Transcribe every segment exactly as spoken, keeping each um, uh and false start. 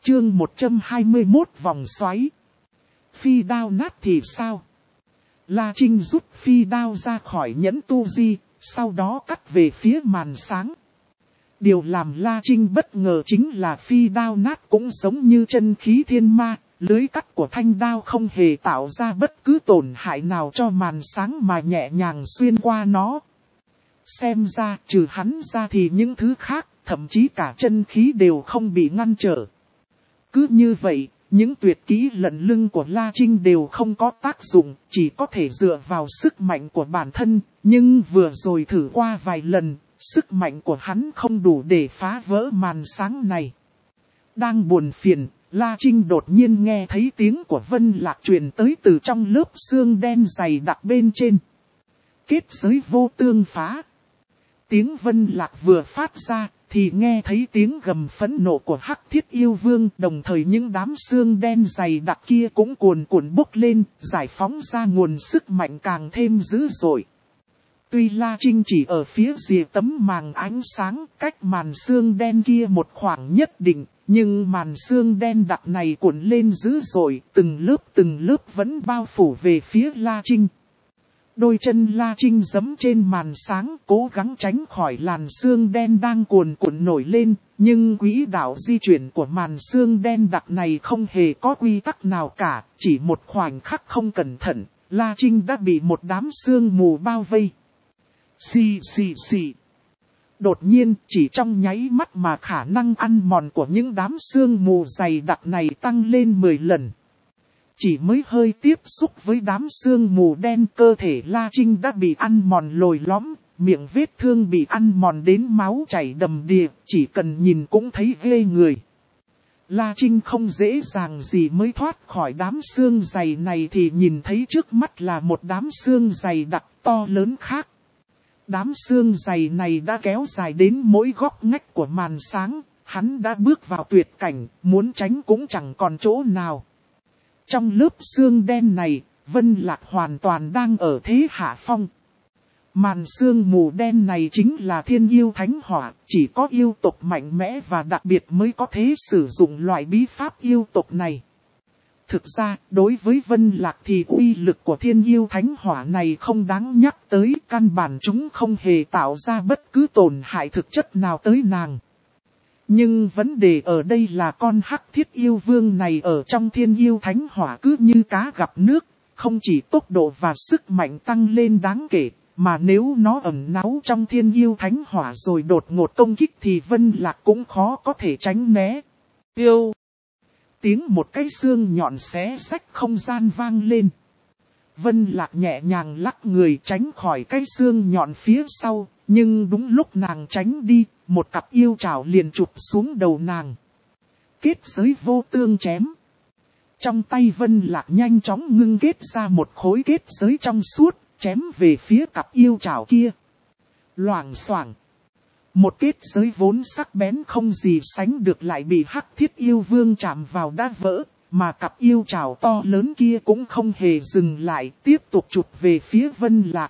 Chương một trăm hai mươi mốt vòng xoáy. Phi đao nát thì sao? La Trinh rút phi đao ra khỏi nhẫn tu di, sau đó cắt về phía màn sáng. Điều làm La Trinh bất ngờ chính là phi đao nát cũng giống như chân khí thiên ma, lưới cắt của thanh đao không hề tạo ra bất cứ tổn hại nào cho màn sáng mà nhẹ nhàng xuyên qua nó. Xem ra trừ hắn ra thì những thứ khác, thậm chí cả chân khí đều không bị ngăn trở. Cứ như vậy, những tuyệt kỹ lận lưng của La Trinh đều không có tác dụng, chỉ có thể dựa vào sức mạnh của bản thân, nhưng vừa rồi thử qua vài lần, sức mạnh của hắn không đủ để phá vỡ màn sáng này. Đang buồn phiền, La Trinh đột nhiên nghe thấy tiếng của Vân Lạc truyền tới từ trong lớp xương đen dày đặc bên trên. Kết giới vô tương phá. Tiếng Vân Lạc vừa phát ra, thì nghe thấy tiếng gầm phẫn nộ của Hắc Thiết Yêu Vương, đồng thời những đám xương đen dày đặc kia cũng cuồn cuộn bốc lên, giải phóng ra nguồn sức mạnh càng thêm dữ dội. Tuy La Trinh chỉ ở phía rìa tấm màng ánh sáng, cách màn xương đen kia một khoảng nhất định, nhưng màn xương đen đặc này cuộn lên dữ dội, từng lớp từng lớp vẫn bao phủ về phía La Trinh. Đôi chân La Trinh giẫm trên màn sáng, cố gắng tránh khỏi làn xương đen đang cuồn cuộn nổi lên, nhưng quỹ đạo di chuyển của màn xương đen đặc này không hề có quy tắc nào cả, chỉ một khoảnh khắc không cẩn thận, La Trinh đã bị một đám sương mù bao vây. Xì xì xì. Đột nhiên, chỉ trong nháy mắt mà khả năng ăn mòn của những đám sương mù dày đặc này tăng lên mười lần. Chỉ mới hơi tiếp xúc với đám sương mù đen, cơ thể La Trinh đã bị ăn mòn lồi lõm, miệng vết thương bị ăn mòn đến máu chảy đầm đìa, chỉ cần nhìn cũng thấy ghê người. La Trinh không dễ dàng gì mới thoát khỏi đám xương dày này thì nhìn thấy trước mắt là một đám xương dày đặc to lớn khác. Đám xương dày này đã kéo dài đến mỗi góc ngách của màn sáng, hắn đã bước vào tuyệt cảnh, muốn tránh cũng chẳng còn chỗ nào. Trong lớp xương đen này, Vân Lạc hoàn toàn đang ở thế hạ phong. Màn xương mù đen này chính là thiên yêu thánh hỏa, chỉ có yêu tộc mạnh mẽ và đặc biệt mới có thể sử dụng loại bí pháp yêu tộc này. Thực ra, đối với Vân Lạc thì uy lực của thiên yêu thánh hỏa này không đáng nhắc tới, căn bản chúng không hề tạo ra bất cứ tổn hại thực chất nào tới nàng. Nhưng vấn đề ở đây là con Hắc Thiết Yêu Vương này ở trong thiên yêu thánh hỏa cứ như cá gặp nước, không chỉ tốc độ và sức mạnh tăng lên đáng kể, mà nếu nó ẩn náu trong thiên yêu thánh hỏa rồi đột ngột công kích thì Vân Lạc cũng khó có thể tránh né. Yêu! Tiếng một cái xương nhọn xé xách không gian vang lên. Vân Lạc nhẹ nhàng lắc người tránh khỏi cái xương nhọn phía sau, nhưng đúng lúc nàng tránh đi, một cặp yêu trảo liền chụp xuống đầu nàng. Kết giới vô tương chém. Trong tay Vân Lạc nhanh chóng ngưng kết ra một khối kết giới trong suốt, chém về phía cặp yêu trảo kia. Loảng xoảng. Một kết giới vốn sắc bén không gì sánh được lại bị Hắc Thiết Yêu Vương chạm vào đã vỡ, mà cặp yêu trảo to lớn kia cũng không hề dừng lại, tiếp tục chụp về phía Vân Lạc.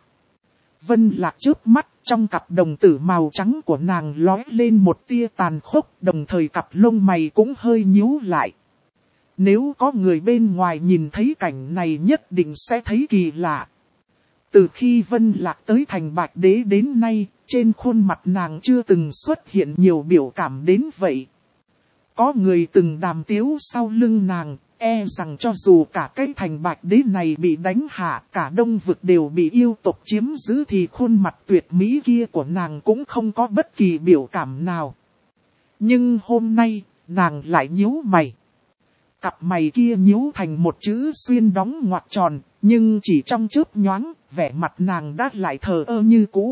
Vân Lạc chớp mắt, trong cặp đồng tử màu trắng của nàng lóe lên một tia tàn khốc, đồng thời cặp lông mày cũng hơi nhíu lại. Nếu có người bên ngoài nhìn thấy cảnh này nhất định sẽ thấy kỳ lạ. Từ khi Vân Lạc tới thành Bạch Đế đến nay, trên khuôn mặt nàng chưa từng xuất hiện nhiều biểu cảm đến vậy. Có người từng đàm tiếu sau lưng nàng, e rằng cho dù cả cái thành Bạch Đế này bị đánh hạ, cả đông vực đều bị yêu tộc chiếm giữ thì khuôn mặt tuyệt mỹ kia của nàng cũng không có bất kỳ biểu cảm nào. Nhưng hôm nay, nàng lại nhíu mày. Cặp mày kia nhíu thành một chữ xuyên đóng ngoặc tròn, nhưng chỉ trong chớp nhoáng, vẻ mặt nàng đã lại thờ ơ như cũ.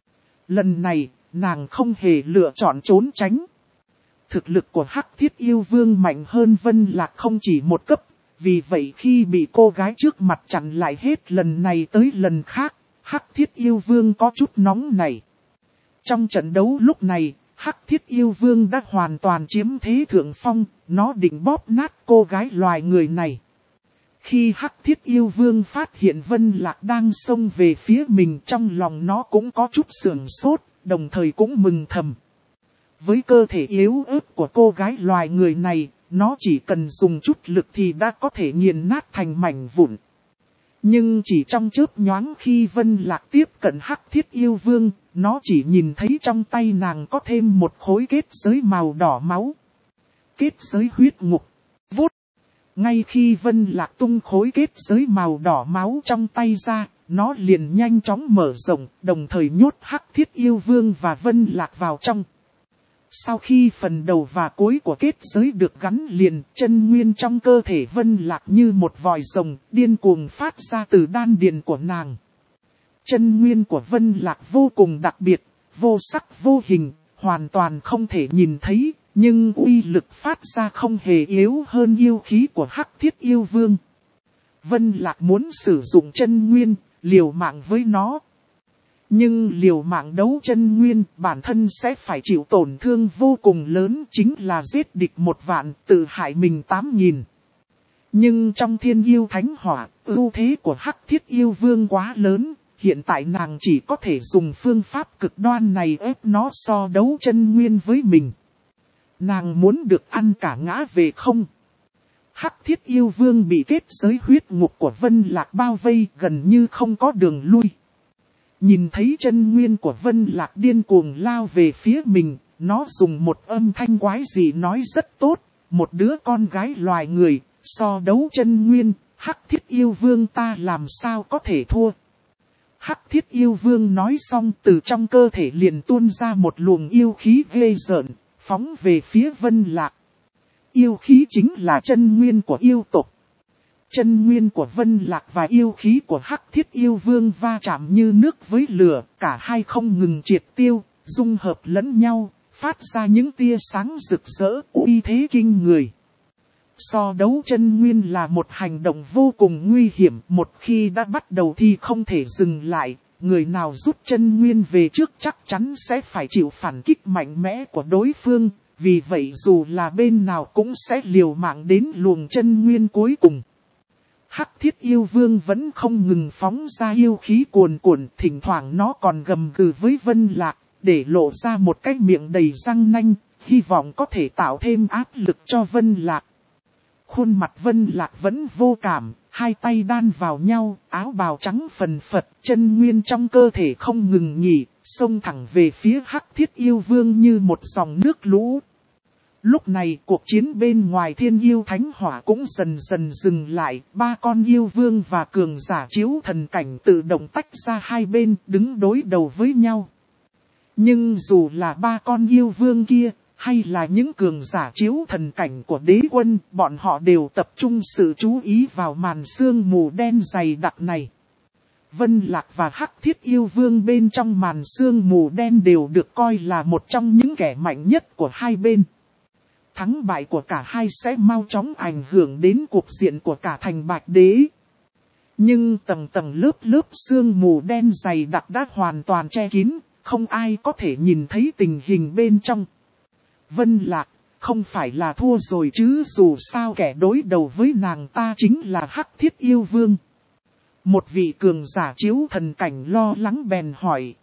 Lần này, nàng không hề lựa chọn trốn tránh. Thực lực của Hắc Thiết Yêu Vương mạnh hơn Vân Lạc không chỉ một cấp, vì vậy khi bị cô gái trước mặt chặn lại hết lần này tới lần khác, Hắc Thiết Yêu Vương có chút nóng nảy. Trong trận đấu lúc này, Hắc Thiết Yêu Vương đã hoàn toàn chiếm thế thượng phong, nó định bóp nát cô gái loài người này. Khi Hắc Thiết Yêu Vương phát hiện Vân Lạc đang xông về phía mình, trong lòng nó cũng có chút sửng sốt, đồng thời cũng mừng thầm. Với cơ thể yếu ớt của cô gái loài người này, nó chỉ cần dùng chút lực thì đã có thể nghiền nát thành mảnh vụn. Nhưng chỉ trong chớp nhoáng khi Vân Lạc tiếp cận Hắc Thiết Yêu Vương, nó chỉ nhìn thấy trong tay nàng có thêm một khối kết giới màu đỏ máu. Kết giới huyết ngục. Vút. Ngay khi Vân Lạc tung khối kết giới màu đỏ máu trong tay ra, nó liền nhanh chóng mở rộng, đồng thời nhốt Hắc Thiết Yêu Vương và Vân Lạc vào trong. Sau khi phần đầu và cuối của kết giới được gắn liền, chân nguyên trong cơ thể Vân Lạc như một vòi rồng, điên cuồng phát ra từ đan điền của nàng. Chân nguyên của Vân Lạc vô cùng đặc biệt, vô sắc vô hình, hoàn toàn không thể nhìn thấy, nhưng uy lực phát ra không hề yếu hơn yêu khí của Hắc Thiết Yêu Vương. Vân Lạc muốn sử dụng chân nguyên, liều mạng với nó. Nhưng liều mạng đấu chân nguyên, bản thân sẽ phải chịu tổn thương vô cùng lớn, chính là giết địch một vạn, tự hại mình tám nghìn. Nhưng trong Thiên Yêu Thánh Hỏa, ưu thế của Hắc Thiết Yêu Vương quá lớn, hiện tại nàng chỉ có thể dùng phương pháp cực đoan này ép nó so đấu chân nguyên với mình. Nàng muốn được ăn cả ngã về không. Hắc Thiết Yêu Vương bị kết giới huyết ngục của Vân Lạc bao vây, gần như không có đường lui. Nhìn thấy chân nguyên của Vân Lạc điên cuồng lao về phía mình, nó dùng một âm thanh quái dị nói rất tốt, một đứa con gái loài người, so đấu chân nguyên, Hắc Thiết Yêu Vương ta làm sao có thể thua. Hắc Thiết Yêu Vương nói xong, từ trong cơ thể liền tuôn ra một luồng yêu khí ghê rợn, phóng về phía Vân Lạc. Yêu khí chính là chân nguyên của yêu tộc. Chân nguyên của Vân Lạc và yêu khí của Hắc Thiết Yêu Vương va chạm như nước với lửa, cả hai không ngừng triệt tiêu, dung hợp lẫn nhau, phát ra những tia sáng rực rỡ, uy thế kinh người. So đấu chân nguyên là một hành động vô cùng nguy hiểm, một khi đã bắt đầu thì không thể dừng lại, người nào rút chân nguyên về trước chắc chắn sẽ phải chịu phản kích mạnh mẽ của đối phương, vì vậy dù là bên nào cũng sẽ liều mạng đến luồng chân nguyên cuối cùng. Hắc Thiết Yêu Vương vẫn không ngừng phóng ra yêu khí cuồn cuộn, thỉnh thoảng nó còn gầm gừ với Vân Lạc, để lộ ra một cái miệng đầy răng nanh, hy vọng có thể tạo thêm áp lực cho Vân Lạc. Khuôn mặt Vân Lạc vẫn vô cảm, hai tay đan vào nhau, áo bào trắng phần phật, chân nguyên trong cơ thể không ngừng nghỉ, xông thẳng về phía Hắc Thiết Yêu Vương như một dòng nước lũ. Lúc này cuộc chiến bên ngoài Thiên Yêu Thánh Hỏa cũng dần dần dừng lại, ba con yêu vương và cường giả chiếu thần cảnh tự động tách ra hai bên, đứng đối đầu với nhau. Nhưng dù là ba con yêu vương kia, hay là những cường giả chiếu thần cảnh của đế quân, bọn họ đều tập trung sự chú ý vào màn sương mù đen dày đặc này. Vân Lạc và Hắc Thiết Yêu Vương bên trong màn sương mù đen đều được coi là một trong những kẻ mạnh nhất của hai bên. Thắng bại của cả hai sẽ mau chóng ảnh hưởng đến cuộc diện của cả thành Bạch Đế. Nhưng tầng tầng lớp lớp sương mù đen dày đặc đã hoàn toàn che kín, không ai có thể nhìn thấy tình hình bên trong. Vân Lạc, không phải là thua rồi chứ, dù sao kẻ đối đầu với nàng ta chính là Hắc Thiết Yêu Vương. Một vị cường giả chiếu thần cảnh lo lắng bèn hỏi.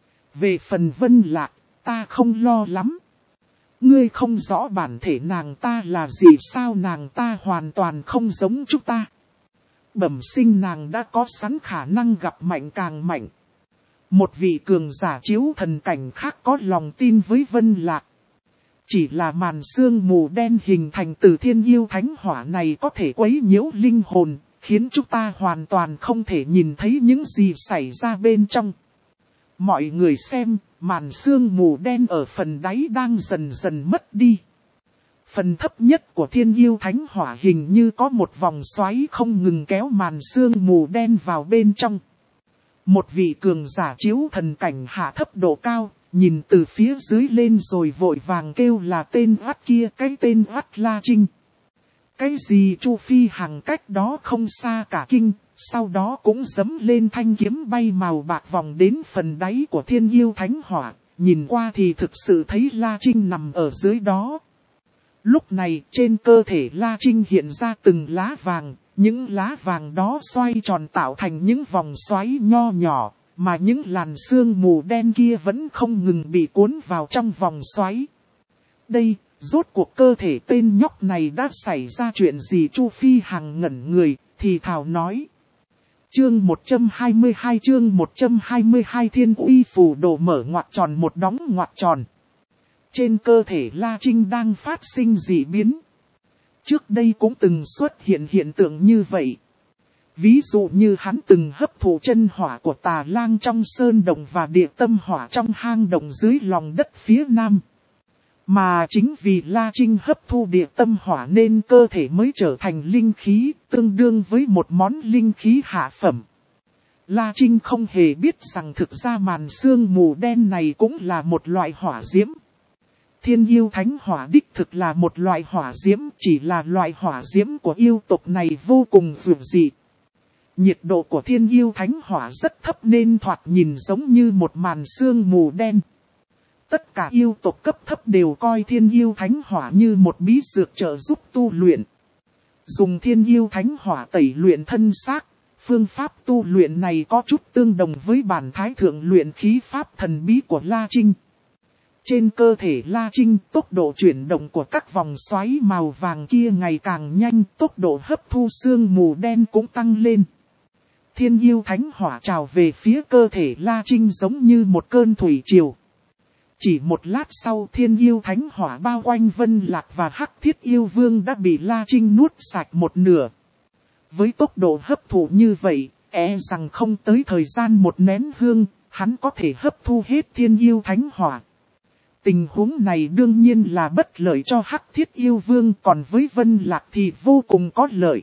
Về phần Vân Lạc, ta không lo lắm. Ngươi không rõ bản thể nàng ta là gì sao, nàng ta hoàn toàn không giống chúng ta. Bẩm sinh nàng đã có sẵn khả năng gặp mạnh càng mạnh. Một vị cường giả chiếu thần cảnh khác có lòng tin với Vân Lạc. Chỉ là màn sương mù đen hình thành từ Thiên Yêu Thánh Hỏa này có thể quấy nhiễu linh hồn, khiến chúng ta hoàn toàn không thể nhìn thấy những gì xảy ra bên trong. Mọi người xem, màn sương mù đen ở phần đáy đang dần dần mất đi. Phần thấp nhất của Thiên Yêu Thánh Hỏa hình như có một vòng xoáy không ngừng kéo màn sương mù đen vào bên trong. Một vị cường giả chiếu thần cảnh hạ thấp độ cao, nhìn từ phía dưới lên rồi vội vàng kêu là tên ắt kia, cái tên ắt La Trinh. Cái gì Chu Phi Hằng cách đó không xa cả kinh, sau đó cũng giẫm lên thanh kiếm bay màu bạc vòng đến phần đáy của Thiên Yêu Thánh Hỏa, nhìn qua thì thực sự thấy La Trinh nằm ở dưới đó. Lúc này trên cơ thể La Trinh hiện ra từng lá vàng, những lá vàng đó xoay tròn tạo thành những vòng xoáy nho nhỏ, mà những làn sương mù đen kia vẫn không ngừng bị cuốn vào trong vòng xoáy. Đây, Rốt cuộc cơ thể tên nhóc này đã xảy ra chuyện gì? Chu Phi Hằng ngẩn người, thì thào nói. Chương một trăm hai mươi hai chương một trăm hai mươi hai Thiên Uy Phù Đồ mở ngoặc tròn một đóng ngoặc tròn. Trên cơ thể La Trinh đang phát sinh dị biến. Trước đây cũng từng xuất hiện hiện tượng như vậy. Ví dụ như hắn từng hấp thụ chân hỏa của Tà Lang trong sơn động và địa tâm hỏa trong hang động dưới lòng đất phía nam. Mà chính vì La Trinh hấp thu địa tâm hỏa nên cơ thể mới trở thành linh khí, tương đương với một món linh khí hạ phẩm. La Trinh không hề biết rằng thực ra màn sương mù đen này cũng là một loại hỏa diễm. Thiên yêu thánh hỏa đích thực là một loại hỏa diễm, chỉ là loại hỏa diễm của yêu tộc này vô cùng dữ dị. Nhiệt độ của thiên yêu thánh hỏa rất thấp nên thoạt nhìn giống như một màn sương mù đen. Tất cả yêu tộc cấp thấp đều coi thiên yêu thánh hỏa như một bí dược trợ giúp tu luyện. Dùng thiên yêu thánh hỏa tẩy luyện thân xác, phương pháp tu luyện này có chút tương đồng với bản thái thượng luyện khí pháp thần bí của La Trinh. Trên cơ thể La Trinh, tốc độ chuyển động của các vòng xoáy màu vàng kia ngày càng nhanh, tốc độ hấp thu sương mù đen cũng tăng lên. Thiên yêu thánh hỏa trào về phía cơ thể La Trinh giống như một cơn thủy triều. Chỉ một lát sau thiên yêu thánh hỏa bao quanh Vân Lạc và Hắc Thiết Yêu Vương đã bị La Trinh nuốt sạch một nửa. Với tốc độ hấp thụ như vậy, e rằng không tới thời gian một nén hương, hắn có thể hấp thu hết thiên yêu thánh hỏa. Tình huống này đương nhiên là bất lợi cho Hắc Thiết Yêu Vương, còn với Vân Lạc thì vô cùng có lợi.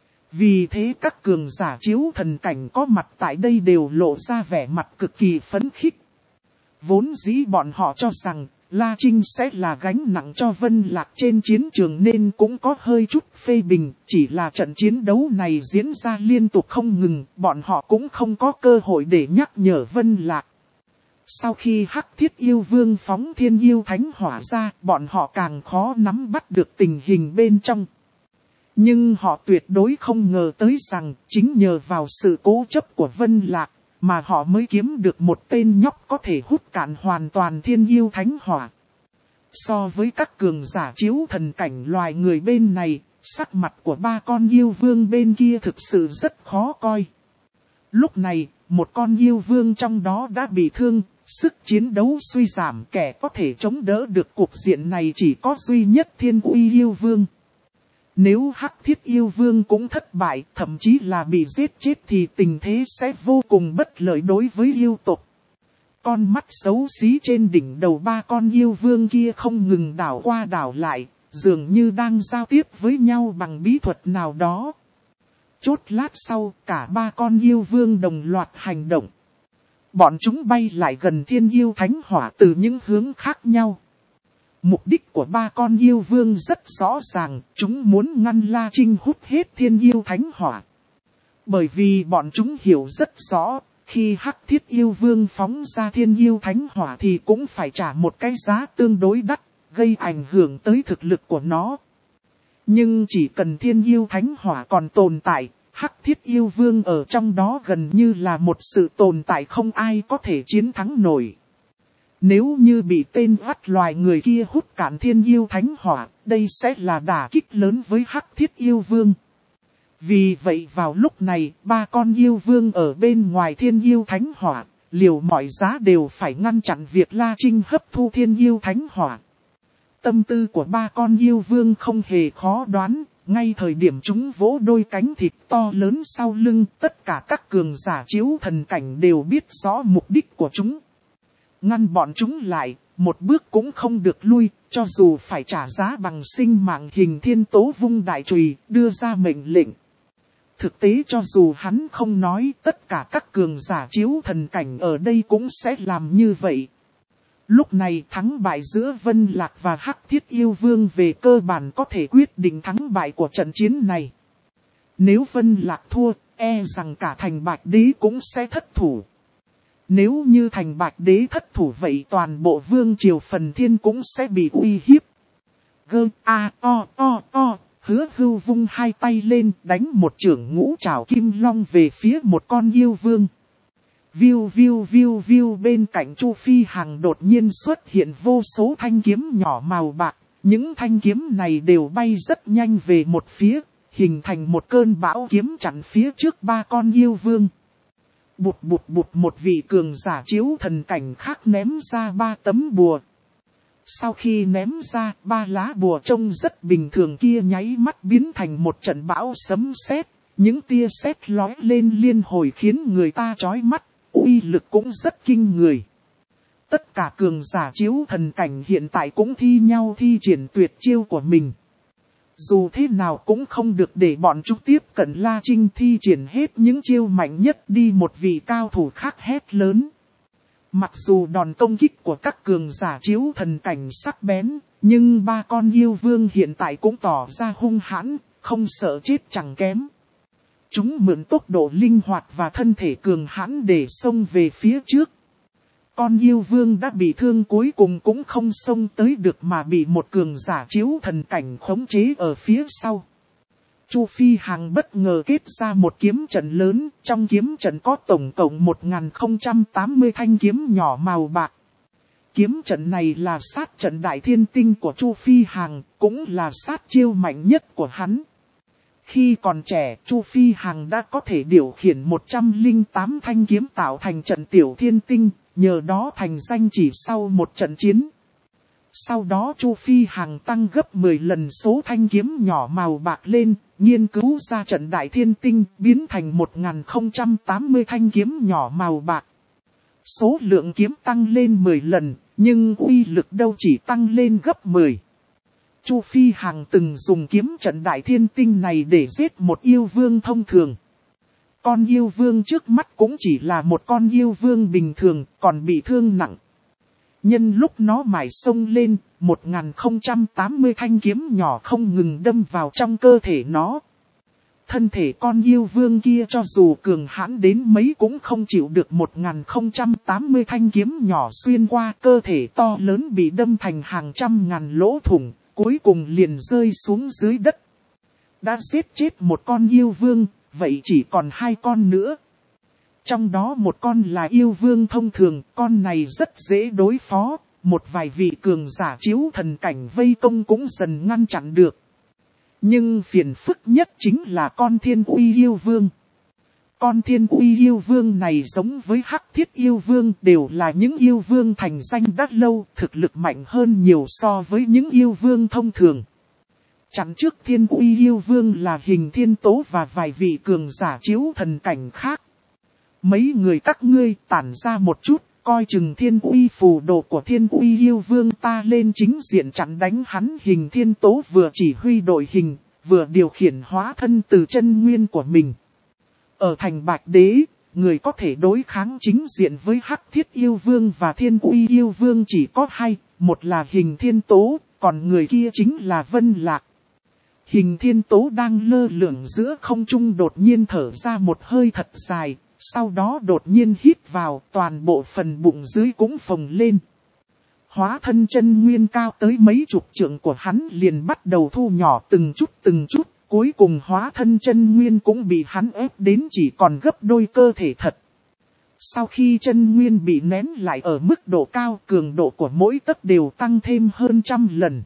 Vì thế các cường giả chiếu thần cảnh có mặt tại đây đều lộ ra vẻ mặt cực kỳ phấn khích. Vốn dĩ bọn họ cho rằng La Trinh sẽ là gánh nặng cho Vân Lạc trên chiến trường nên cũng có hơi chút phê bình. Chỉ là trận chiến đấu này diễn ra liên tục không ngừng, bọn họ cũng không có cơ hội để nhắc nhở Vân Lạc. Sau khi Hắc Thiết Yêu Vương phóng thiên yêu thánh hỏa ra, bọn họ càng khó nắm bắt được tình hình bên trong. Nhưng họ tuyệt đối không ngờ tới rằng chính nhờ vào sự cố chấp của Vân Lạc mà họ mới kiếm được một tên nhóc có thể hút cạn hoàn toàn thiên yêu thánh hỏa. So với các cường giả chiếu thần cảnh loài người bên này, sắc mặt của ba con yêu vương bên kia thực sự rất khó coi. Lúc này, một con yêu vương trong đó đã bị thương, sức chiến đấu suy giảm, kẻ có thể chống đỡ được cuộc diện này chỉ có duy nhất Thiên Uy Yêu Vương. Nếu Hắc Thiết Yêu Vương cũng thất bại, thậm chí là bị giết chết thì tình thế sẽ vô cùng bất lợi đối với yêu tộc. Con mắt xấu xí trên đỉnh đầu ba con yêu vương kia không ngừng đảo qua đảo lại, dường như đang giao tiếp với nhau bằng bí thuật nào đó. Chốt lát sau, cả ba con yêu vương đồng loạt hành động. Bọn chúng bay lại gần thiên yêu thánh hỏa từ những hướng khác nhau. Mục đích của ba con yêu vương rất rõ ràng, chúng muốn ngăn La Trinh hút hết thiên yêu thánh hỏa. Bởi vì bọn chúng hiểu rất rõ, khi Hắc Thiết Yêu Vương phóng ra thiên yêu thánh hỏa thì cũng phải trả một cái giá tương đối đắt, gây ảnh hưởng tới thực lực của nó. Nhưng chỉ cần thiên yêu thánh hỏa còn tồn tại, Hắc Thiết Yêu Vương ở trong đó gần như là một sự tồn tại không ai có thể chiến thắng nổi. Nếu như bị tên vắt loài người kia hút cạn thiên yêu thánh hỏa, đây sẽ là đả kích lớn với Hắc Thiết Yêu Vương. Vì vậy vào lúc này, ba con yêu vương ở bên ngoài thiên yêu thánh hỏa, liều mọi giá đều phải ngăn chặn việc La Trinh hấp thu thiên yêu thánh hỏa. Tâm tư của ba con yêu vương không hề khó đoán, ngay thời điểm chúng vỗ đôi cánh thịt to lớn sau lưng, tất cả các cường giả chiếu thần cảnh đều biết rõ mục đích của chúng. Ngăn bọn chúng lại, một bước cũng không được lui, cho dù phải trả giá bằng sinh mạng. Hình Thiên Tố vung đại chùy, đưa ra mệnh lệnh. Thực tế cho dù hắn không nói, tất cả các cường giả chiếu thần cảnh ở đây cũng sẽ làm như vậy. Lúc này thắng bại giữa Vân Lạc và Hắc Thiết Yêu Vương về cơ bản có thể quyết định thắng bại của trận chiến này. Nếu Vân Lạc thua, e rằng cả thành Bạch Đế cũng sẽ thất thủ. Nếu như thành Bạch Đế thất thủ vậy toàn bộ vương triều Phần Thiên cũng sẽ bị uy hiếp. Gơ a o o o, Hứa Hưu vung hai tay lên đánh một chưởng ngũ trảo kim long về phía một con yêu vương. Viu viu viu viu bên cạnh Chu Phi Hằng đột nhiên xuất hiện vô số thanh kiếm nhỏ màu bạc, Những thanh kiếm này đều bay rất nhanh về một phía, hình thành một cơn bão kiếm chặn phía trước ba con yêu vương. Bụt bụt bụt, một vị cường giả chiếu thần cảnh khác ném ra ba tấm bùa. Sau khi ném ra, ba lá bùa trông rất bình thường kia nháy mắt biến thành một trận bão sấm sét. Những tia sét lóe lên liên hồi khiến người ta chói mắt, uy lực cũng rất kinh người. Tất cả cường giả chiếu thần cảnh hiện tại cũng thi nhau thi triển tuyệt chiêu của mình. Dù thế nào cũng không được để bọn chúng tiếp cận La Trinh thi triển hết những chiêu mạnh nhất đi, một vị cao thủ khác hét lớn. Mặc dù đòn công kích của các cường giả chiếu thần cảnh sắc bén, nhưng ba con yêu vương hiện tại cũng tỏ ra hung hãn, không sợ chết chẳng kém. Chúng mượn tốc độ linh hoạt và thân thể cường hãn để xông về phía trước. Con yêu vương đã bị thương cuối cùng cũng không xông tới được mà bị một cường giả chiếu thần cảnh khống chế ở phía sau. Chu Phi Hằng bất ngờ kết ra một kiếm trận lớn, trong kiếm trận có tổng cộng một nghìn không trăm tám mươi thanh kiếm nhỏ màu bạc. Kiếm trận này là sát trận đại thiên tinh của Chu Phi Hằng, cũng là sát chiêu mạnh nhất của hắn. Khi còn trẻ, Chu Phi Hằng đã có thể điều khiển một trăm lẻ tám thanh kiếm tạo thành trận tiểu thiên tinh, nhờ đó thành danh chỉ sau một trận chiến. Sau đó Chu Phi Hằng tăng gấp mười lần số thanh kiếm nhỏ màu bạc lên, nghiên cứu ra trận đại thiên tinh biến thành một nghìn không trăm tám mươi thanh kiếm nhỏ màu bạc. Số lượng kiếm tăng lên mười lần, nhưng uy lực đâu chỉ tăng lên gấp mười. Chu Phi Hằng từng dùng kiếm trận đại thiên tinh này để giết một yêu vương thông thường. Con yêu vương trước mắt cũng chỉ là một con yêu vương bình thường, còn bị thương nặng. Nhân lúc nó mải xông lên, một nghìn không trăm tám mươi thanh kiếm nhỏ không ngừng đâm vào trong cơ thể nó. Thân thể con yêu vương kia cho dù cường hãn đến mấy cũng không chịu được một nghìn không trăm tám mươi thanh kiếm nhỏ xuyên qua, cơ thể to lớn bị đâm thành hàng trăm ngàn lỗ thủng, cuối cùng liền rơi xuống dưới đất. Đã giết chết một con yêu vương, vậy chỉ còn hai con nữa. Trong đó một con là yêu vương thông thường, con này rất dễ đối phó, một vài vị cường giả chiếu thần cảnh vây công cũng dần ngăn chặn được. Nhưng phiền phức nhất chính là con thiên uy yêu vương. Con thiên uy yêu vương này giống với hắc thiết yêu vương, đều là những yêu vương thành danh đã lâu, thực lực mạnh hơn nhiều so với những yêu vương thông thường. Chặn trước thiên uy yêu vương là Hình Thiên Tố và vài vị cường giả chiếu thần cảnh khác. Mấy người các ngươi tản ra một chút, coi chừng thiên uy phù đồ của thiên uy yêu vương ta lên chính diện chặn đánh hắn. Hình Thiên Tố vừa chỉ huy đội hình, vừa điều khiển hóa thân từ chân nguyên của mình. Ở thành Bạch Đế, người có thể đối kháng chính diện với hắc thiết yêu vương và thiên uy yêu vương chỉ có hai, một là Hình Thiên Tố, còn người kia chính là Vân Lạc. Hình Thiên Tố đang lơ lửng giữa không trung đột nhiên thở ra một hơi thật dài, sau đó đột nhiên hít vào, toàn bộ phần bụng dưới cũng phồng lên. Hóa thân chân nguyên cao tới mấy chục trượng của hắn liền bắt đầu thu nhỏ từng chút từng chút, cuối cùng hóa thân chân nguyên cũng bị hắn ép đến chỉ còn gấp đôi cơ thể thật. Sau khi chân nguyên bị nén lại ở mức độ cao, cường độ của mỗi tấc đều tăng thêm hơn trăm lần.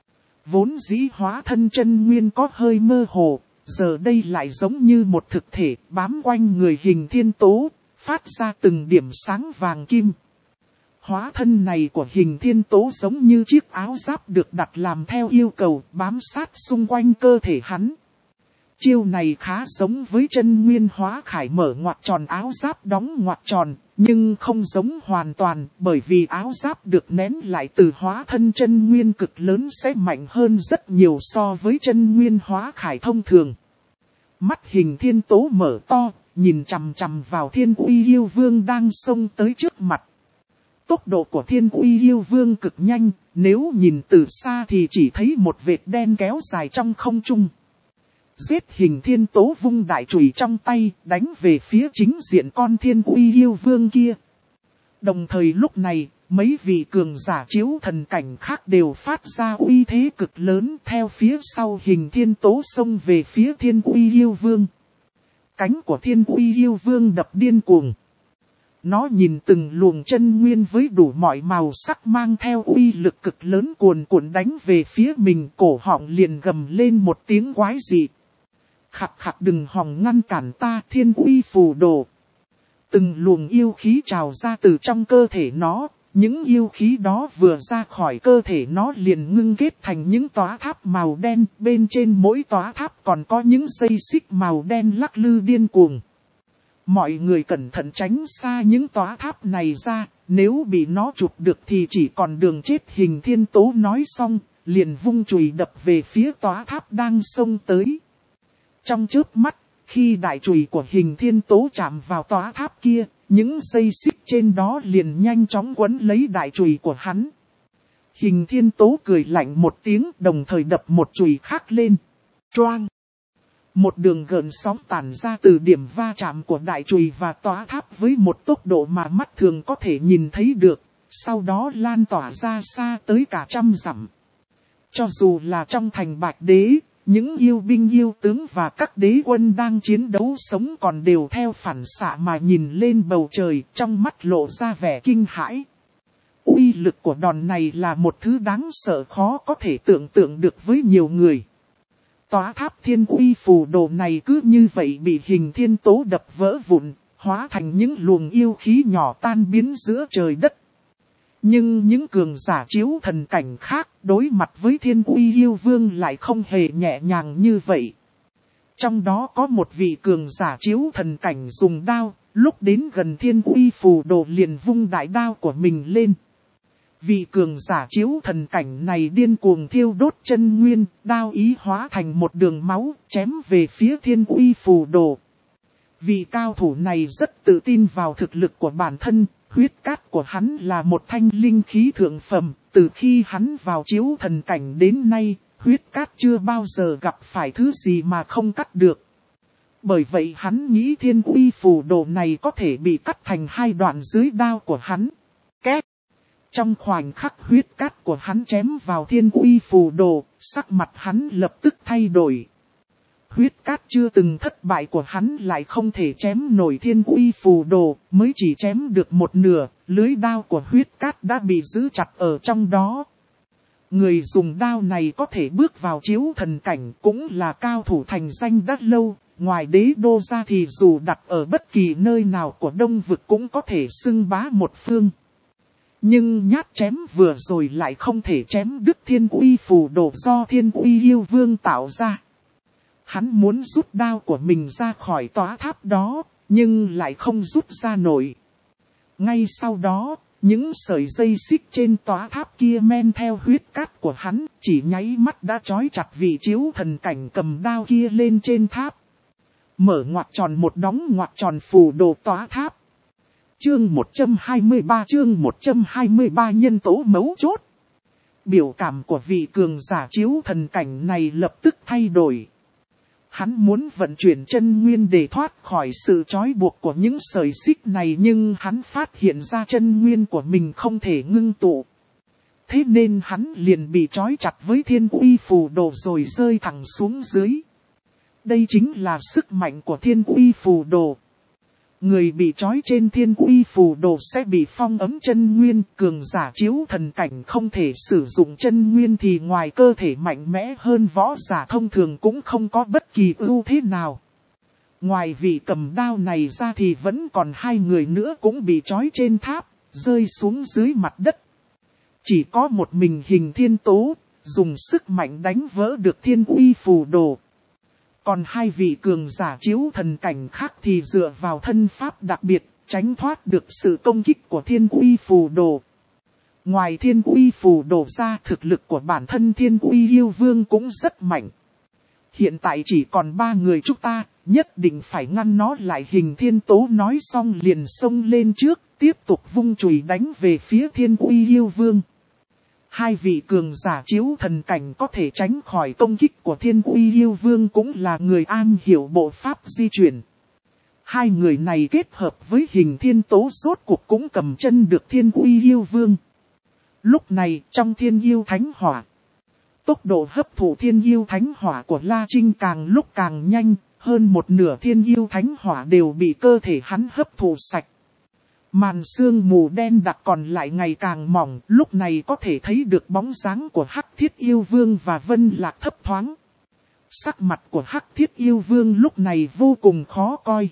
Vốn dĩ hóa thân chân nguyên có hơi mơ hồ, giờ đây lại giống như một thực thể bám quanh người Hình Thiên Tố, phát ra từng điểm sáng vàng kim. Hóa thân này của Hình Thiên Tố giống như chiếc áo giáp được đặt làm theo yêu cầu, bám sát xung quanh cơ thể hắn. Chiêu này khá giống với chân nguyên hóa khải mở ngoặc tròn áo giáp đóng ngoặc tròn, nhưng không giống hoàn toàn, bởi vì áo giáp được nén lại từ hóa thân chân nguyên cực lớn sẽ mạnh hơn rất nhiều so với chân nguyên hóa khải thông thường. Mắt Hình Thiên Tố mở to, nhìn chằm chằm vào thiên uy yêu vương đang xông tới trước mặt. Tốc độ của thiên uy yêu vương cực nhanh, nếu nhìn từ xa thì chỉ thấy một vệt đen kéo dài trong không trung. Giết! Hình Thiên Tố vung đại chùy trong tay, đánh về phía chính diện con thiên uy yêu vương kia. Đồng thời lúc này, mấy vị cường giả chiếu thần cảnh khác đều phát ra uy thế cực lớn theo phía sau Hình Thiên Tố xông về phía thiên uy yêu vương. Cánh của thiên uy yêu vương đập điên cuồng. Nó nhìn từng luồng chân nguyên với đủ mọi màu sắc mang theo uy lực cực lớn cuồn cuộn đánh về phía mình, cổ họng liền gầm lên một tiếng quái dị. Khặt khặt đừng hòng ngăn cản ta, thiên uy phù đồ. Từng luồng yêu khí trào ra từ trong cơ thể nó, những yêu khí đó vừa ra khỏi cơ thể nó liền ngưng kết thành những tòa tháp màu đen, bên trên mỗi tòa tháp còn có những dây xích màu đen lắc lư điên cuồng. Mọi người cẩn thận tránh xa những tòa tháp này ra, nếu bị nó chụp được thì chỉ còn đường chết. Hình Thiên Tố nói xong, liền vung chùy đập về phía tòa tháp đang xông tới. Trong chớp mắt, khi đại chùy của Hình Thiên Tố chạm vào tòa tháp kia, những dây xích trên đó liền nhanh chóng quấn lấy đại chùy của hắn. Hình Thiên Tố cười lạnh một tiếng, đồng thời đập một chùy khác lên. Choang! Một đường gợn sóng tản ra từ điểm va chạm của đại chùy và tòa tháp với một tốc độ mà mắt thường có thể nhìn thấy được, sau đó lan tỏa ra xa tới cả trăm dặm. Cho dù là trong thành Bạch Đế, những yêu binh yêu tướng và các đế quân đang chiến đấu sống còn đều theo phản xạ mà nhìn lên bầu trời, trong mắt lộ ra vẻ kinh hãi. Uy lực của đòn này là một thứ đáng sợ khó có thể tưởng tượng được với nhiều người. Tòa tháp thiên uy phù đồ này cứ như vậy bị Hình Thiên Tố đập vỡ vụn, hóa thành những luồng yêu khí nhỏ tan biến giữa trời đất. Nhưng những cường giả chiếu thần cảnh khác đối mặt với thiên uy yêu vương lại không hề nhẹ nhàng như vậy. Trong đó có một vị cường giả chiếu thần cảnh dùng đao, lúc đến gần thiên uy phù đồ liền vung đại đao của mình lên. Vị cường giả chiếu thần cảnh này điên cuồng thiêu đốt chân nguyên, đao ý hóa thành một đường máu, chém về phía thiên uy phù đồ. Vị cao thủ này rất tự tin vào thực lực của bản thân, huyết cát của hắn là một thanh linh khí thượng phẩm, từ khi hắn vào chiếu thần cảnh đến nay, huyết cát chưa bao giờ gặp phải thứ gì mà không cắt được. Bởi vậy hắn nghĩ thiên uy phù đồ này có thể bị cắt thành hai đoạn dưới đao của hắn. Két! Trong khoảnh khắc huyết cát của hắn chém vào thiên uy phù đồ, sắc mặt hắn lập tức thay đổi. Huyết cát chưa từng thất bại của hắn lại không thể chém nổi thiên uy phù đồ, mới chỉ chém được một nửa, lưới đao của huyết cát đã bị giữ chặt ở trong đó. Người dùng đao này có thể bước vào chiếu thần cảnh cũng là cao thủ thành danh đã lâu, ngoài đế đô ra thì dù đặt ở bất kỳ nơi nào của Đông Vực cũng có thể xưng bá một phương. Nhưng nhát chém vừa rồi lại không thể chém đứt thiên uy phù đồ do thiên uy yêu vương tạo ra. Hắn muốn rút đao của mình ra khỏi tòa tháp đó, nhưng lại không rút ra nổi. Ngay sau đó, những sợi dây xích trên tòa tháp kia men theo huyết cát của hắn, chỉ nháy mắt đã trói chặt vị chiếu thần cảnh cầm đao kia lên trên tháp. Mở ngoặc tròn một đóng ngoặc tròn phù đồ tòa tháp. Chương một trăm hai mươi ba chương một trăm hai mươi ba nhân tố mấu chốt. Biểu cảm của vị cường giả chiếu thần cảnh này lập tức thay đổi. Hắn muốn vận chuyển chân nguyên để thoát khỏi sự trói buộc của những sợi xích này, nhưng hắn phát hiện ra chân nguyên của mình không thể ngưng tụ. Thế nên hắn liền bị trói chặt với thiên uy phù đồ rồi rơi thẳng xuống dưới. Đây chính là sức mạnh của thiên uy phù đồ. Người bị trói trên thiên uy phù đồ sẽ bị phong ấm chân nguyên, cường giả chiếu thần cảnh không thể sử dụng chân nguyên thì ngoài cơ thể mạnh mẽ hơn võ giả thông thường cũng không có bất kỳ ưu thế nào. Ngoài vị cầm đao này ra thì vẫn còn hai người nữa cũng bị trói trên tháp, rơi xuống dưới mặt đất. Chỉ có một mình Hình Thiên Tố, dùng sức mạnh đánh vỡ được thiên uy phù đồ. Còn hai vị cường giả chiếu thần cảnh khác thì dựa vào thân pháp đặc biệt, tránh thoát được sự công kích của thiên uy phù đồ. Ngoài thiên uy phù đồ ra, thực lực của bản thân thiên uy yêu vương cũng rất mạnh. Hiện tại chỉ còn ba người chúng ta, nhất định phải ngăn nó lại. Hình Thiên Tố nói xong liền xông lên trước, tiếp tục vung chùy đánh về phía thiên uy yêu vương. Hai vị cường giả chiếu thần cảnh có thể tránh khỏi công kích của thiên uy yêu vương cũng là người am hiểu bộ pháp di chuyển. Hai người này kết hợp với Hình Thiên Tố rốt cuộc cũng cầm chân được thiên uy yêu vương. Lúc này trong thiên yêu thánh hỏa, tốc độ hấp thụ thiên yêu thánh hỏa của La Trinh càng lúc càng nhanh, hơn một nửa thiên yêu thánh hỏa đều bị cơ thể hắn hấp thụ sạch. Màn sương mù đen đặc còn lại ngày càng mỏng, lúc này có thể thấy được bóng dáng của Hắc Thiết Yêu Vương và Vân Lạc thấp thoáng. Sắc mặt của Hắc Thiết Yêu Vương lúc này vô cùng khó coi.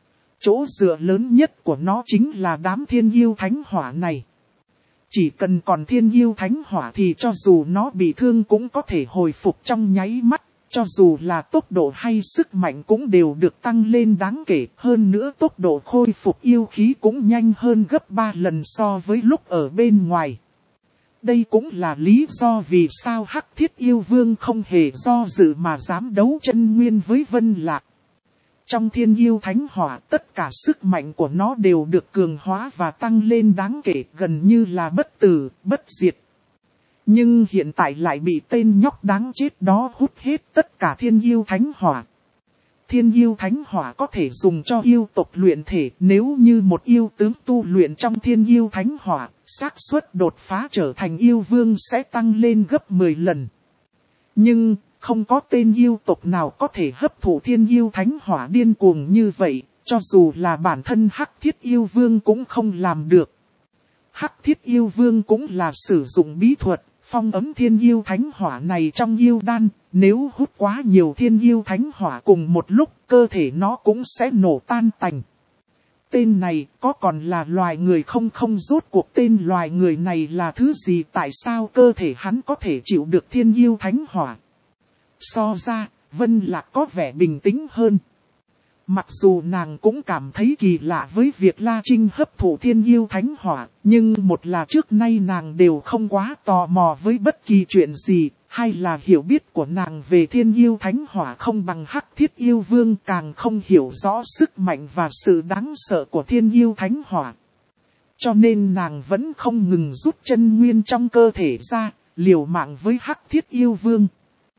Chỗ dựa lớn nhất của nó chính là đám thiên yêu thánh hỏa này. Chỉ cần còn thiên yêu thánh hỏa thì cho dù nó bị thương cũng có thể hồi phục trong nháy mắt. Cho dù là tốc độ hay sức mạnh cũng đều được tăng lên đáng kể. Hơn nữa tốc độ khôi phục yêu khí cũng nhanh hơn gấp ba lần so với lúc ở bên ngoài. Đây cũng là lý do vì sao Hắc Thiết Yêu Vương không hề do dự mà dám đấu chân nguyên với Vân Lạc. Trong thiên yêu thánh hỏa, tất cả sức mạnh của nó đều được cường hóa và tăng lên đáng kể, gần như là bất tử, bất diệt. Nhưng hiện tại lại bị tên nhóc đáng chết đó hút hết tất cả thiên yêu thánh hỏa. Thiên yêu thánh hỏa có thể dùng cho yêu tộc luyện thể, nếu như một yêu tướng tu luyện trong thiên yêu thánh hỏa, xác suất đột phá trở thành yêu vương sẽ tăng lên gấp mười lần. Nhưng, không có tên yêu tộc nào có thể hấp thụ thiên yêu thánh hỏa điên cuồng như vậy, cho dù là bản thân Hắc Thiết Yêu Vương cũng không làm được. Hắc Thiết Yêu Vương cũng là sử dụng bí thuật, phong ấm thiên yêu thánh hỏa này trong yêu đan, nếu hút quá nhiều thiên yêu thánh hỏa cùng một lúc, cơ thể nó cũng sẽ nổ tan tành. Tên này có còn là loài người không không rốt cuộc tên loài người này là thứ gì, tại sao cơ thể hắn có thể chịu được thiên yêu thánh hỏa. So ra, Vân Lạc có vẻ bình tĩnh hơn. Mặc dù nàng cũng cảm thấy kỳ lạ với việc La Trinh hấp thụ thiên yêu thánh hỏa, nhưng một là trước nay nàng đều không quá tò mò với bất kỳ chuyện gì, hai là hiểu biết của nàng về thiên yêu thánh hỏa không bằng Hắc Thiết Yêu Vương, càng không hiểu rõ sức mạnh và sự đáng sợ của thiên yêu thánh hỏa. Cho nên nàng vẫn không ngừng rút chân nguyên trong cơ thể ra, liều mạng với Hắc Thiết Yêu Vương.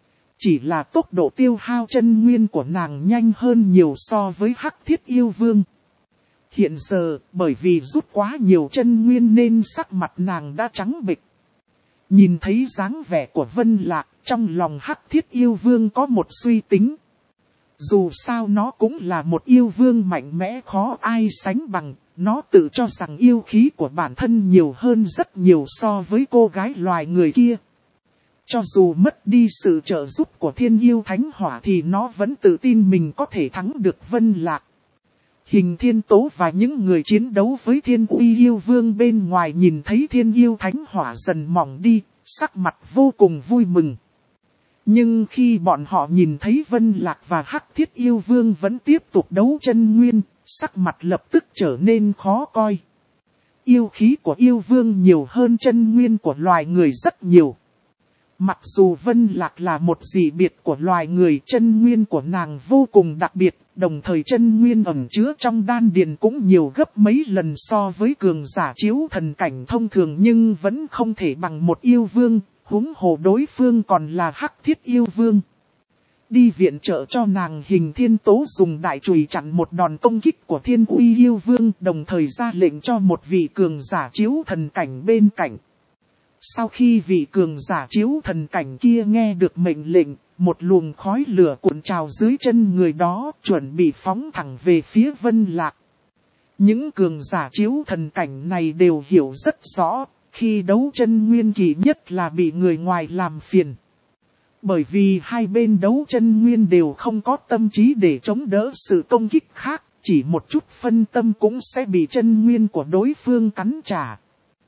Chỉ là tốc độ tiêu hao chân nguyên của nàng nhanh hơn nhiều so với Hắc Thiết Yêu Vương. Hiện giờ, bởi vì rút quá nhiều chân nguyên nên sắc mặt nàng đã trắng bệch. Nhìn thấy dáng vẻ của Vân Lạc, trong lòng Hắc Thiết Yêu Vương có một suy tính. Dù sao nó cũng là một yêu vương mạnh mẽ khó ai sánh bằng, nó tự cho rằng yêu khí của bản thân nhiều hơn rất nhiều so với cô gái loài người kia. Cho dù mất đi sự trợ giúp của thiên yêu thánh hỏa thì nó vẫn tự tin mình có thể thắng được Vân Lạc. Hình Thiên Tố và những người chiến đấu với Thiên Uy Yêu Vương bên ngoài nhìn thấy thiên yêu thánh hỏa dần mỏng đi, sắc mặt vô cùng vui mừng. Nhưng khi bọn họ nhìn thấy Vân Lạc và Hắc Thiết Yêu Vương vẫn tiếp tục đấu chân nguyên, sắc mặt lập tức trở nên khó coi. Yêu khí của yêu vương nhiều hơn chân nguyên của loài người rất nhiều. Mặc dù Vân Lạc là một dị biệt của loài người, chân nguyên của nàng vô cùng đặc biệt, đồng thời chân nguyên ẩn chứa trong đan điền cũng nhiều gấp mấy lần so với cường giả chiếu thần cảnh thông thường, nhưng vẫn không thể bằng một yêu vương, huống hồ đối phương còn là Hắc Thiết Yêu Vương. Đi viện trợ cho nàng, Hình Thiên Tố dùng đại chùy chặn một đòn công kích của Thiên Uy Yêu Vương, đồng thời ra lệnh cho một vị cường giả chiếu thần cảnh bên cạnh. Sau khi vị cường giả chiếu thần cảnh kia nghe được mệnh lệnh, một luồng khói lửa cuộn trào dưới chân người đó, chuẩn bị phóng thẳng về phía Vân Lạc. Những cường giả chiếu thần cảnh này đều hiểu rất rõ, khi đấu chân nguyên kỳ nhất là bị người ngoài làm phiền. Bởi vì hai bên đấu chân nguyên đều không có tâm trí để chống đỡ sự công kích khác, chỉ một chút phân tâm cũng sẽ bị chân nguyên của đối phương cắn trả.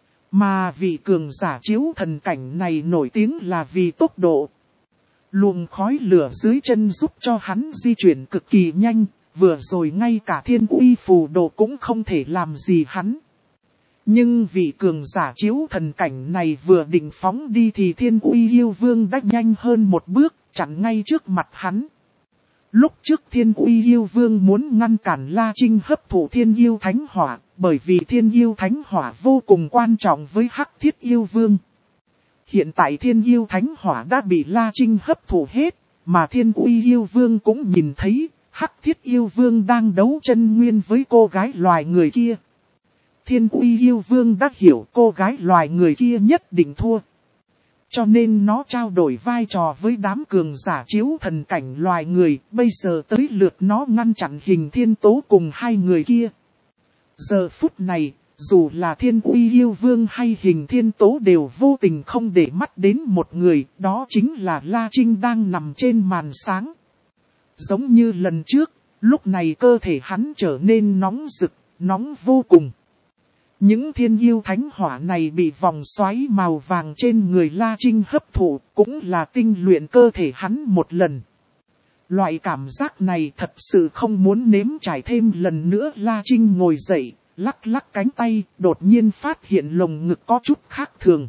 Mà vị cường giả chiếu thần cảnh này nổi tiếng là vì tốc độ. Luồng khói lửa dưới chân giúp cho hắn di chuyển cực kỳ nhanh, vừa rồi ngay cả Thiên Uy phù đồ cũng không thể làm gì hắn. Nhưng vị cường giả chiếu thần cảnh này vừa định phóng đi thì Thiên Uy Yêu Vương đã nhanh hơn một bước, chặn ngay trước mặt hắn. Lúc trước Thiên Uy Yêu Vương muốn ngăn cản La Trinh hấp thụ Thiên Yêu Thánh Hỏa, bởi vì Thiên Yêu Thánh Hỏa vô cùng quan trọng với Hắc Thiết Yêu Vương. Hiện tại Thiên Yêu Thánh Hỏa đã bị La Trinh hấp thụ hết, mà Thiên Uy Yêu Vương cũng nhìn thấy, Hắc Thiết Yêu Vương đang đấu chân nguyên với cô gái loài người kia. Thiên Uy Yêu Vương đã hiểu cô gái loài người kia nhất định thua. Cho nên nó trao đổi vai trò với đám cường giả chiếu thần cảnh loài người, bây giờ tới lượt nó ngăn chặn Hình Thiên Tố cùng hai người kia. Giờ phút này, Dù là Thiên Uy Yêu Vương hay Hình Thiên Tố đều vô tình không để mắt đến một người, đó chính là La Trinh đang nằm trên màn sáng. Giống như lần trước, lúc này cơ thể hắn trở nên nóng rực, nóng vô cùng. Những thiên yêu thánh hỏa này bị vòng xoáy màu vàng trên người La Trinh hấp thụ, cũng là tinh luyện cơ thể hắn một lần. Loại cảm giác này thật sự không muốn nếm trải thêm lần nữa. La Trinh ngồi dậy, lắc lắc cánh tay, đột nhiên phát hiện lồng ngực có chút khác thường.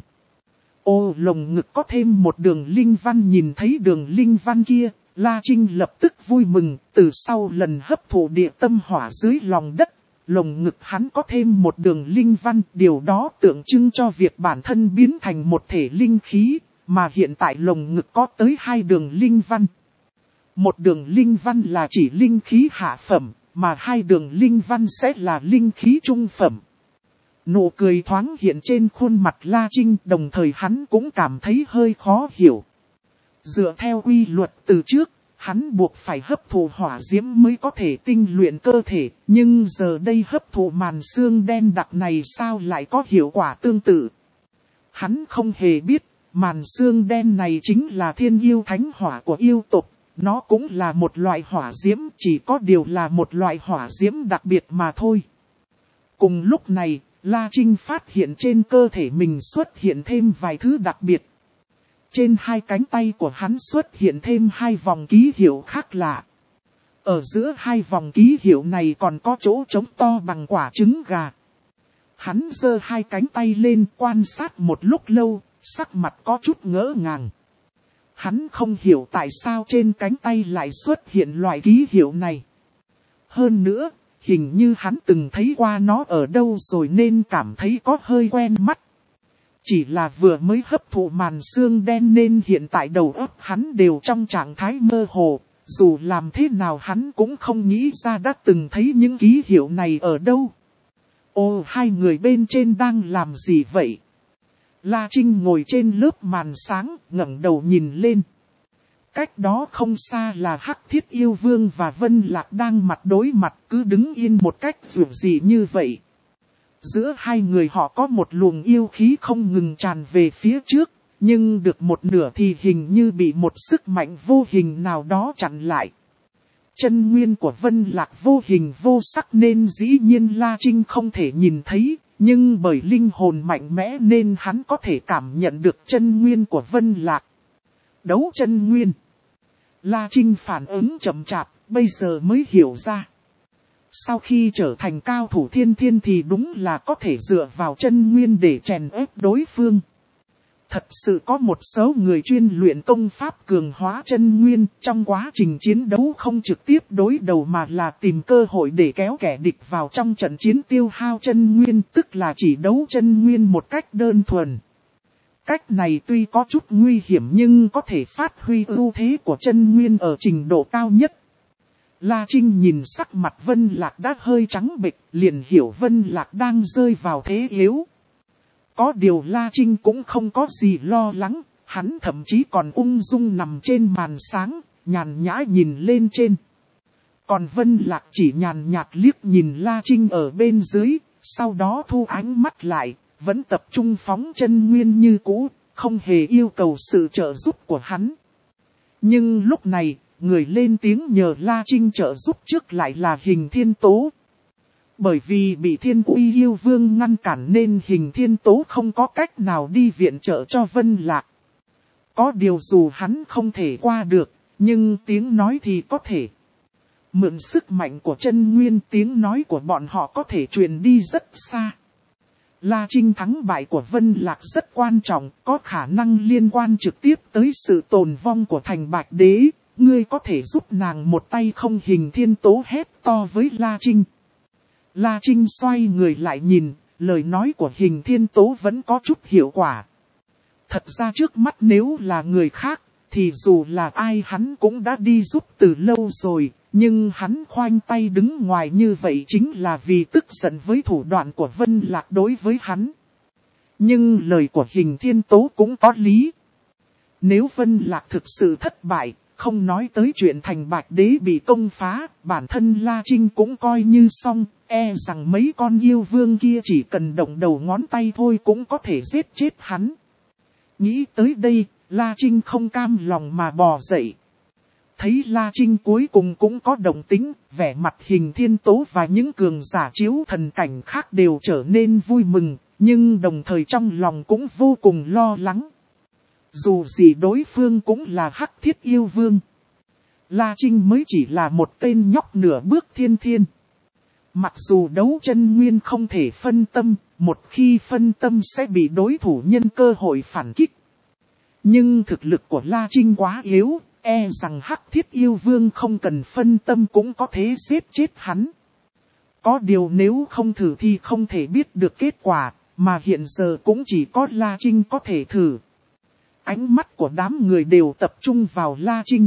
Ô, lồng ngực có thêm một đường linh văn. Nhìn thấy đường linh văn kia, La Trinh lập tức vui mừng. Từ sau lần hấp thụ địa tâm hỏa dưới lòng đất, lồng ngực hắn có thêm một đường linh văn. Điều đó tượng trưng cho việc bản thân biến thành một thể linh khí, mà hiện tại lồng ngực có tới hai đường linh văn. Một đường linh văn là chỉ linh khí hạ phẩm, mà hai đường linh văn sẽ là linh khí trung phẩm. Nụ cười thoáng hiện trên khuôn mặt La Trinh, đồng thời hắn cũng cảm thấy hơi khó hiểu. Dựa theo quy luật từ trước, hắn buộc phải hấp thụ hỏa diễm mới có thể tinh luyện cơ thể, nhưng giờ đây hấp thụ màn xương đen đặc này sao lại có hiệu quả tương tự. Hắn không hề biết, màn xương đen này chính là thiên yêu thánh hỏa của yêu tộc. Nó cũng là một loại hỏa diễm, chỉ có điều là một loại hỏa diễm đặc biệt mà thôi. Cùng lúc này, La Trinh phát hiện trên cơ thể mình xuất hiện thêm vài thứ đặc biệt. Trên hai cánh tay của hắn xuất hiện thêm hai vòng ký hiệu khác lạ. Ở giữa hai vòng ký hiệu này còn có chỗ trống to bằng quả trứng gà. Hắn giơ hai cánh tay lên quan sát một lúc lâu, sắc mặt có chút ngỡ ngàng. Hắn không hiểu tại sao trên cánh tay lại xuất hiện loại ký hiệu này. Hơn nữa, hình như hắn từng thấy qua nó ở đâu rồi nên cảm thấy có hơi quen mắt. Chỉ là vừa mới hấp thụ màn xương đen nên hiện tại đầu óc hắn đều trong trạng thái mơ hồ. Dù làm thế nào hắn cũng không nghĩ ra đã từng thấy những ký hiệu này ở đâu. Ô, hai người bên trên đang làm gì vậy? La Trinh ngồi trên lớp màn sáng, ngẩng đầu nhìn lên. Cách đó không xa là Hắc Thiết Yêu Vương và Vân Lạc đang mặt đối mặt, cứ đứng yên một cách dù gì như vậy. Giữa hai người họ có một luồng yêu khí không ngừng tràn về phía trước, nhưng được một nửa thì hình như bị một sức mạnh vô hình nào đó chặn lại. Chân nguyên của Vân Lạc vô hình vô sắc nên dĩ nhiên La Trinh không thể nhìn thấy. Nhưng bởi linh hồn mạnh mẽ nên hắn có thể cảm nhận được chân nguyên của Vân Lạc. Đấu chân nguyên. La Trinh phản ứng chậm chạp, bây giờ mới hiểu ra. Sau khi trở thành cao thủ thiên thiên thì đúng là có thể dựa vào chân nguyên để chèn ép đối phương. Thật sự có một số người chuyên luyện công pháp cường hóa chân nguyên, trong quá trình chiến đấu không trực tiếp đối đầu mà là tìm cơ hội để kéo kẻ địch vào trong trận chiến tiêu hao chân nguyên, tức là chỉ đấu chân nguyên một cách đơn thuần. Cách này tuy có chút nguy hiểm nhưng có thể phát huy ưu thế của chân nguyên ở trình độ cao nhất. La Trinh nhìn sắc mặt Vân Lạc đã hơi trắng bệch, liền hiểu Vân Lạc đang rơi vào thế yếu. Có điều La Trinh cũng không có gì lo lắng, hắn thậm chí còn ung dung nằm trên màn sáng, nhàn nhã nhìn lên trên. Còn Vân Lạc chỉ nhàn nhạt liếc nhìn La Trinh ở bên dưới, sau đó thu ánh mắt lại, vẫn tập trung phóng chân nguyên như cũ, không hề yêu cầu sự trợ giúp của hắn. Nhưng lúc này, người lên tiếng nhờ La Trinh trợ giúp trước lại là Hình Thiên Tố. Bởi vì bị Thiên Uy Yêu Vương ngăn cản nên Hình Thiên Tố không có cách nào đi viện trợ cho Vân Lạc. Có điều dù hắn không thể qua được, nhưng tiếng nói thì có thể. Mượn sức mạnh của chân nguyên, tiếng nói của bọn họ có thể truyền đi rất xa. La Trinh thắng bại của Vân Lạc rất quan trọng, có khả năng liên quan trực tiếp tới sự tồn vong của thành Bạch Đế. Ngươi có thể giúp nàng một tay không? Hình Thiên Tố hét to với La Trinh. La Trinh xoay người lại nhìn, lời nói của Hình Thiên Tố vẫn có chút hiệu quả. Thật ra trước mắt nếu là người khác, thì dù là ai hắn cũng đã đi giúp từ lâu rồi, nhưng hắn khoanh tay đứng ngoài như vậy chính là vì tức giận với thủ đoạn của Vân Lạc đối với hắn. Nhưng lời của Hình Thiên Tố cũng có lý. Nếu Vân Lạc thực sự thất bại, Không nói tới chuyện thành Bạch Đế bị công phá, bản thân La Trinh cũng coi như xong, e rằng mấy con yêu vương kia chỉ cần động đầu ngón tay thôi cũng có thể giết chết hắn. Nghĩ tới đây, La Trinh không cam lòng mà bò dậy. Thấy La Trinh cuối cùng cũng có động tính, vẻ mặt Hình Thiên Tố và những cường giả chiếu thần cảnh khác đều trở nên vui mừng, nhưng đồng thời trong lòng cũng vô cùng lo lắng. Dù gì đối phương cũng là Hắc Thiết Yêu Vương. La Trinh mới chỉ là một tên nhóc nửa bước thiên thiên. Mặc dù đấu chân nguyên không thể phân tâm, một khi phân tâm sẽ bị đối thủ nhân cơ hội phản kích. Nhưng thực lực của La Trinh quá yếu, e rằng Hắc Thiết Yêu Vương không cần phân tâm cũng có thể giết chết hắn. Có điều nếu không thử thì không thể biết được kết quả, mà hiện giờ cũng chỉ có La Trinh có thể thử. Ánh mắt của đám người đều tập trung vào La Trinh.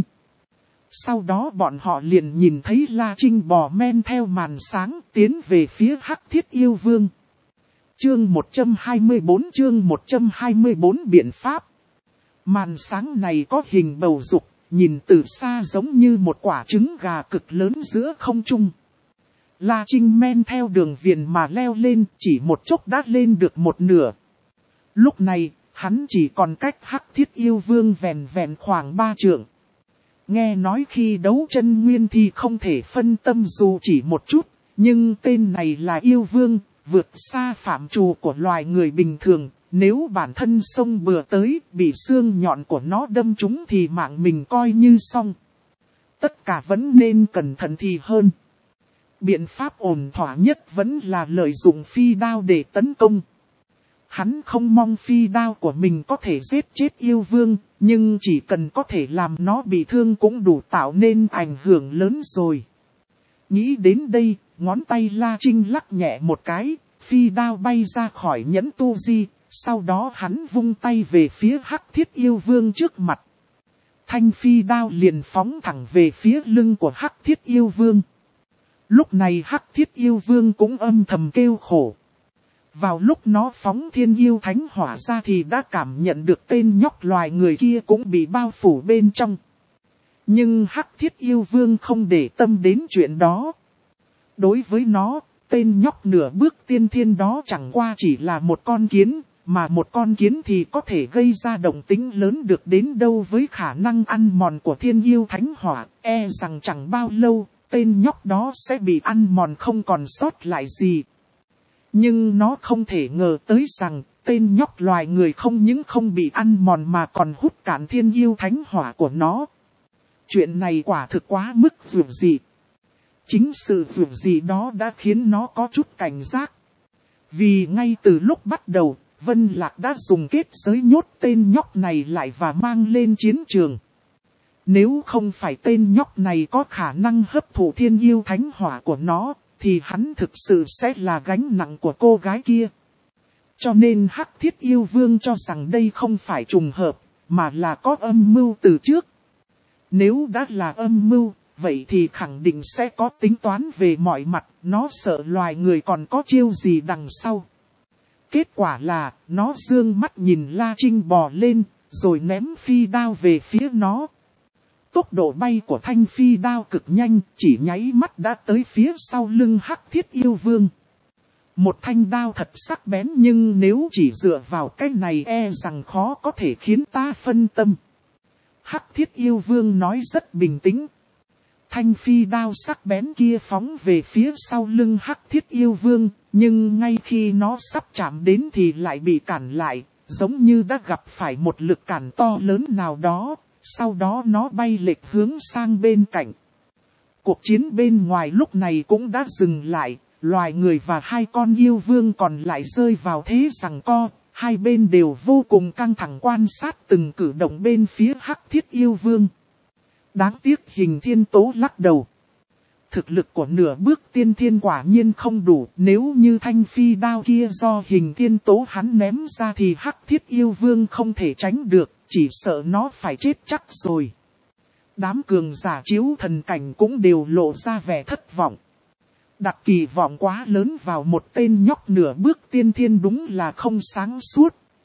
Sau đó bọn họ liền nhìn thấy La Trinh bò men theo màn sáng tiến về phía Hắc Thiết Yêu Vương. Chương một trăm hai mươi bốn chương một trăm hai mươi bốn biện pháp. Màn sáng này có hình bầu dục, nhìn từ xa giống như một quả trứng gà cực lớn giữa không trung. La Trinh men theo đường viền mà leo lên, chỉ một chốc đã lên được một nửa. Lúc này, hắn chỉ còn cách Hắc Thiết Yêu Vương vẹn vẹn khoảng ba trượng. Nghe nói khi đấu chân nguyên thì không thể phân tâm dù chỉ một chút, nhưng tên này là yêu vương, vượt xa phạm trù của loài người bình thường. Nếu bản thân xông bừa tới, bị xương nhọn của nó đâm trúng thì mạng mình coi như xong. Tất cả vẫn nên cẩn thận thì hơn. Biện pháp ổn thỏa nhất vẫn là lợi dụng phi đao để tấn công. Hắn không mong phi đao của mình có thể giết chết yêu vương, nhưng chỉ cần có thể làm nó bị thương cũng đủ tạo nên ảnh hưởng lớn rồi. Nghĩ đến đây, ngón tay La Trinh lắc nhẹ một cái, phi đao bay ra khỏi nhẫn tu di, sau đó hắn vung tay về phía Hắc Thiết Yêu Vương trước mặt. Thanh phi đao liền phóng thẳng về phía lưng của Hắc Thiết Yêu Vương. Lúc này Hắc Thiết Yêu Vương cũng âm thầm kêu khổ. Vào lúc nó phóng thiên yêu thánh hỏa ra thì đã cảm nhận được tên nhóc loài người kia cũng bị bao phủ bên trong. Nhưng Hắc Thiết Yêu Vương không để tâm đến chuyện đó. Đối với nó, tên nhóc nửa bước tiên thiên đó chẳng qua chỉ là một con kiến, mà một con kiến thì có thể gây ra động tĩnh lớn được đến đâu với khả năng ăn mòn của thiên yêu thánh hỏa, e rằng chẳng bao lâu, tên nhóc đó sẽ bị ăn mòn không còn sót lại gì. Nhưng nó không thể ngờ tới rằng, tên nhóc loài người không những không bị ăn mòn mà còn hút cạn thiên yêu thánh hỏa của nó. Chuyện này quả thực quá mức vượt dị. Chính sự vượt dị đó đã khiến nó có chút cảnh giác. Vì ngay từ lúc bắt đầu, Vân Lạc đã dùng kết giới nhốt tên nhóc này lại và mang lên chiến trường. Nếu không phải tên nhóc này có khả năng hấp thụ thiên yêu thánh hỏa của nó, thì hắn thực sự sẽ là gánh nặng của cô gái kia. Cho nên Hắc Thiết Yêu Vương cho rằng đây không phải trùng hợp, mà là có âm mưu từ trước. Nếu đã là âm mưu, vậy thì khẳng định sẽ có tính toán về mọi mặt, nó sợ loài người còn có chiêu gì đằng sau. Kết quả là, nó dương mắt nhìn La Trinh bò lên, rồi ném phi đao về phía nó. Tốc độ bay của thanh phi đao cực nhanh, chỉ nháy mắt đã tới phía sau lưng Hắc Thiết Yêu Vương. Một thanh đao thật sắc bén nhưng nếu chỉ dựa vào cái này e rằng khó có thể khiến ta phân tâm. Hắc Thiết Yêu Vương nói rất bình tĩnh. Thanh phi đao sắc bén kia phóng về phía sau lưng Hắc Thiết Yêu Vương, nhưng ngay khi nó sắp chạm đến thì lại bị cản lại, giống như đã gặp phải một lực cản to lớn nào đó. Sau đó nó bay lệch hướng sang bên cạnh. Cuộc chiến bên ngoài lúc này cũng đã dừng lại, loài người và hai con yêu vương còn lại rơi vào thế giằng co, hai bên đều vô cùng căng thẳng quan sát từng cử động bên phía Hắc Thiết Yêu Vương. Đáng tiếc Hình Thiên Tố lắc đầu. Thực lực của nửa bước tiên thiên quả nhiên không đủ, nếu như thanh phi đao kia do Hình Thiên Tố hắn ném ra thì Hắc Thiết Yêu Vương không thể tránh được. Chỉ sợ nó phải chết chắc rồi. Đám cường giả chiếu thần cảnh cũng đều lộ ra vẻ thất vọng. Đặt kỳ vọng quá lớn vào một tên nhóc nửa bước tiên thiên đúng là không sáng suốt.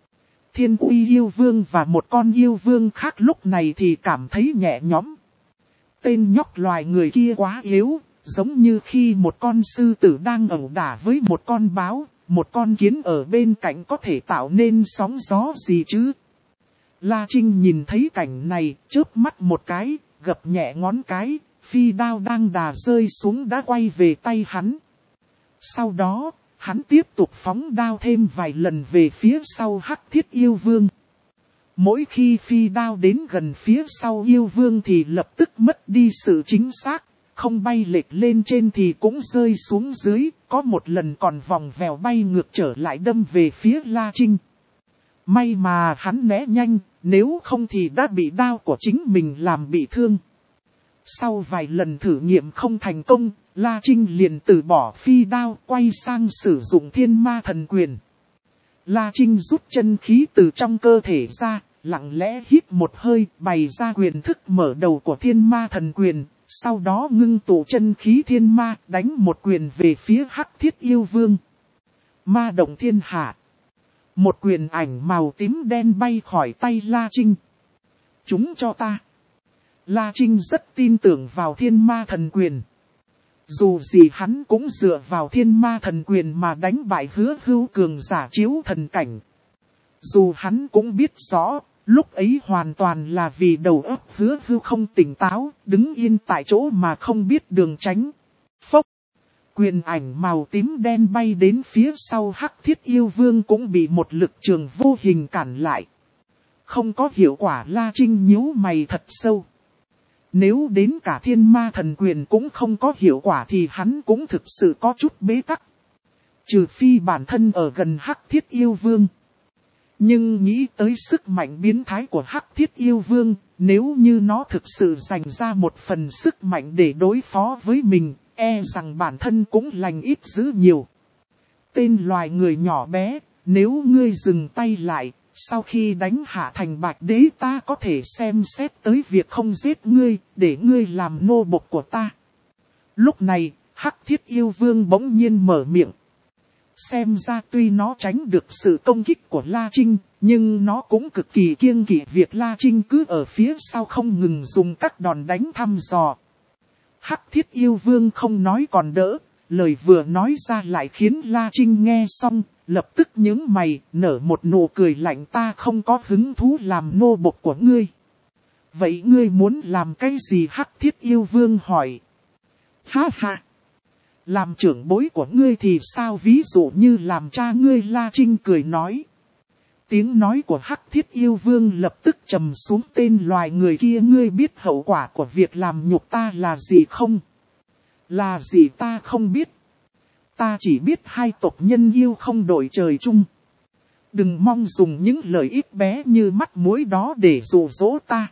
Thiên Uy yêu vương và một con yêu vương khác lúc này thì cảm thấy nhẹ nhõm. Tên nhóc loài người kia quá yếu, giống như khi một con sư tử đang ẩu đả với một con báo, một con kiến ở bên cạnh có thể tạo nên sóng gió gì chứ. La Trinh nhìn thấy cảnh này, chớp mắt một cái, gập nhẹ ngón cái, phi đao đang đà rơi xuống đã quay về tay hắn. Sau đó, hắn tiếp tục phóng đao thêm vài lần về phía sau Hắc Thiết yêu vương. Mỗi khi phi đao đến gần phía sau yêu vương thì lập tức mất đi sự chính xác, không bay lệch lên trên thì cũng rơi xuống dưới, có một lần còn vòng vèo bay ngược trở lại đâm về phía La Trinh. May mà hắn né nhanh, nếu không thì đã bị đao của chính mình làm bị thương. Sau vài lần thử nghiệm không thành công, La Trinh liền từ bỏ phi đao quay sang sử dụng thiên ma thần quyền. La Trinh rút chân khí từ trong cơ thể ra, lặng lẽ hít một hơi bày ra quyền thức mở đầu của thiên ma thần quyền. Sau đó ngưng tụ chân khí thiên ma đánh một quyền về phía Hắc Thiết yêu vương. Ma động thiên hạ. Một quyền ảnh màu tím đen bay khỏi tay La Trinh. Chúng cho ta. La Trinh rất tin tưởng vào thiên ma thần quyền. Dù gì hắn cũng dựa vào thiên ma thần quyền mà đánh bại Hứa Hưu cường giả chiếu thần cảnh. Dù hắn cũng biết rõ, lúc ấy hoàn toàn là vì đầu óc Hứa Hưu không tỉnh táo, đứng yên tại chỗ mà không biết đường tránh. Phốc! Quyền ảnh màu tím đen bay đến phía sau Hắc Thiết yêu vương cũng bị một lực trường vô hình cản lại. Không có hiệu quả, La Trinh nhíu mày thật sâu. Nếu đến cả thiên ma thần quyền cũng không có hiệu quả thì hắn cũng thực sự có chút bế tắc. Trừ phi bản thân ở gần Hắc Thiết yêu vương. Nhưng nghĩ tới sức mạnh biến thái của Hắc Thiết yêu vương, nếu như nó thực sự dành ra một phần sức mạnh để đối phó với mình, e rằng bản thân cũng lành ít dữ nhiều. Tên loài người nhỏ bé, nếu ngươi dừng tay lại, sau khi đánh hạ thành Bạch Đế ta có thể xem xét tới việc không giết ngươi, để ngươi làm nô bộc của ta. Lúc này, Hắc Thiết yêu vương bỗng nhiên mở miệng. Xem ra tuy nó tránh được sự công kích của La Trinh, nhưng nó cũng cực kỳ kiêng kỵ việc La Trinh cứ ở phía sau không ngừng dùng các đòn đánh thăm dò. Hắc Thiết yêu vương không nói còn đỡ, lời vừa nói ra lại khiến La Trinh nghe xong, lập tức nhướng mày, nở một nụ cười lạnh. Ta không có hứng thú làm nô bộc của ngươi. Vậy ngươi muốn làm cái gì? Hắc Thiết yêu vương hỏi. Ha ha! Làm trưởng bối của ngươi thì sao, ví dụ như làm cha ngươi? La Trinh cười nói. Tiếng nói của Hắc Thiết yêu vương lập tức trầm xuống. Tên loài người kia, ngươi biết hậu quả của việc làm nhục ta là gì không? Là gì ta không biết. Ta chỉ biết hai tộc nhân yêu không đổi trời chung. Đừng mong dùng những lời ít bé như mắt muối đó để dụ dỗ ta.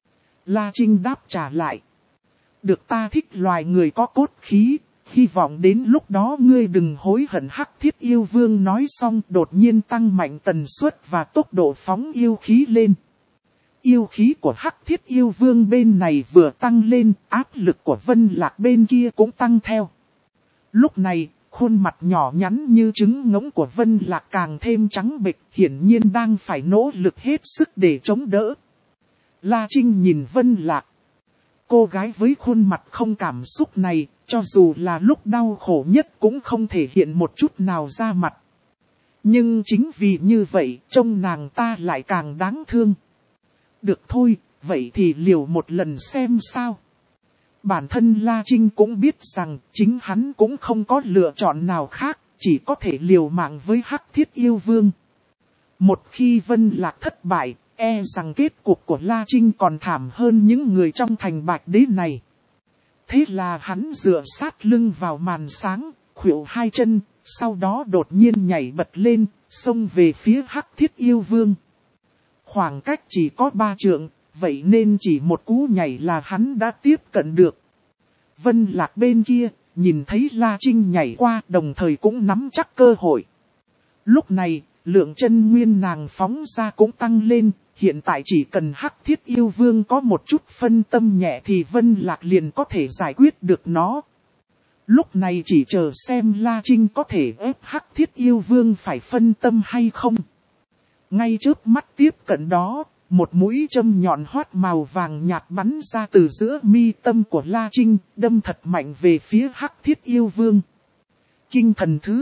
La Trinh đáp trả lại. Được, ta thích loài người có cốt khí. Hy vọng đến lúc đó ngươi đừng hối hận. Hắc Thiết yêu vương nói xong đột nhiên tăng mạnh tần suất và tốc độ phóng yêu khí lên. Yêu khí của Hắc Thiết yêu vương bên này vừa tăng lên, áp lực của Vân Lạc bên kia cũng tăng theo. Lúc này, khuôn mặt nhỏ nhắn như trứng ngỗng của Vân Lạc càng thêm trắng bệch, hiển nhiên đang phải nỗ lực hết sức để chống đỡ. La Trinh nhìn Vân Lạc. Cô gái với khuôn mặt không cảm xúc này, cho dù là lúc đau khổ nhất cũng không thể hiện một chút nào ra mặt. Nhưng chính vì như vậy, trông nàng ta lại càng đáng thương. Được thôi, vậy thì liều một lần xem sao. Bản thân La Trinh cũng biết rằng chính hắn cũng không có lựa chọn nào khác, chỉ có thể liều mạng với Hắc Thiết yêu vương. Một khi Vân Lạc thất bại, e rằng kết cục của La Trinh còn thảm hơn những người trong thành Bạch Đế này. Thế là hắn dựa sát lưng vào màn sáng, khuỵu hai chân, sau đó đột nhiên nhảy bật lên, xông về phía Hắc Thiết yêu vương. Khoảng cách chỉ có ba trượng, vậy nên chỉ một cú nhảy là hắn đã tiếp cận được. Vân Lạc bên kia, nhìn thấy La Trinh nhảy qua, đồng thời cũng nắm chắc cơ hội. Lúc này, lượng chân nguyên nàng phóng ra cũng tăng lên, hiện tại chỉ cần Hắc Thiết yêu vương có một chút phân tâm nhẹ thì Vân Lạc liền có thể giải quyết được nó. Lúc này chỉ chờ xem La Trinh có thể ép Hắc Thiết yêu vương phải phân tâm hay không. Ngay trước mắt tiếp cận đó, một mũi châm nhọn hoắt màu vàng nhạt bắn ra từ giữa mi tâm của La Trinh, đâm thật mạnh về phía Hắc Thiết Yêu Vương. Kinh thần thứ.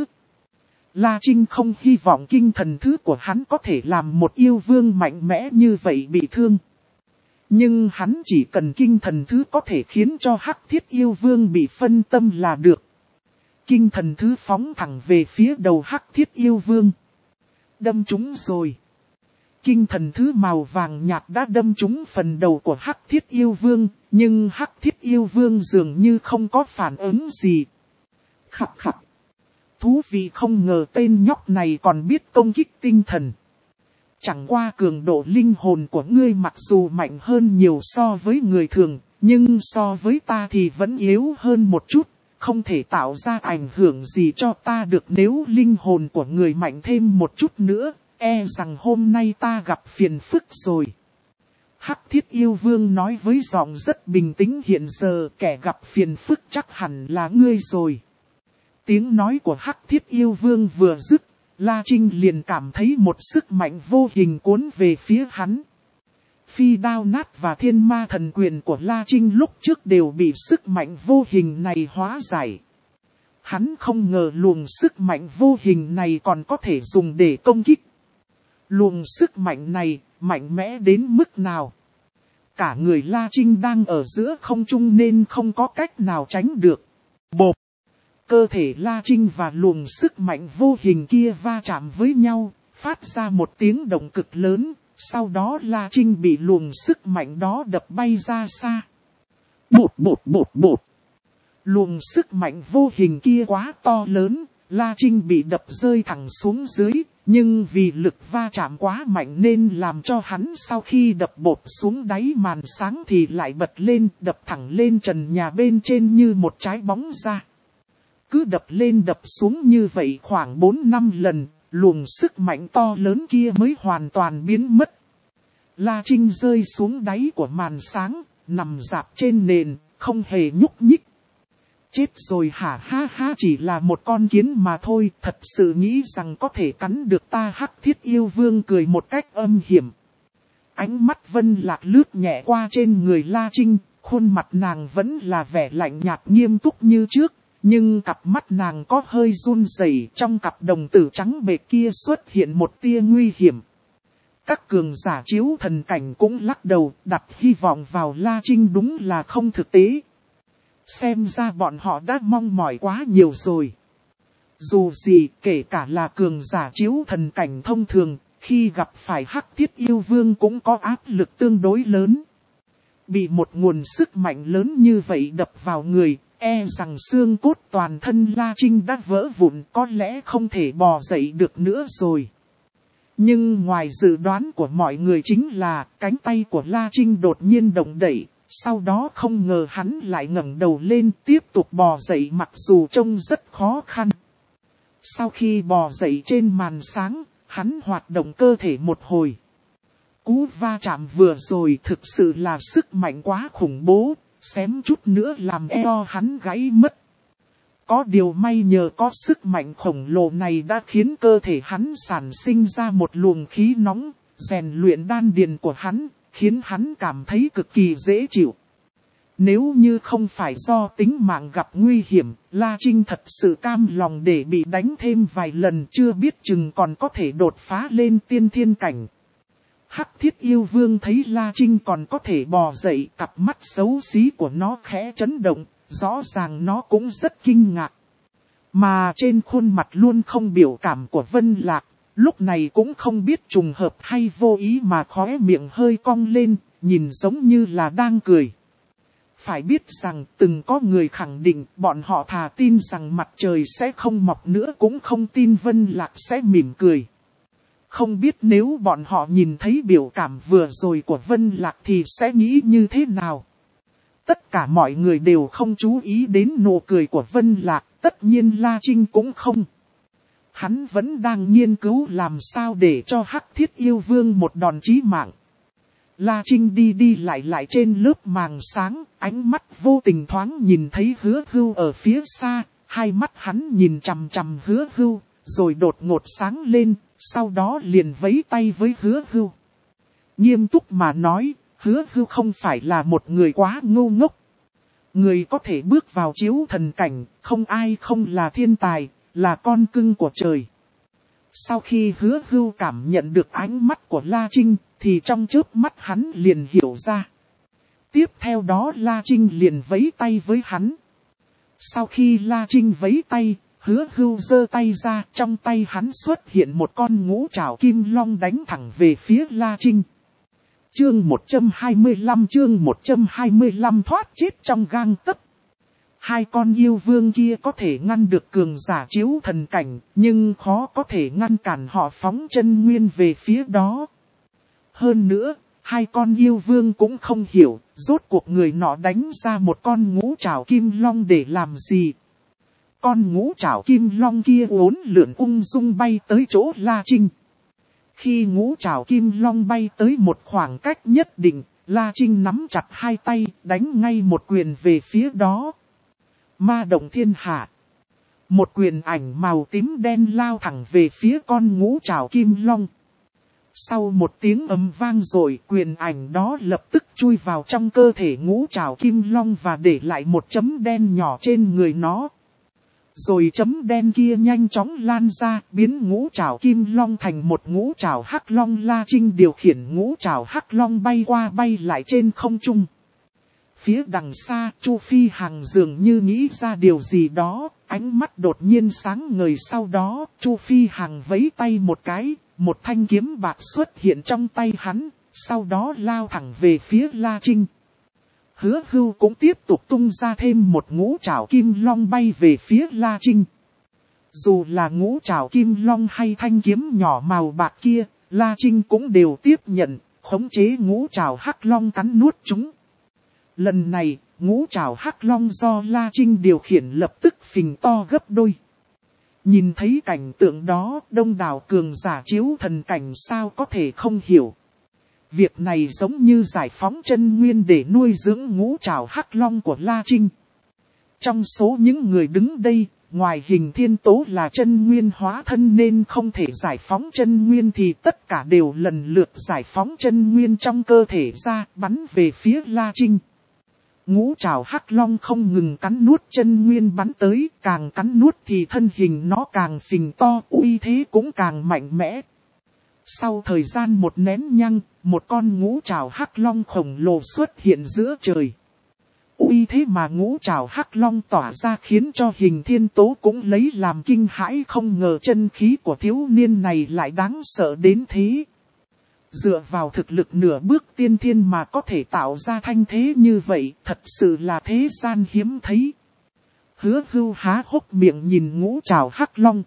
La Trinh không hy vọng kinh thần thứ của hắn có thể làm một yêu vương mạnh mẽ như vậy bị thương. Nhưng hắn chỉ cần kinh thần thứ có thể khiến cho Hắc Thiết Yêu Vương bị phân tâm là được. Kinh thần thứ phóng thẳng về phía đầu Hắc Thiết Yêu Vương. Đâm trúng rồi. Kinh thần thứ màu vàng nhạt đã đâm trúng phần đầu của Hắc Thiết Yêu Vương, nhưng Hắc Thiết Yêu Vương dường như không có phản ứng gì. Khặt khặt. Thú vị không ngờ tên nhóc này còn biết công kích tinh thần. Chẳng qua cường độ linh hồn của ngươi mặc dù mạnh hơn nhiều so với người thường, nhưng so với ta thì vẫn yếu hơn một chút, không thể tạo ra ảnh hưởng gì cho ta được. Nếu linh hồn của người mạnh thêm một chút nữa, e rằng hôm nay ta gặp phiền phức rồi. Hắc Thiết Yêu Vương nói với giọng rất bình tĩnh, hiện giờ kẻ gặp phiền phức chắc hẳn là ngươi rồi. Tiếng nói của Hắc Thiết Yêu Vương vừa dứt, La Trinh liền cảm thấy một sức mạnh vô hình cuốn về phía hắn. Phi đao nát và thiên ma thần quyền của La Trinh lúc trước đều bị sức mạnh vô hình này hóa giải. Hắn không ngờ luồng sức mạnh vô hình này còn có thể dùng để công kích. Luồng sức mạnh này mạnh mẽ đến mức nào? Cả người La Trinh đang ở giữa không trung nên không có cách nào tránh được. Bộp! Cơ thể La Trinh và luồng sức mạnh vô hình kia va chạm với nhau, phát ra một tiếng động cực lớn, sau đó La Trinh bị luồng sức mạnh đó đập bay ra xa. Bụt bụt bụt bụt! Luồng sức mạnh vô hình kia quá to lớn, La Trinh bị đập rơi thẳng xuống dưới, nhưng vì lực va chạm quá mạnh nên làm cho hắn sau khi đập bột xuống đáy màn sáng thì lại bật lên, đập thẳng lên trần nhà bên trên như một trái bóng ra. Cứ đập lên đập xuống như vậy khoảng bốn năm lần, luồng sức mạnh to lớn kia mới hoàn toàn biến mất. La Trinh rơi xuống đáy của màn sáng, nằm rạp trên nền, không hề nhúc nhích. Chết rồi hả? Ha ha, chỉ là một con kiến mà thôi, thật sự nghĩ rằng có thể cắn được ta? Hắc Thiết Yêu Vương cười một cách âm hiểm. Ánh mắt Vân Lạc lướt nhẹ qua trên người La Trinh, khuôn mặt nàng vẫn là vẻ lạnh nhạt nghiêm túc như trước. Nhưng cặp mắt nàng có hơi run rẩy, trong cặp đồng tử trắng bệch kia xuất hiện một tia nguy hiểm. Các cường giả chiếu thần cảnh cũng lắc đầu, đặt hy vọng vào La Trinh đúng là không thực tế. Xem ra bọn họ đã mong mỏi quá nhiều rồi. Dù gì, kể cả là cường giả chiếu thần cảnh thông thường, khi gặp phải Hắc Thiết Yêu Vương cũng có áp lực tương đối lớn. Bị một nguồn sức mạnh lớn như vậy đập vào người, e rằng xương cốt toàn thân La Trinh đã vỡ vụn, có lẽ không thể bò dậy được nữa rồi. Nhưng ngoài dự đoán của mọi người chính là cánh tay của La Trinh đột nhiên động đậy, sau đó không ngờ hắn lại ngẩng đầu lên tiếp tục bò dậy mặc dù trông rất khó khăn. Sau khi bò dậy trên màn sáng, hắn hoạt động cơ thể một hồi. Cú va chạm vừa rồi thực sự là sức mạnh quá khủng bố, xém chút nữa làm eo hắn gãy mất. Có điều may nhờ có sức mạnh khổng lồ này đã khiến cơ thể hắn sản sinh ra một luồng khí nóng, rèn luyện đan điền của hắn, khiến hắn cảm thấy cực kỳ dễ chịu. Nếu như không phải do tính mạng gặp nguy hiểm, La Trinh thật sự cam lòng để bị đánh thêm vài lần, chưa biết chừng còn có thể đột phá lên tiên thiên cảnh. Hắc Thiết Yêu Vương thấy La Trinh còn có thể bò dậy, cặp mắt xấu xí của nó khẽ chấn động, rõ ràng nó cũng rất kinh ngạc. Mà trên khuôn mặt luôn không biểu cảm của Vân Lạc, lúc này cũng không biết trùng hợp hay vô ý mà khóe miệng hơi cong lên, nhìn giống như là đang cười. Phải biết rằng từng có người khẳng định bọn họ thà tin rằng mặt trời sẽ không mọc nữa cũng không tin Vân Lạc sẽ mỉm cười. Không biết nếu bọn họ nhìn thấy biểu cảm vừa rồi của Vân Lạc thì sẽ nghĩ như thế nào. Tất cả mọi người đều không chú ý đến nụ cười của Vân Lạc, tất nhiên La Trinh cũng không. Hắn vẫn đang nghiên cứu làm sao để cho Hắc Thiết Yêu Vương một đòn chí mạng. La Trinh đi đi lại lại trên lớp màng sáng, ánh mắt vô tình thoáng nhìn thấy Hứa Hưu ở phía xa, hai mắt hắn nhìn chằm chằm Hứa Hưu, rồi đột ngột sáng lên, Sau đó liền vẫy tay với Hứa Hưu. Nghiêm túc mà nói, Hứa Hưu không phải là một người quá ngu ngốc. Người có thể bước vào chiếu thần cảnh, không ai không là thiên tài, là con cưng của trời. Sau khi Hứa Hưu cảm nhận được ánh mắt của La Trinh, thì trong chớp mắt hắn liền hiểu ra. Tiếp theo đó La Trinh liền vẫy tay với hắn. Sau khi La Trinh vẫy tay, Hứa Hưu giơ tay ra, trong tay hắn xuất hiện một con ngũ trảo kim long đánh thẳng về phía La Trinh. Chương một trăm hai mươi lăm chương một trăm hai mươi lăm thoát chết trong gang tấc. Hai con yêu vương kia có thể ngăn được cường giả chiếu thần cảnh, nhưng khó có thể ngăn cản họ phóng chân nguyên về phía đó. Hơn nữa, hai con yêu vương cũng không hiểu, rốt cuộc người nọ đánh ra một con ngũ trảo kim long để làm gì. Con ngũ trảo kim long kia uốn lượn ung dung bay tới chỗ La Trinh. Khi ngũ trảo kim long bay tới một khoảng cách nhất định, La Trinh nắm chặt hai tay, đánh ngay một quyền về phía đó. Ma động thiên hạ. Một quyền ảnh màu tím đen lao thẳng về phía con ngũ trảo kim long. Sau một tiếng ầm vang rồi, quyền ảnh đó lập tức chui vào trong cơ thể ngũ trảo kim long và để lại một chấm đen nhỏ trên người nó. Rồi chấm đen kia nhanh chóng lan ra, biến ngũ trảo kim long thành một ngũ trảo hắc long. La Trinh điều khiển ngũ trảo hắc long bay qua bay lại trên không trung. Phía đằng xa, Chu Phi Hằng dường như nghĩ ra điều gì đó, ánh mắt đột nhiên sáng ngời. Sau đó, Chu Phi Hằng vẫy tay một cái, một thanh kiếm bạc xuất hiện trong tay hắn, sau đó lao thẳng về phía La Trinh. Hứa Hưu cũng tiếp tục tung ra thêm một ngũ trảo kim long bay về phía La Trinh. Dù là ngũ trảo kim long hay thanh kiếm nhỏ màu bạc kia, La Trinh cũng đều tiếp nhận, khống chế ngũ trảo hắc long cắn nuốt chúng. Lần này, ngũ trảo hắc long do La Trinh điều khiển lập tức phình to gấp đôi. Nhìn thấy cảnh tượng đó, đông đảo cường giả chiếu thần cảnh sao có thể không hiểu. Việc này giống như giải phóng chân nguyên để nuôi dưỡng ngũ trảo hắc long của La Trinh. Trong số những người đứng đây, ngoài Hình Thiên Tố là chân nguyên hóa thân nên không thể giải phóng chân nguyên thì tất cả đều lần lượt giải phóng chân nguyên trong cơ thể ra, bắn về phía La Trinh. Ngũ trảo hắc long không ngừng cắn nuốt chân nguyên bắn tới, càng cắn nuốt thì thân hình nó càng phình to, uy thế cũng càng mạnh mẽ. Sau thời gian một nén nhang, một con ngũ trảo hắc long khổng lồ xuất hiện giữa trời. Uy thế mà ngũ trảo hắc long tỏa ra khiến cho Hình Thiên Tố cũng lấy làm kinh hãi, không ngờ chân khí của thiếu niên này lại đáng sợ đến thế. Dựa vào thực lực nửa bước tiên thiên mà có thể tạo ra thanh thế như vậy, thật sự là thế gian hiếm thấy. Hứa Hưu há hốc miệng nhìn ngũ trảo hắc long.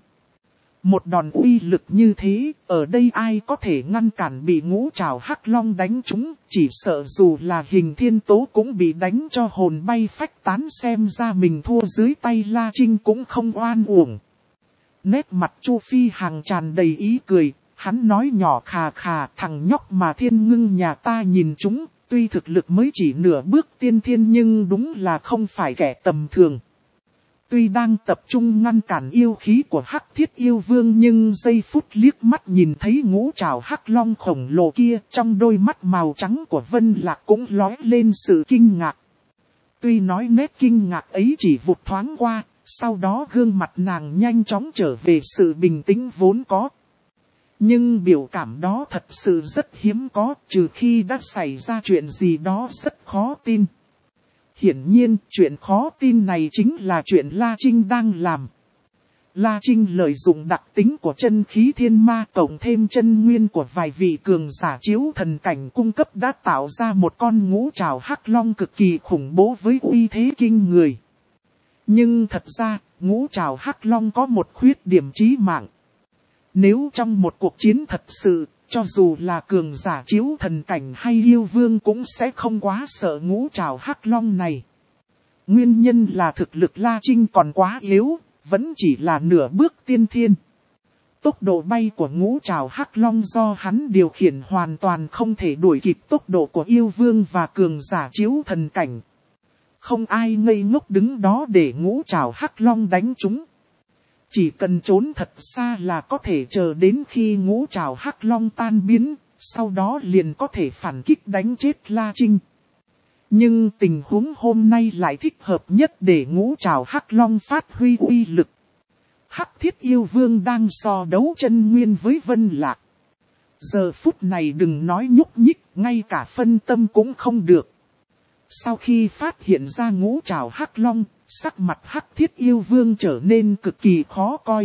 Một đòn uy lực như thế, ở đây ai có thể ngăn cản bị ngũ trảo hắc long đánh trúng, chỉ sợ dù là Hình Thiên Tố cũng bị đánh cho hồn bay phách tán, xem ra mình thua dưới tay La Trinh cũng không oan uổng. Nét mặt Chu Phi Hằng tràn đầy ý cười, hắn nói nhỏ khà khà, thằng nhóc mà Thiên Ngưng nhà ta nhìn chúng, tuy thực lực mới chỉ nửa bước tiên thiên nhưng đúng là không phải kẻ tầm thường. Tuy đang tập trung ngăn cản yêu khí của Hắc Thiết Yêu Vương nhưng giây phút liếc mắt nhìn thấy ngũ trảo hắc long khổng lồ kia, trong đôi mắt màu trắng của Vân Lạc cũng lóe lên sự kinh ngạc. Tuy nói nét kinh ngạc ấy chỉ vụt thoáng qua, sau đó gương mặt nàng nhanh chóng trở về sự bình tĩnh vốn có. Nhưng biểu cảm đó thật sự rất hiếm có, trừ khi đã xảy ra chuyện gì đó rất khó tin. Hiển nhiên, chuyện khó tin này chính là chuyện La Trinh đang làm. La Trinh lợi dụng đặc tính của chân khí thiên ma cộng thêm chân nguyên của vài vị cường giả chiếu thần cảnh cung cấp đã tạo ra một con ngũ trảo hắc long cực kỳ khủng bố với uy thế kinh người. Nhưng thật ra, ngũ trảo hắc long có một khuyết điểm chí mạng. Nếu trong một cuộc chiến thật sự, cho dù là cường giả chiếu thần cảnh hay yêu vương cũng sẽ không quá sợ ngũ trảo hắc long này. Nguyên nhân là thực lực La Trinh còn quá yếu, vẫn chỉ là nửa bước tiên thiên. Tốc độ bay của ngũ trảo hắc long do hắn điều khiển hoàn toàn không thể đuổi kịp tốc độ của yêu vương và cường giả chiếu thần cảnh. Không ai ngây ngốc đứng đó để ngũ trảo hắc long đánh chúng. Chỉ cần trốn thật xa là có thể chờ đến khi ngũ trảo hắc long tan biến, sau đó liền có thể phản kích đánh chết La Trinh. Nhưng tình huống hôm nay lại thích hợp nhất để ngũ trảo hắc long phát huy uy lực. Hắc Thiết Yêu Vương đang so đấu chân nguyên với Vân Lạc. Giờ phút này đừng nói nhúc nhích, ngay cả phân tâm cũng không được. Sau khi phát hiện ra ngũ trảo hắc long, sắc mặt Hắc Thiết Yêu Vương trở nên cực kỳ khó coi.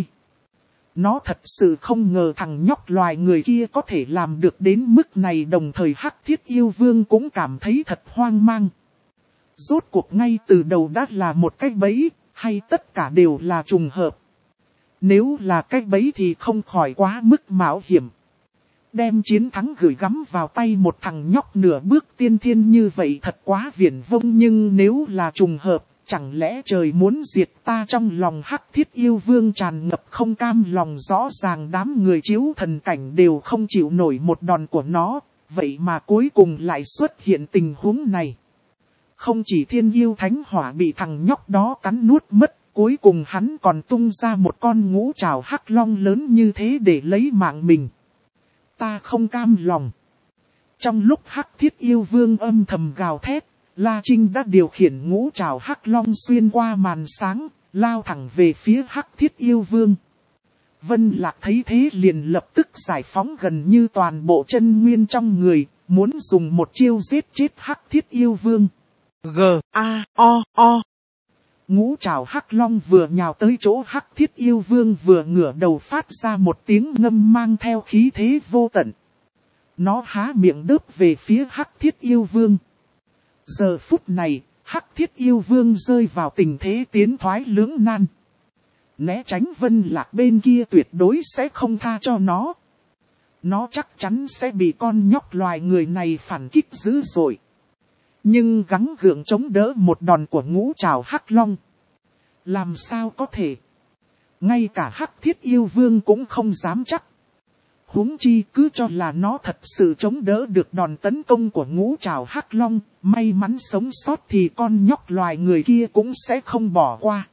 Nó thật sự không ngờ thằng nhóc loài người kia có thể làm được đến mức này, đồng thời Hắc Thiết Yêu Vương cũng cảm thấy thật hoang mang. Rốt cuộc ngay từ đầu đã là một cái bẫy, hay tất cả đều là trùng hợp? Nếu là cái bẫy thì không khỏi quá mức mạo hiểm. Đem chiến thắng gửi gắm vào tay một thằng nhóc nửa bước tiên thiên như vậy thật quá viển vông, nhưng nếu là trùng hợp, chẳng lẽ trời muốn diệt ta? Trong lòng Hắc Thiết Yêu Vương tràn ngập không cam lòng, rõ ràng đám người chiếu thần cảnh đều không chịu nổi một đòn của nó, vậy mà cuối cùng lại xuất hiện tình huống này. Không chỉ thiên yêu thánh hỏa bị thằng nhóc đó cắn nuốt mất, cuối cùng hắn còn tung ra một con ngũ trảo hắc long lớn như thế để lấy mạng mình. Ta không cam lòng. Trong lúc Hắc Thiết Yêu Vương âm thầm gào thét, La Trinh đã điều khiển ngũ trảo hắc long xuyên qua màn sáng, lao thẳng về phía Hắc Thiết Yêu Vương. Vân Lạc thấy thế liền lập tức giải phóng gần như toàn bộ chân nguyên trong người, muốn dùng một chiêu giết chết Hắc Thiết Yêu Vương. G A O O. Ngũ trảo hắc long vừa nhào tới chỗ Hắc Thiết Yêu Vương, vừa ngửa đầu phát ra một tiếng ngâm mang theo khí thế vô tận. Nó há miệng đớp về phía Hắc Thiết Yêu Vương. Giờ phút này, Hắc Thiết Yêu Vương rơi vào tình thế tiến thoái lưỡng nan. Né tránh Vân Lạc bên kia tuyệt đối sẽ không tha cho nó. Nó chắc chắn sẽ bị con nhóc loài người này phản kích dữ dội. Nhưng gắng gượng chống đỡ một đòn của ngũ trảo hắc long. Làm sao có thể? Ngay cả Hắc Thiết Yêu Vương cũng không dám chắc. Huống chi cứ cho là nó thật sự chống đỡ được đòn tấn công của ngũ trảo hắc long, may mắn sống sót thì con nhóc loài người kia cũng sẽ không bỏ qua.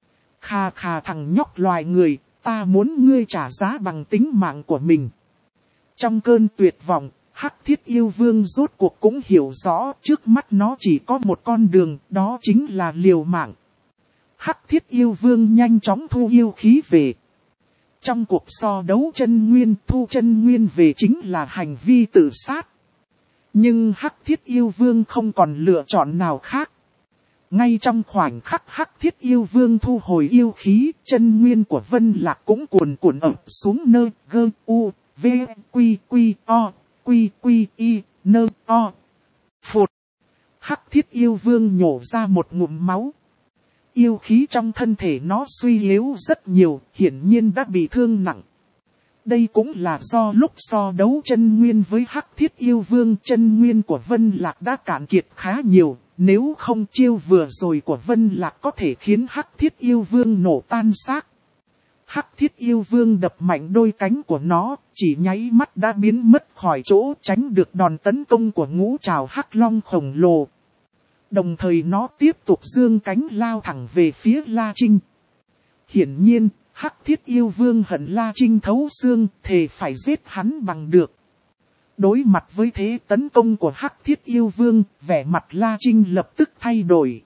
Khà khà thằng nhóc loài người, ta muốn ngươi trả giá bằng tính mạng của mình. Trong cơn tuyệt vọng, Hắc Thiết Yêu Vương rốt cuộc cũng hiểu rõ trước mắt nó chỉ có một con đường, đó chính là liều mạng. Hắc Thiết Yêu Vương nhanh chóng thu yêu khí về. Trong cuộc so đấu chân nguyên, thu chân nguyên về chính là hành vi tự sát. Nhưng Hắc Thiết Yêu Vương không còn lựa chọn nào khác. Ngay trong khoảnh khắc Hắc Thiết Yêu Vương thu hồi yêu khí, chân nguyên của Vân Lạc cũng cuồn cuộn ập xuống nơi gơ u, v, quy quy o, quy quy y, nơ o. Phụt! Hắc Thiết Yêu Vương nhổ ra một ngụm máu. Yêu khí trong thân thể nó suy yếu rất nhiều, hiển nhiên đã bị thương nặng. Đây cũng là do lúc so đấu chân nguyên với Hắc Thiết Yêu Vương, chân nguyên của Vân Lạc đã cạn kiệt khá nhiều, nếu không chiêu vừa rồi của Vân Lạc có thể khiến Hắc Thiết Yêu Vương nổ tan xác. Hắc Thiết Yêu Vương đập mạnh đôi cánh của nó, chỉ nháy mắt đã biến mất khỏi chỗ, tránh được đòn tấn công của ngũ trảo hắc long khổng lồ. Đồng thời nó tiếp tục giương cánh lao thẳng về phía La Trinh. Hiển nhiên, Hắc Thiết Yêu Vương hận La Trinh thấu xương, thề phải giết hắn bằng được. Đối mặt với thế tấn công của Hắc Thiết Yêu Vương, vẻ mặt La Trinh lập tức thay đổi.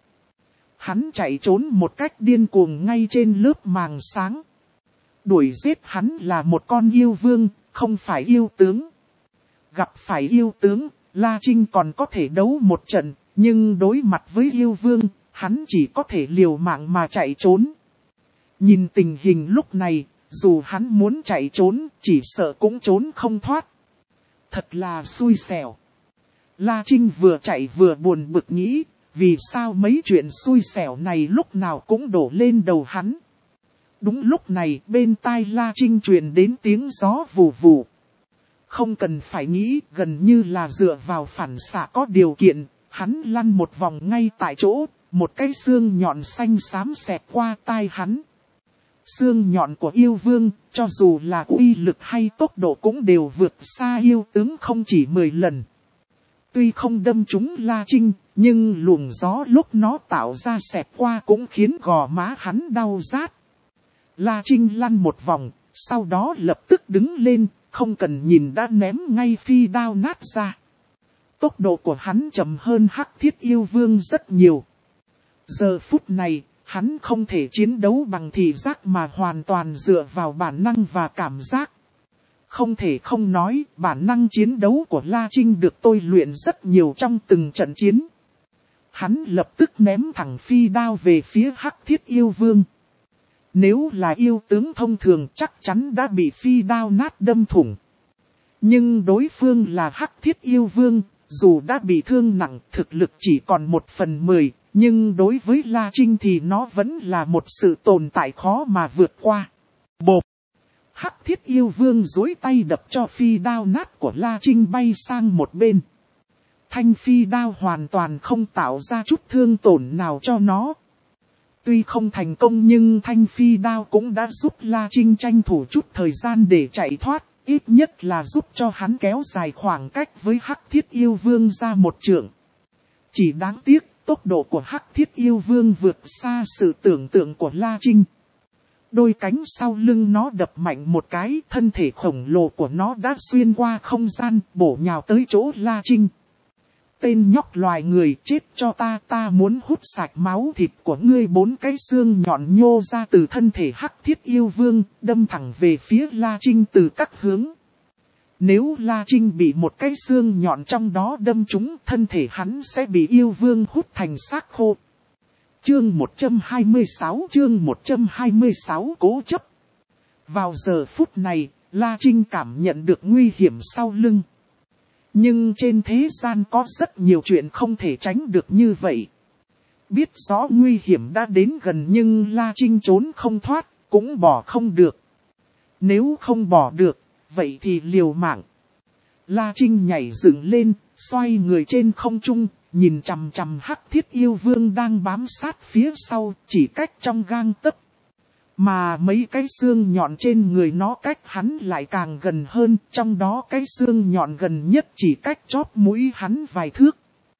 Hắn chạy trốn một cách điên cuồng ngay trên lớp màng sáng. Đuổi giết hắn là một con yêu vương, không phải yêu tướng. Gặp phải yêu tướng, La Trinh còn có thể đấu một trận, nhưng đối mặt với yêu vương, hắn chỉ có thể liều mạng mà chạy trốn. Nhìn tình hình lúc này, dù hắn muốn chạy trốn, chỉ sợ cũng trốn không thoát. Thật là xui xẻo. La Trinh vừa chạy vừa buồn bực nghĩ, vì sao mấy chuyện xui xẻo này lúc nào cũng đổ lên đầu hắn. Đúng lúc này bên tai La Trinh truyền đến tiếng gió vù vù. Không cần phải nghĩ, gần như là dựa vào phản xạ có điều kiện, hắn lăn một vòng ngay tại chỗ, một cái xương nhọn xanh xám xẹt qua tai hắn. Xương nhọn của yêu vương, cho dù là uy lực hay tốc độ cũng đều vượt xa yêu tướng không chỉ mười lần. Tuy không đâm trúng La Trinh, nhưng luồng gió lúc nó tạo ra xẹt qua cũng khiến gò má hắn đau rát. La Trinh lăn một vòng, sau đó lập tức đứng lên, không cần nhìn đã ném ngay phi đao nát ra. Tốc độ của hắn chậm hơn Hắc Thiết Yêu Vương rất nhiều. Giờ phút này, hắn không thể chiến đấu bằng thị giác mà hoàn toàn dựa vào bản năng và cảm giác. Không thể không nói, bản năng chiến đấu của La Trinh được tôi luyện rất nhiều trong từng trận chiến. Hắn lập tức ném thẳng phi đao về phía Hắc Thiết Yêu Vương. Nếu là yêu tướng thông thường chắc chắn đã bị phi đao nát đâm thủng. Nhưng đối phương là Hắc Thiết Yêu Vương, dù đã bị thương nặng, thực lực chỉ còn một phần mười, nhưng đối với La Trinh thì nó vẫn là một sự tồn tại khó mà vượt qua. Bộp! Hắc Thiết Yêu Vương duỗi tay đập cho phi đao nát của La Trinh bay sang một bên. Thanh phi đao hoàn toàn không tạo ra chút thương tổn nào cho nó. Tuy không thành công nhưng thanh phi đao cũng đã giúp La Trinh tranh thủ chút thời gian để chạy thoát, ít nhất là giúp cho hắn kéo dài khoảng cách với Hắc Thiết Yêu Vương ra một trượng. Chỉ đáng tiếc, tốc độ của Hắc Thiết Yêu Vương vượt xa sự tưởng tượng của La Trinh. Đôi cánh sau lưng nó đập mạnh một cái, thân thể khổng lồ của nó đã xuyên qua không gian, bổ nhào tới chỗ La Trinh. Tên nhóc loài người, chết cho ta, ta muốn hút sạch máu thịt của ngươi. Bốn cái xương nhọn nhô ra từ thân thể Hắc Thiết Yêu Vương, đâm thẳng về phía La Trinh từ các hướng. Nếu La Trinh bị một cái xương nhọn trong đó đâm trúng, thân thể hắn sẽ bị yêu vương hút thành xác khô. Chương một trăm hai mươi sáu chương một trăm hai mươi sáu cố chấp. Vào giờ phút này, La Trinh cảm nhận được nguy hiểm sau lưng. Nhưng trên thế gian có rất nhiều chuyện không thể tránh được như vậy. Biết rõ nguy hiểm đã đến gần nhưng La Trinh trốn không thoát, cũng bỏ không được. Nếu không bỏ được, vậy thì liều mạng. La Trinh nhảy dựng lên, xoay người trên không trung, nhìn chằm chằm Hắc Thiết Yêu Vương đang bám sát phía sau, chỉ cách trong gang tấc. Mà mấy cái xương nhọn trên người nó cách hắn lại càng gần hơn, trong đó cái xương nhọn gần nhất chỉ cách chóp mũi hắn vài thước.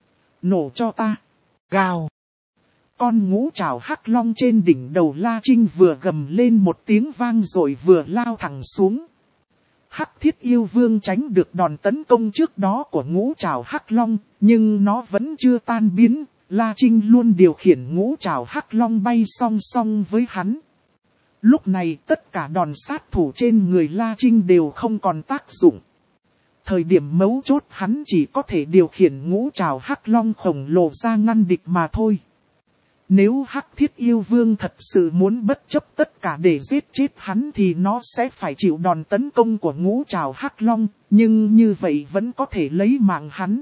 Nổ cho ta! Gào! Con ngũ trảo hắc long trên đỉnh đầu La Trinh vừa gầm lên một tiếng vang rồi vừa lao thẳng xuống. Hắc Thiết Yêu Vương tránh được đòn tấn công trước đó của ngũ trảo hắc long, nhưng nó vẫn chưa tan biến. La Trinh luôn điều khiển ngũ trảo hắc long bay song song với hắn. Lúc này tất cả đòn sát thủ trên người La Trinh đều không còn tác dụng. Thời điểm mấu chốt hắn chỉ có thể điều khiển ngũ trảo hắc long khổng lồ ra ngăn địch mà thôi. Nếu Hắc Thiết Yêu Vương thật sự muốn bất chấp tất cả để giết chết hắn thì nó sẽ phải chịu đòn tấn công của ngũ trảo hắc long, nhưng như vậy vẫn có thể lấy mạng hắn.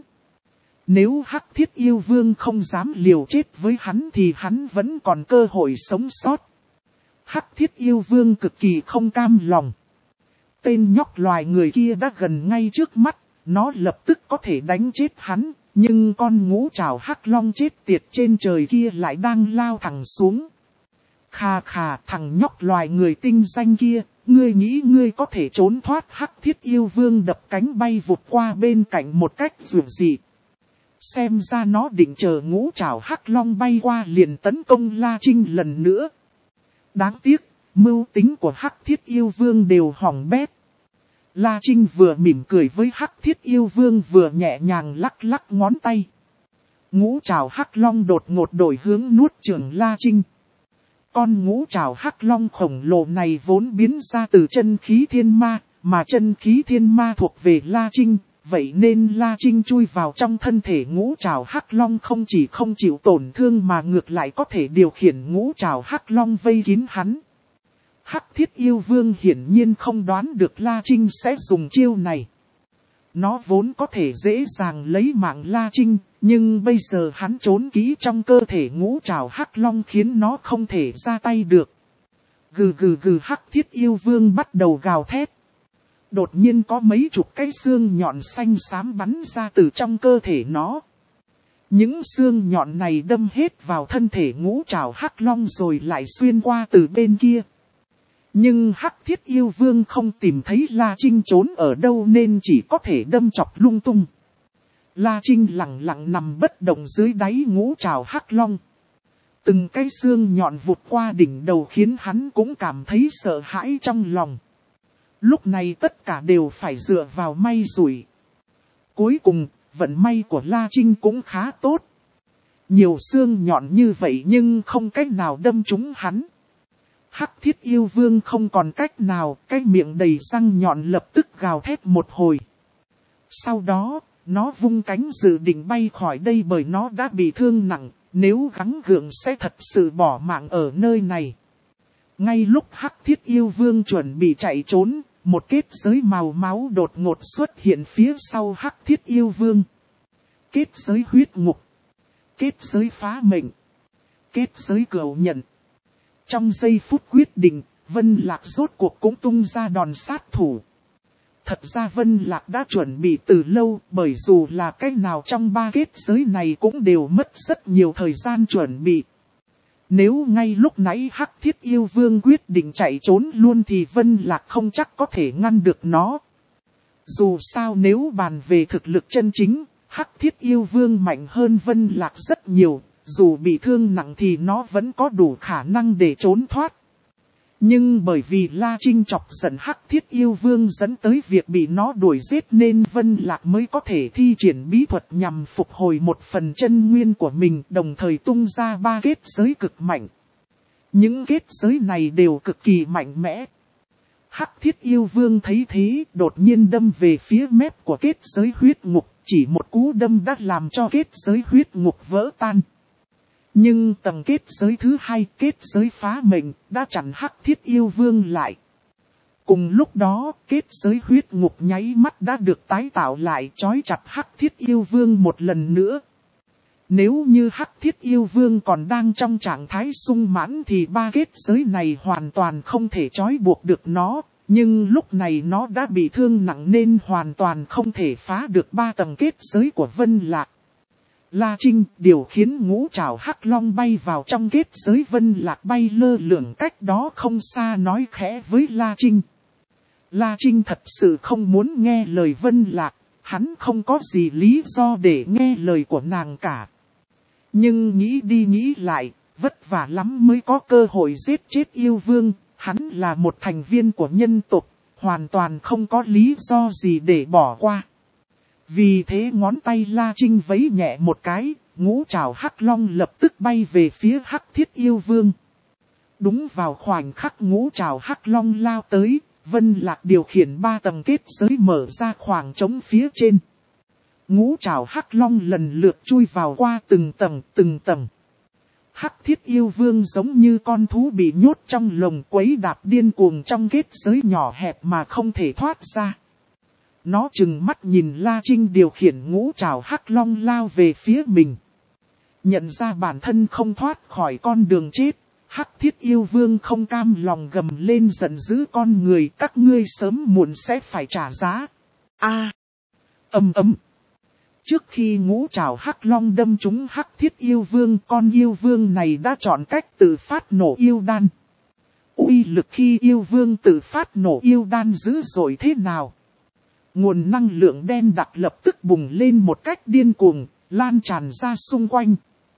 Nếu Hắc Thiết Yêu Vương không dám liều chết với hắn thì hắn vẫn còn cơ hội sống sót. Hắc Thiết Yêu Vương cực kỳ không cam lòng. Tên nhóc loài người kia đã gần ngay trước mắt, nó lập tức có thể đánh chết hắn. Nhưng con ngũ trảo hắc long chết tiệt trên trời kia lại đang lao thẳng xuống. Khà khà, thằng nhóc loài người tinh danh kia, ngươi nghĩ ngươi có thể trốn thoát? Hắc Thiết Yêu Vương đập cánh bay vụt qua bên cạnh một cách dường dị. Xem ra nó định chờ ngũ trảo hắc long bay qua liền tấn công La Trinh lần nữa. Đáng tiếc, mưu tính của Hắc Thiết Yêu Vương đều hỏng bét. La Trinh vừa mỉm cười với Hắc Thiết Yêu Vương vừa nhẹ nhàng lắc lắc ngón tay. Ngũ trảo hắc long đột ngột đổi hướng nuốt chửng La Trinh. Con ngũ trảo hắc long khổng lồ này vốn biến ra từ chân khí thiên ma, mà chân khí thiên ma thuộc về La Trinh, vậy nên La Trinh chui vào trong thân thể ngũ trảo hắc long không chỉ không chịu tổn thương mà ngược lại có thể điều khiển ngũ trảo hắc long vây kín hắn. Hắc Thiết Yêu Vương hiển nhiên không đoán được La Trinh sẽ dùng chiêu này. Nó vốn có thể dễ dàng lấy mạng La Trinh, nhưng bây giờ hắn trốn kỹ trong cơ thể ngũ trảo hắc long khiến nó không thể ra tay được. Gừ gừ gừ, Hắc Thiết Yêu Vương bắt đầu gào thét. Đột nhiên có mấy chục cái xương nhọn xanh xám bắn ra từ trong cơ thể nó. Những xương nhọn này đâm hết vào thân thể ngũ trảo hắc long rồi lại xuyên qua từ bên kia. Nhưng Hắc Thiết Yêu Vương không tìm thấy La Trinh trốn ở đâu nên chỉ có thể đâm chọc lung tung. La Trinh lặng lặng nằm bất động dưới đáy ngũ trảo hắc long. Từng cái xương nhọn vụt qua đỉnh đầu khiến hắn cũng cảm thấy sợ hãi trong lòng. Lúc này tất cả đều phải dựa vào may rủi. Cuối cùng, vận may của La Trinh cũng khá tốt. Nhiều xương nhọn như vậy nhưng không cách nào đâm trúng hắn. Hắc Thiết Yêu Vương không còn cách nào, cái miệng đầy răng nhọn lập tức gào thét một hồi. Sau đó, nó vung cánh dự định bay khỏi đây bởi nó đã bị thương nặng, nếu gắng gượng sẽ thật sự bỏ mạng ở nơi này. Ngay lúc Hắc Thiết Yêu Vương chuẩn bị chạy trốn, một kết giới màu máu đột ngột xuất hiện phía sau Hắc Thiết Yêu Vương. Kết giới huyết ngục. Kết giới phá mệnh. Kết giới cửu nhận. Trong giây phút quyết định, Vân Lạc rốt cuộc cũng tung ra đòn sát thủ. Thật ra Vân Lạc đã chuẩn bị từ lâu, bởi dù là cách nào trong ba kết giới này cũng đều mất rất nhiều thời gian chuẩn bị. Nếu ngay lúc nãy Hắc Thiết Yêu Vương quyết định chạy trốn luôn thì Vân Lạc không chắc có thể ngăn được nó. Dù sao nếu bàn về thực lực chân chính, Hắc Thiết Yêu Vương mạnh hơn Vân Lạc rất nhiều, dù bị thương nặng thì nó vẫn có đủ khả năng để trốn thoát. Nhưng bởi vì La Trinh chọc giận Hắc Thiết Yêu Vương dẫn tới việc bị nó đuổi giết nên Vân Lạc mới có thể thi triển bí thuật nhằm phục hồi một phần chân nguyên của mình, đồng thời tung ra ba kết giới cực mạnh. Những kết giới này đều cực kỳ mạnh mẽ. Hắc Thiết Yêu Vương thấy thế đột nhiên đâm về phía mép của kết giới huyết ngục, chỉ một cú đâm đã làm cho kết giới huyết ngục vỡ tan. Nhưng tầng kết giới thứ hai, kết giới phá mệnh, đã chặn Hắc Thiết Yêu Vương lại. Cùng lúc đó, kết giới huyết ngục nháy mắt đã được tái tạo lại, trói chặt Hắc Thiết Yêu Vương một lần nữa. Nếu như Hắc Thiết Yêu Vương còn đang trong trạng thái sung mãn thì ba kết giới này hoàn toàn không thể trói buộc được nó. Nhưng lúc này nó đã bị thương nặng nên hoàn toàn không thể phá được ba tầng kết giới của Vân Lạc. La Trinh điều khiến ngũ trảo hắc long bay vào trong kết giới. Vân Lạc bay lơ lửng cách đó không xa nói khẽ với La Trinh. La Trinh thật sự không muốn nghe lời Vân Lạc, hắn không có gì lý do để nghe lời của nàng cả. Nhưng nghĩ đi nghĩ lại, vất vả lắm mới có cơ hội giết chết yêu vương, hắn là một thành viên của nhân tộc, hoàn toàn không có lý do gì để bỏ qua. Vì thế ngón tay La Trinh vẫy nhẹ một cái, ngũ trảo hắc long lập tức bay về phía Hắc Thiết Yêu Vương. Đúng vào khoảnh khắc ngũ trảo hắc long lao tới, Vân Lạc điều khiển ba tầng kết giới mở ra khoảng trống phía trên. Ngũ trảo hắc long lần lượt chui vào qua từng tầng từng tầng. Hắc Thiết Yêu Vương giống như con thú bị nhốt trong lồng quấy đạp điên cuồng trong kết giới nhỏ hẹp mà không thể thoát ra. Nó trừng mắt nhìn La Trinh điều khiển ngũ trảo hắc long lao về phía mình. Nhận ra bản thân không thoát khỏi con đường chết, Hắc Thiết Yêu Vương không cam lòng gầm lên giận dữ con người, các ngươi sớm muộn sẽ phải trả giá. A, ầm ầm. Trước khi ngũ trảo hắc long đâm trúng Hắc Thiết Yêu Vương, con yêu vương này đã chọn cách tự phát nổ yêu đan. Uy lực khi yêu vương tự phát nổ yêu đan dữ dội thế nào? Nguồn năng lượng đen đặc lập tức bùng lên một cách điên cuồng, lan tràn ra xung quanh.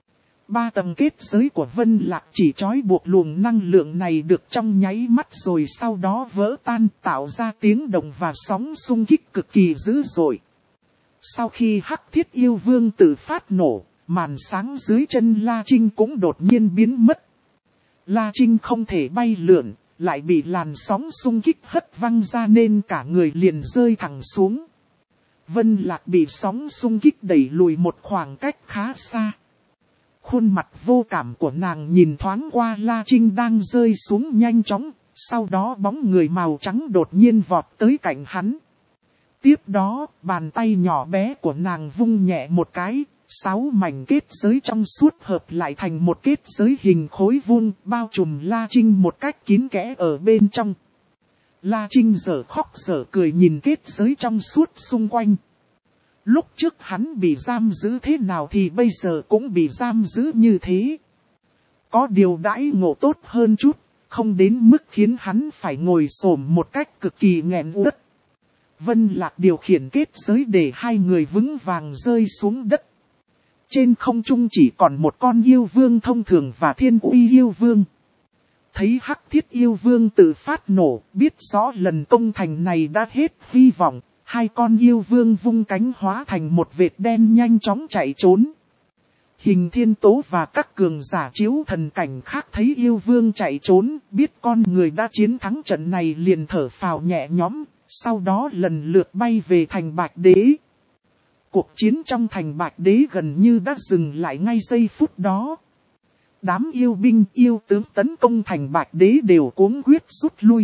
Ba tầng kết giới của Vân Lạc chỉ trói buộc luồng năng lượng này được trong nháy mắt rồi sau đó vỡ tan, tạo ra tiếng động và sóng xung kích cực kỳ dữ dội. Sau khi Hắc Thiết Yêu Vương tự phát nổ, màn sáng dưới chân La Trinh cũng đột nhiên biến mất. La Trinh không thể bay lượn, lại bị làn sóng xung kích hất văng ra nên cả người liền rơi thẳng xuống. Vân Lạc bị sóng xung kích đẩy lùi một khoảng cách khá xa. Khuôn mặt vô cảm của nàng nhìn thoáng qua La Trinh đang rơi xuống nhanh chóng, sau đó bóng người màu trắng đột nhiên vọt tới cạnh hắn. Tiếp đó, bàn tay nhỏ bé của nàng vung nhẹ một cái, sáu mảnh kết giới trong suốt hợp lại thành một kết giới hình khối vuông, bao trùm La Trinh một cách kín kẽ ở bên trong. La Trinh dở khóc dở cười nhìn kết giới trong suốt xung quanh. Lúc trước hắn bị giam giữ thế nào thì bây giờ cũng bị giam giữ như thế. Có điều đãi ngộ tốt hơn chút, không đến mức khiến hắn phải ngồi xổm một cách cực kỳ nghẹn uất. Vân Lạc điều khiển kết giới để hai người vững vàng rơi xuống đất. Trên không trung chỉ còn một con yêu vương thông thường và thiên uy yêu vương. Thấy hắc thiết yêu vương tự phát nổ, biết rõ lần công thành này đã hết hy vọng. Hai con yêu vương vung cánh hóa thành một vệt đen nhanh chóng chạy trốn. Hình Thiên Tố và các cường giả chiếu thần cảnh khác thấy yêu vương chạy trốn, biết con người đã chiến thắng trận này liền thở phào nhẹ nhõm, sau đó lần lượt bay về thành Bạch Đế. Cuộc chiến trong thành Bạch Đế gần như đã dừng lại ngay giây phút đó. Đám yêu binh yêu tướng tấn công thành Bạch Đế đều cuống quyết rút lui.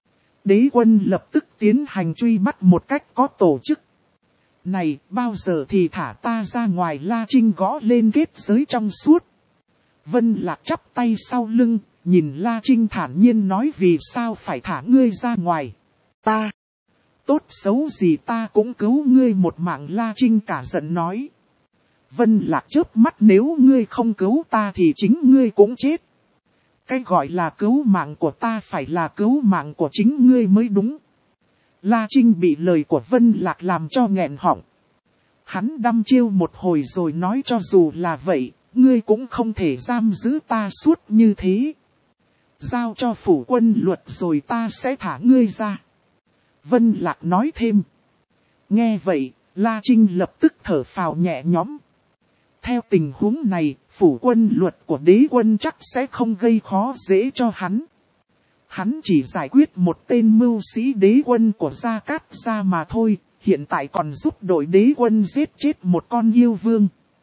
Đế quân lập tức tiến hành truy bắt một cách có tổ chức. Này, bao giờ thì thả ta ra ngoài, La Trinh gõ lên kết giới trong suốt. Vân Lạc chắp tay sau lưng, nhìn La Trinh thản nhiên nói vì sao phải thả ngươi ra ngoài. Ta, tốt xấu gì ta cũng cứu ngươi một mạng, La Trinh cả giận nói. Vân Lạc chớp mắt, nếu ngươi không cứu ta thì chính ngươi cũng chết. Cái gọi là cứu mạng của ta phải là cứu mạng của chính ngươi mới đúng. La Trinh bị lời của Vân Lạc làm cho nghẹn họng. Hắn đăm chiêu một hồi rồi nói cho dù là vậy, ngươi cũng không thể giam giữ ta suốt như thế. Giao cho phủ quân luật rồi ta sẽ thả ngươi ra. Vân Lạc nói thêm. Nghe vậy, La Trinh lập tức thở phào nhẹ nhõm. Theo tình huống này, phủ quân luật của đế quân chắc sẽ không gây khó dễ cho hắn. Hắn chỉ giải quyết một tên mưu sĩ đế quân của Gia Cát Gia mà thôi, hiện tại còn giúp đội đế quân giết chết một con yêu vương.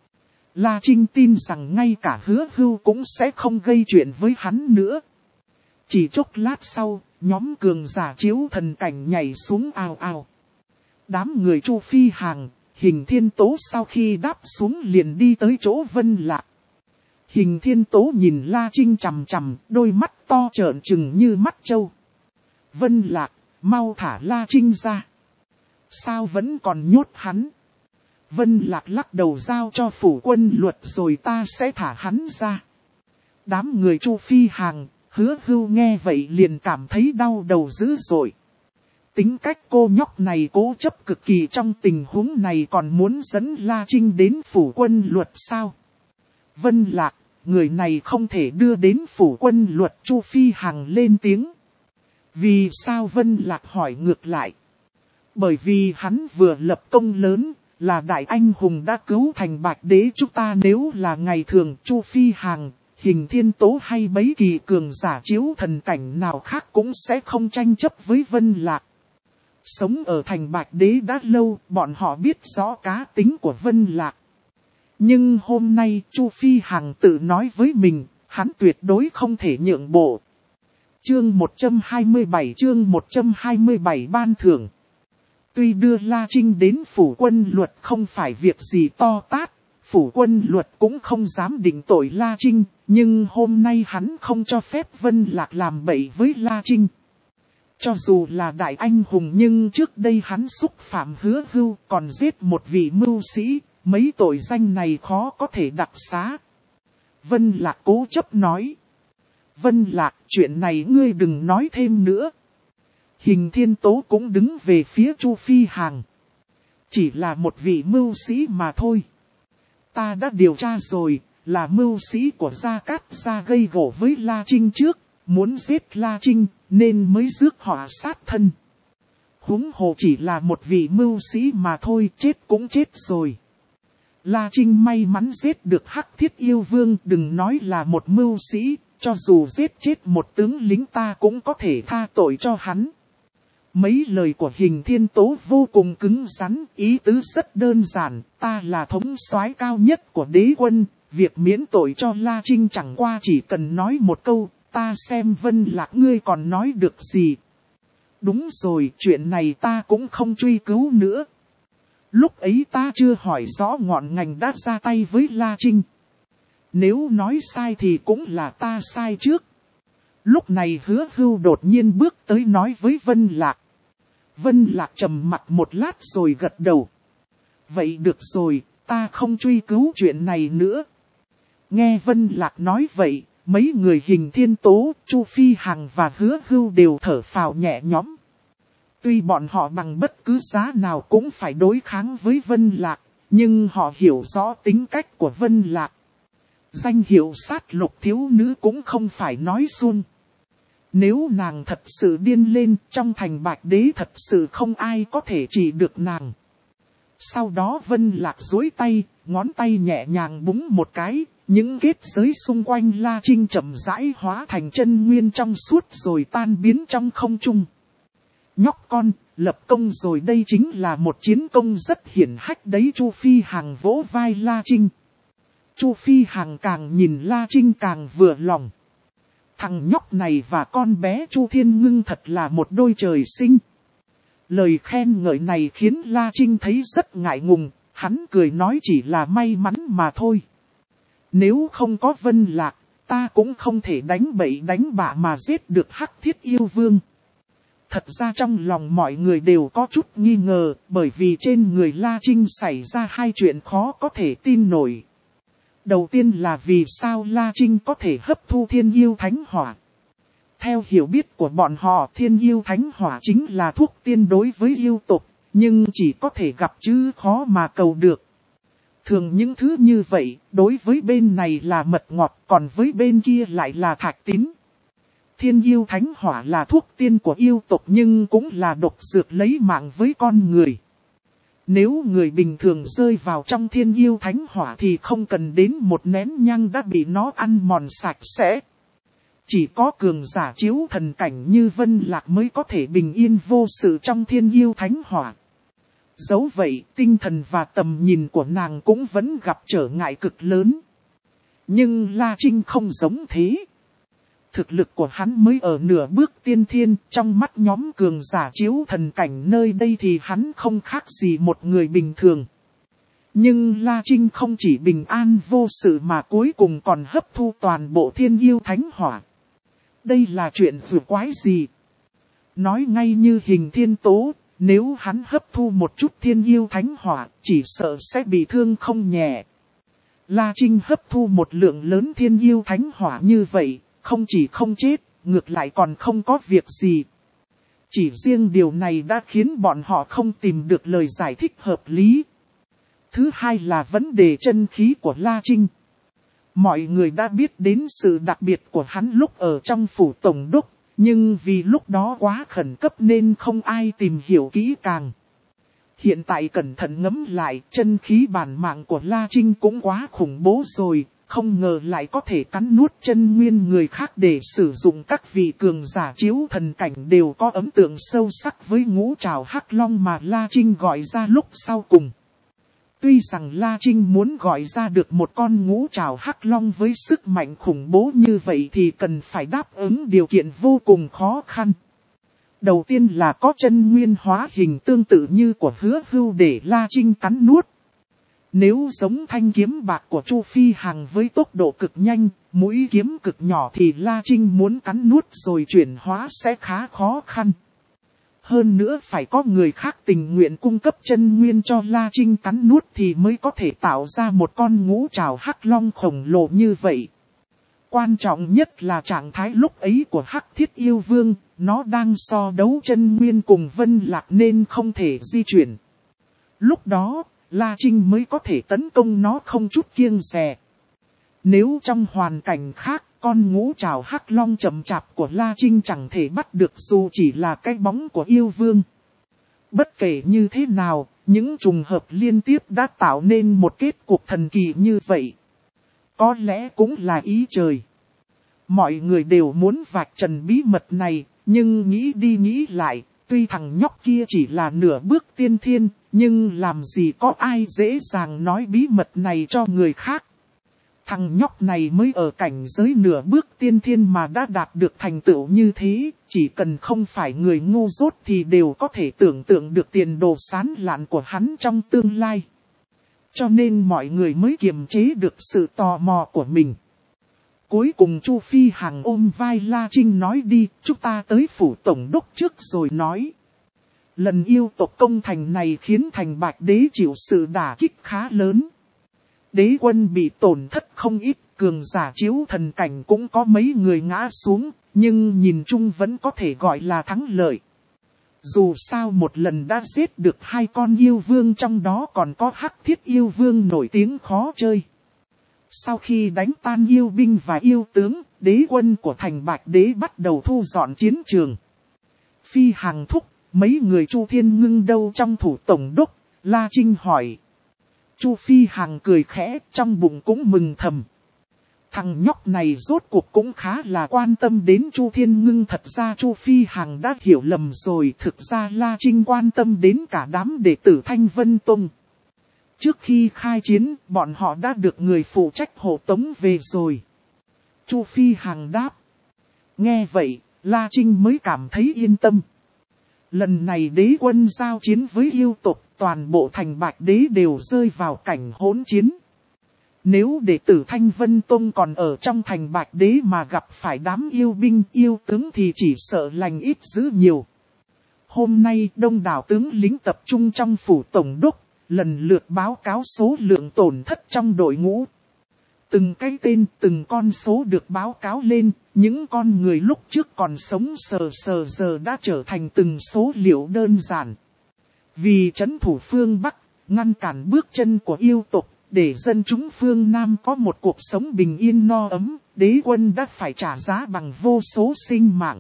La Trinh tin rằng ngay cả Hứa Hưu cũng sẽ không gây chuyện với hắn nữa. Chỉ chốc lát sau, nhóm cường giả chiếu thần cảnh nhảy xuống ào ào. Đám người Chu Phi Hàng, Hình Thiên Tố sau khi đáp xuống liền đi tới chỗ Vân Lạc. Hình Thiên Tố nhìn La Trinh chằm chằm, đôi mắt to trợn trừng như mắt trâu. Vân Lạc, mau thả La Trinh ra. Sao vẫn còn nhốt hắn? Vân Lạc lắc đầu, giao cho phủ quân luật rồi ta sẽ thả hắn ra. Đám người Chu Phi Hàng, Hứa Hưu nghe vậy liền cảm thấy đau đầu dữ dội. Tính cách cô nhóc này cố chấp cực kỳ, trong tình huống này còn muốn dẫn La Trinh đến phủ quân luật sao? Vân Lạc, người này không thể đưa đến phủ quân luật. Chu Phi Hằng lên tiếng. Vì sao? Vân Lạc hỏi ngược lại. Bởi vì hắn vừa lập công lớn, là đại anh hùng đã cứu thành Bạch Đế chúng ta, nếu là ngày thường Chu Phi Hằng, Hình Thiên Tố hay mấy kỳ cường giả chiếu thần cảnh nào khác cũng sẽ không tranh chấp với Vân Lạc. Sống ở thành Bạch Đế đã lâu, bọn họ biết rõ cá tính của Vân Lạc. Nhưng hôm nay Chu Phi Hằng tự nói với mình, hắn tuyệt đối không thể nhượng bộ. Chương một trăm hai mươi bảy chương một trăm hai mươi bảy ban thưởng. Tuy đưa La Trinh đến phủ quân luật không phải việc gì to tát, phủ quân luật cũng không dám định tội La Trinh, nhưng hôm nay hắn không cho phép Vân Lạc làm bậy với La Trinh. Cho dù là đại anh hùng nhưng trước đây hắn xúc phạm Hứa Hưu, còn giết một vị mưu sĩ, mấy tội danh này khó có thể đặc xá. Vân Lạc cố chấp nói. Vân Lạc, chuyện này ngươi đừng nói thêm nữa. Hình Thiên Tố cũng đứng về phía Chu Phi Hằng. Chỉ là một vị mưu sĩ mà thôi. Ta đã điều tra rồi, là mưu sĩ của Gia Cát Gia gây gổ với La Trinh trước, muốn giết La Trinh, nên mới rước họa sát thân. Huống hồ chỉ là một vị mưu sĩ mà thôi, chết cũng chết rồi. La Trinh may mắn giết được Hắc Thiết Yêu Vương, đừng nói là một mưu sĩ, cho dù giết chết một tướng lính ta cũng có thể tha tội cho hắn. Mấy lời của Hình Thiên Tố vô cùng cứng rắn, ý tứ rất đơn giản, ta là thống soái cao nhất của đế quân, việc miễn tội cho La Trinh chẳng qua chỉ cần nói một câu, ta xem Vân Lạc ngươi còn nói được gì. Đúng rồi, chuyện này ta cũng không truy cứu nữa. Lúc ấy ta chưa hỏi rõ ngọn ngành đã ra tay với La Trinh. Nếu nói sai thì cũng là ta sai trước. Lúc này Hứa Hưu đột nhiên bước tới nói với Vân Lạc. Vân Lạc trầm mặt một lát rồi gật đầu. Vậy được rồi, ta không truy cứu chuyện này nữa. Nghe Vân Lạc nói vậy, mấy người Hình Thiên Tố, Chu Phi Hằng và Hứa Hưu đều thở phào nhẹ nhõm. Tuy bọn họ bằng bất cứ giá nào cũng phải đối kháng với Vân Lạc, Nhưng họ hiểu rõ tính cách của Vân Lạc. Danh hiệu sát lục thiếu nữ cũng không phải nói suông. Nếu nàng thật sự điên lên, trong thành Bạch Đế thật sự không ai có thể trị được nàng. Sau đó Vân Lạc duỗi tay, ngón tay nhẹ nhàng búng một cái, những kết giới xung quanh La Trinh chậm rãi hóa thành chân nguyên trong suốt rồi tan biến trong không trung. Nhóc con, lập công rồi, đây chính là một chiến công rất hiển hách đấy. Chu Phi Hằng vỗ vai La Trinh. Chu Phi Hằng càng nhìn La Trinh càng vừa lòng. Thằng nhóc này và con bé Chu Thiên Ngưng thật là một đôi trời sinh. Lời khen ngợi này khiến La Trinh thấy rất ngại ngùng, hắn cười nói chỉ là may mắn mà thôi. Nếu không có Vân Lạc, ta cũng không thể đánh bậy đánh bạ mà giết được Hắc Thiết Yêu Vương. Thật ra trong lòng mọi người đều có chút nghi ngờ, bởi vì trên người La Trinh xảy ra hai chuyện khó có thể tin nổi. Đầu tiên là vì sao La Trinh có thể hấp thu Thiên Yêu Thánh Hỏa. Theo hiểu biết của bọn họ, Thiên Yêu Thánh Hỏa chính là thuốc tiên đối với yêu tộc, nhưng chỉ có thể gặp chứ khó mà cầu được. Thường những thứ như vậy, đối với bên này là mật ngọt, còn với bên kia lại là thạch tín. Thiên Yêu Thánh Hỏa là thuốc tiên của yêu tộc nhưng cũng là độc dược lấy mạng với con người. Nếu người bình thường rơi vào trong Thiên Yêu Thánh Hỏa thì không cần đến một nén nhang đã bị nó ăn mòn sạch sẽ. Chỉ có cường giả chiếu thần cảnh như Vân Lạc mới có thể bình yên vô sự trong Thiên Yêu Thánh Hỏa. Dẫu vậy, tinh thần và tầm nhìn của nàng cũng vẫn gặp trở ngại cực lớn. Nhưng La Trinh không giống thế. Thực lực của hắn mới ở nửa bước tiên thiên, trong mắt nhóm cường giả chiếu thần cảnh nơi đây thì hắn không khác gì một người bình thường. Nhưng La Trinh không chỉ bình an vô sự mà cuối cùng còn hấp thu toàn bộ Thiên Yêu Thánh Hỏa. Đây là chuyện vừa quái gì? Nói ngay như Hình Thiên Tố, nếu hắn hấp thu một chút Thiên Yêu Thánh Hỏa, chỉ sợ sẽ bị thương không nhẹ. La Trinh hấp thu một lượng lớn Thiên Yêu Thánh Hỏa như vậy, không chỉ không chết, ngược lại còn không có việc gì. Chỉ riêng điều này đã khiến bọn họ không tìm được lời giải thích hợp lý. Thứ hai là vấn đề chân khí của La Trinh. Mọi người đã biết đến sự đặc biệt của hắn lúc ở trong phủ tổng đốc, nhưng vì lúc đó quá khẩn cấp nên không ai tìm hiểu kỹ càng. Hiện tại cẩn thận ngẫm lại, chân khí bản mạng của La Trinh cũng quá khủng bố rồi, không ngờ lại có thể cắn nuốt chân nguyên người khác để sử dụng. Các vị cường giả chiếu thần cảnh đều có ấn tượng sâu sắc với ngũ trảo hắc long mà La Trinh gọi ra lúc sau cùng. Tuy rằng La Trinh muốn gọi ra được một con ngũ trảo hắc long với sức mạnh khủng bố như vậy thì cần phải đáp ứng điều kiện vô cùng khó khăn. Đầu tiên là có chân nguyên hóa hình tương tự như của Hứa Hưu để La Trinh cắn nuốt. Nếu giống thanh kiếm bạc của Chu Phi Hằng với tốc độ cực nhanh, mũi kiếm cực nhỏ thì La Trinh muốn cắn nuốt rồi chuyển hóa sẽ khá khó khăn. Hơn nữa phải có người khác tình nguyện cung cấp chân nguyên cho La Trinh cắn nuốt thì mới có thể tạo ra một con ngũ trảo hắc long khổng lồ như vậy. Quan trọng nhất là trạng thái lúc ấy của Hắc Thiết Yêu Vương, nó đang so đấu chân nguyên cùng Vân Lạc nên không thể di chuyển. Lúc đó, La Trinh mới có thể tấn công nó không chút kiêng dè. Nếu trong hoàn cảnh khác, con ngũ trảo hắc long chậm chạp của La Trinh chẳng thể bắt được dù chỉ là cái bóng của yêu vương. Bất kể như thế nào, những trùng hợp liên tiếp đã tạo nên một kết cục thần kỳ như vậy. Có lẽ cũng là ý trời. Mọi người đều muốn vạch trần bí mật này, nhưng nghĩ đi nghĩ lại, tuy thằng nhóc kia chỉ là nửa bước tiên thiên, nhưng làm gì có ai dễ dàng nói bí mật này cho người khác. Thằng nhóc này mới ở cảnh giới nửa bước tiên thiên mà đã đạt được thành tựu như thế, chỉ cần không phải người ngu dốt thì đều có thể tưởng tượng được tiền đồ sán lạn của hắn trong tương lai. Cho nên mọi người mới kiềm chế được sự tò mò của mình. Cuối cùng Chu Phi Hằng ôm vai La Trinh nói đi, chúng ta tới phủ tổng đốc trước rồi nói. Lần yêu tộc công thành này khiến thành Bạch Đế chịu sự đả kích khá lớn. Đế quân bị tổn thất không ít, cường giả chiếu thần cảnh cũng có mấy người ngã xuống, nhưng nhìn chung vẫn có thể gọi là thắng lợi. Dù sao một lần đã giết được hai con yêu vương, trong đó còn có Hắc Thiết yêu vương nổi tiếng khó chơi. Sau khi đánh tan yêu binh và yêu tướng, đế quân của thành Bạch Đế bắt đầu thu dọn chiến trường. Phi Hằng thúc, mấy người Chu Thiên Ngưng đâu trong thủ tổng đốc? La Trinh hỏi. Chu Phi Hằng cười khẽ, trong bụng cũng mừng thầm. Thằng nhóc này rốt cuộc cũng khá là quan tâm đến Chu Thiên Ngưng. Thật ra Chu Phi Hằng đã hiểu lầm rồi, thực ra La Trinh quan tâm đến cả đám đệ tử Thanh Vân Tông. Trước khi khai chiến, bọn họ đã được người phụ trách hộ tống về rồi. Chu Phi Hằng đáp. Nghe vậy, La Trinh mới cảm thấy yên tâm. Lần này đế quân giao chiến với yêu tộc, toàn bộ thành Bạch Đế đều rơi vào cảnh hỗn chiến. Nếu đệ tử Thanh Vân Tông còn ở trong thành Bạch Đế mà gặp phải đám yêu binh yêu tướng thì chỉ sợ lành ít dữ nhiều. Hôm nay đông đảo tướng lính tập trung trong phủ tổng đốc, lần lượt báo cáo số lượng tổn thất trong đội ngũ. Từng cái tên, từng con số được báo cáo lên, những con người lúc trước còn sống sờ sờ giờ đã trở thành từng số liệu đơn giản. Vì trấn thủ phương Bắc, ngăn cản bước chân của yêu tộc, để dân chúng phương Nam có một cuộc sống bình yên no ấm, đế quân đã phải trả giá bằng vô số sinh mạng.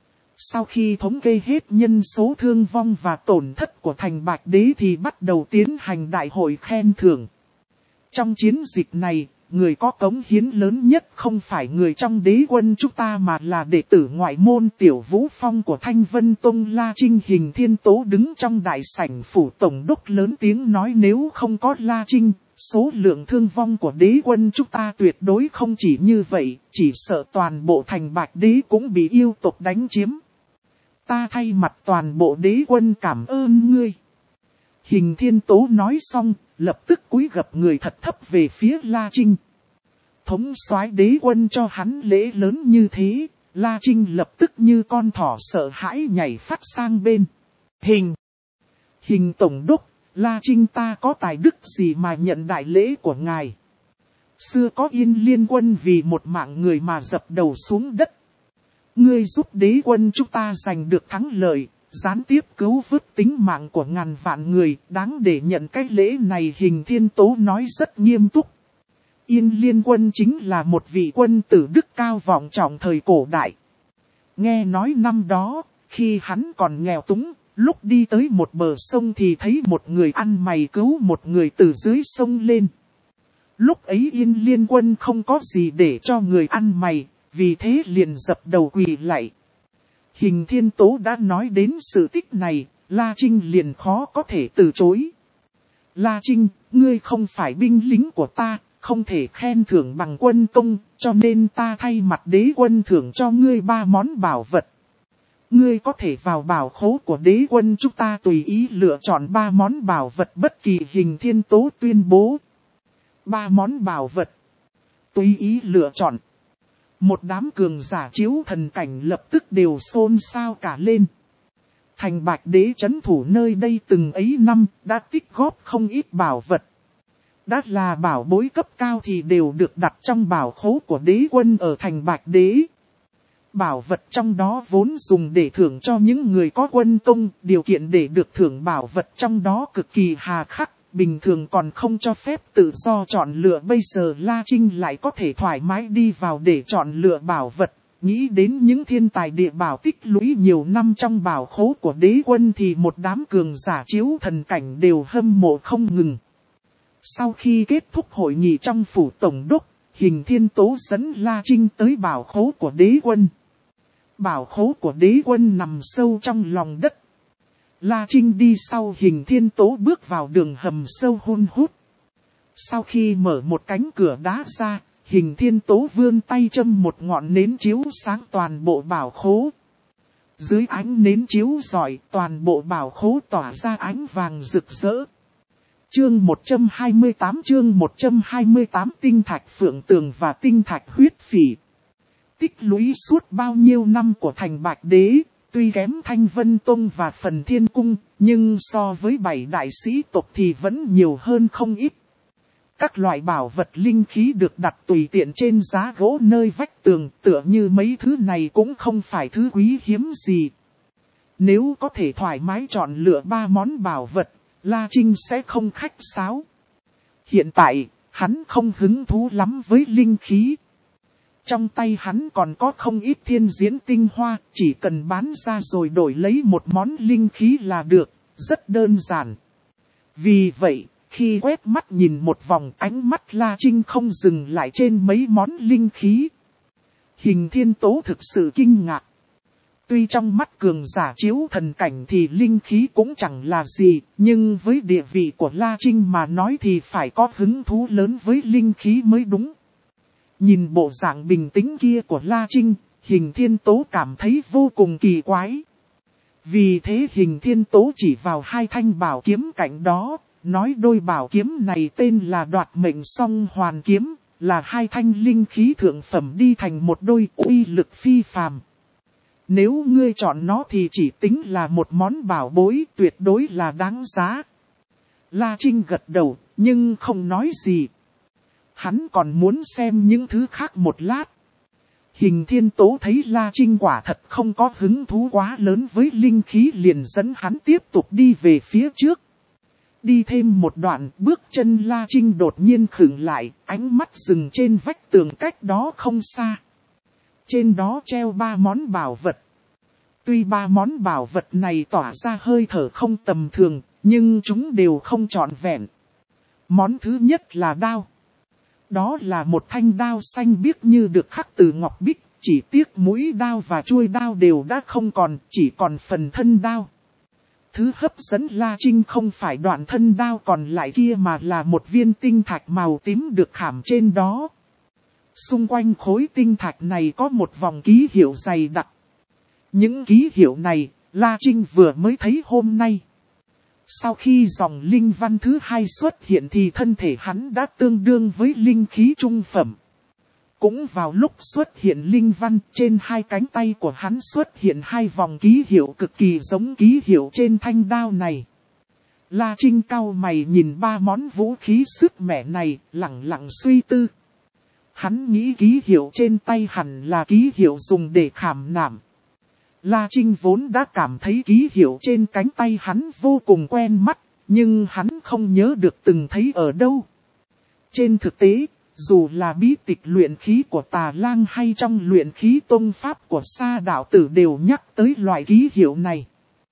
Sau khi thống kê hết nhân số thương vong và tổn thất của thành Bạch Đế thì bắt đầu tiến hành đại hội khen thưởng. Trong chiến dịch này, người có cống hiến lớn nhất không phải người trong đế quân chúng ta mà là đệ tử ngoại môn Tiểu Vũ Phong của Thanh Vân Tông. La Trinh Hình Thiên Tố đứng trong đại sảnh phủ tổng đốc lớn tiếng nói, nếu không có La Trinh, số lượng thương vong của đế quân chúng ta tuyệt đối không chỉ như vậy, chỉ sợ toàn bộ thành Bạch Đế cũng bị yêu tộc đánh chiếm. Ta thay mặt toàn bộ đế quân cảm ơn ngươi. Hình Thiên Tố nói xong, lập tức cúi gập người thật thấp về phía La Trinh. Thống soái đế quân cho hắn lễ lớn như thế, La Trinh lập tức như con thỏ sợ hãi nhảy phát sang bên. Hình! Hình tổng đốc, La Trinh ta có tài đức gì mà nhận đại lễ của ngài? Xưa có Yên Liên quân vì một mạng người mà dập đầu xuống đất. Ngươi giúp đế quân chúng ta giành được thắng lợi, gián tiếp cứu vớt tính mạng của ngàn vạn người, đáng để nhận cái lễ này. Hình Thiên Tố nói rất nghiêm túc. Yên Liên quân chính là một vị quân tử đức cao vọng trọng thời cổ đại. Nghe nói năm đó, khi hắn còn nghèo túng, lúc đi tới một bờ sông thì thấy một người ăn mày cứu một người từ dưới sông lên. Lúc ấy Yên Liên quân không có gì để cho người ăn mày, vì thế liền dập đầu quỳ lạy. Hình Thiên Tố đã nói đến sự tích này, La Trinh liền khó có thể từ chối. La Trinh, ngươi không phải binh lính của ta, không thể khen thưởng bằng quân công, cho nên ta thay mặt đế quân thưởng cho ngươi ba món bảo vật. Ngươi có thể vào bảo khố của đế quân chúng ta tùy ý lựa chọn ba món bảo vật bất kỳ. Hình Thiên Tố tuyên bố. Ba món bảo vật. Tùy ý lựa chọn. Một đám cường giả chiếu thần cảnh lập tức đều xôn xao cả lên. Thành Bạch Đế trấn thủ nơi đây từng ấy năm đã tích góp không ít bảo vật. Đã là bảo bối cấp cao thì đều được đặt trong bảo khố của đế quân ở thành Bạch Đế. Bảo vật trong đó vốn dùng để thưởng cho những người có quân công, điều kiện để được thưởng bảo vật trong đó cực kỳ hà khắc, bình thường còn không cho phép tự do chọn lựa. Bây giờ La Trinh lại có thể thoải mái đi vào để chọn lựa bảo vật, nghĩ đến những thiên tài địa bảo tích lũy nhiều năm trong bảo khố của đế quân thì một đám cường giả chiếu thần cảnh đều hâm mộ không ngừng. Sau khi kết thúc hội nghị trong phủ tổng đốc, Hình Thiên Tố dẫn La Trinh tới bảo khố của đế quân. Bảo khố của đế quân nằm sâu trong lòng đất. La Trinh đi sau Hình Thiên Tố bước vào đường hầm sâu hun hút. Sau khi mở một cánh cửa đá ra, Hình Thiên Tố vươn tay châm một ngọn nến chiếu sáng toàn bộ bảo khố. Dưới ánh nến chiếu rọi, toàn bộ bảo khố tỏa ra ánh vàng rực rỡ. Chương một trăm hai mươi tám chương một trăm hai mươi tám tinh thạch phượng tường và tinh thạch huyết phỉ. Tích lũy suốt bao nhiêu năm của thành Bạch Đế, tuy kém Thanh Vân Tông và Phần Thiên Cung, nhưng so với bảy đại sĩ tộc thì vẫn nhiều hơn không ít. Các loại bảo vật linh khí được đặt tùy tiện trên giá gỗ nơi vách tường, tựa như mấy thứ này cũng không phải thứ quý hiếm gì. Nếu có thể thoải mái chọn lựa ba món bảo vật, La Trinh sẽ không khách sáo. Hiện tại, hắn không hứng thú lắm với linh khí. Trong tay hắn còn có không ít thiên diễn tinh hoa, chỉ cần bán ra rồi đổi lấy một món linh khí là được, rất đơn giản. Vì vậy, khi quét mắt nhìn một vòng, ánh mắt La Trinh không dừng lại trên mấy món linh khí. Hình Thiên Tố thực sự kinh ngạc. Tuy trong mắt cường giả chiếu thần cảnh thì linh khí cũng chẳng là gì, nhưng với địa vị của La Trinh mà nói thì phải có hứng thú lớn với linh khí mới đúng. Nhìn bộ dạng bình tĩnh kia của La Trinh, Hình Thiên Tố cảm thấy vô cùng kỳ quái. Vì thế Hình Thiên Tố chỉ vào hai thanh bảo kiếm cạnh đó, nói đôi bảo kiếm này tên là Đoạt Mệnh Song Hoàn Kiếm, là hai thanh linh khí thượng phẩm đi thành một đôi, uy lực phi phàm. Nếu ngươi chọn nó thì chỉ tính là một món bảo bối, tuyệt đối là đáng giá. La Trinh gật đầu, nhưng không nói gì. Hắn còn muốn xem những thứ khác một lát. Hình Thiên Tố thấy La Trinh quả thật không có hứng thú quá lớn với linh khí, liền dẫn hắn tiếp tục đi về phía trước. Đi thêm một đoạn, bước chân La Trinh đột nhiên khựng lại, ánh mắt dừng trên vách tường cách đó không xa. Trên đó treo ba món bảo vật. Tuy ba món bảo vật này tỏa ra hơi thở không tầm thường, nhưng chúng đều không trọn vẹn. Món thứ nhất là đao. Đó là một thanh đao xanh biếc như được khắc từ ngọc bích, chỉ tiếc mũi đao và chuôi đao đều đã không còn, chỉ còn phần thân đao. Thứ hấp dẫn La Trinh không phải đoạn thân đao còn lại kia mà là một viên tinh thạch màu tím được khảm trên đó. Xung quanh khối tinh thạch này có một vòng ký hiệu dày đặc. Những ký hiệu này, La Trinh vừa mới thấy hôm nay. Sau khi dòng linh văn thứ hai xuất hiện thì thân thể hắn đã tương đương với linh khí trung phẩm. Cũng vào lúc xuất hiện linh văn, trên hai cánh tay của hắn xuất hiện hai vòng ký hiệu cực kỳ giống ký hiệu trên thanh đao này. La Trinh cau mày nhìn ba món vũ khí sức mẻ này, lặng lặng suy tư. Hắn nghĩ ký hiệu trên tay hẳn là ký hiệu dùng để khảm nạm. La Trinh vốn đã cảm thấy ký hiệu trên cánh tay hắn vô cùng quen mắt, nhưng hắn không nhớ được từng thấy ở đâu. Trên thực tế, dù là bí tịch luyện khí của Tà Lang hay trong luyện khí tông pháp của Sa đạo tử đều nhắc tới loại ký hiệu này.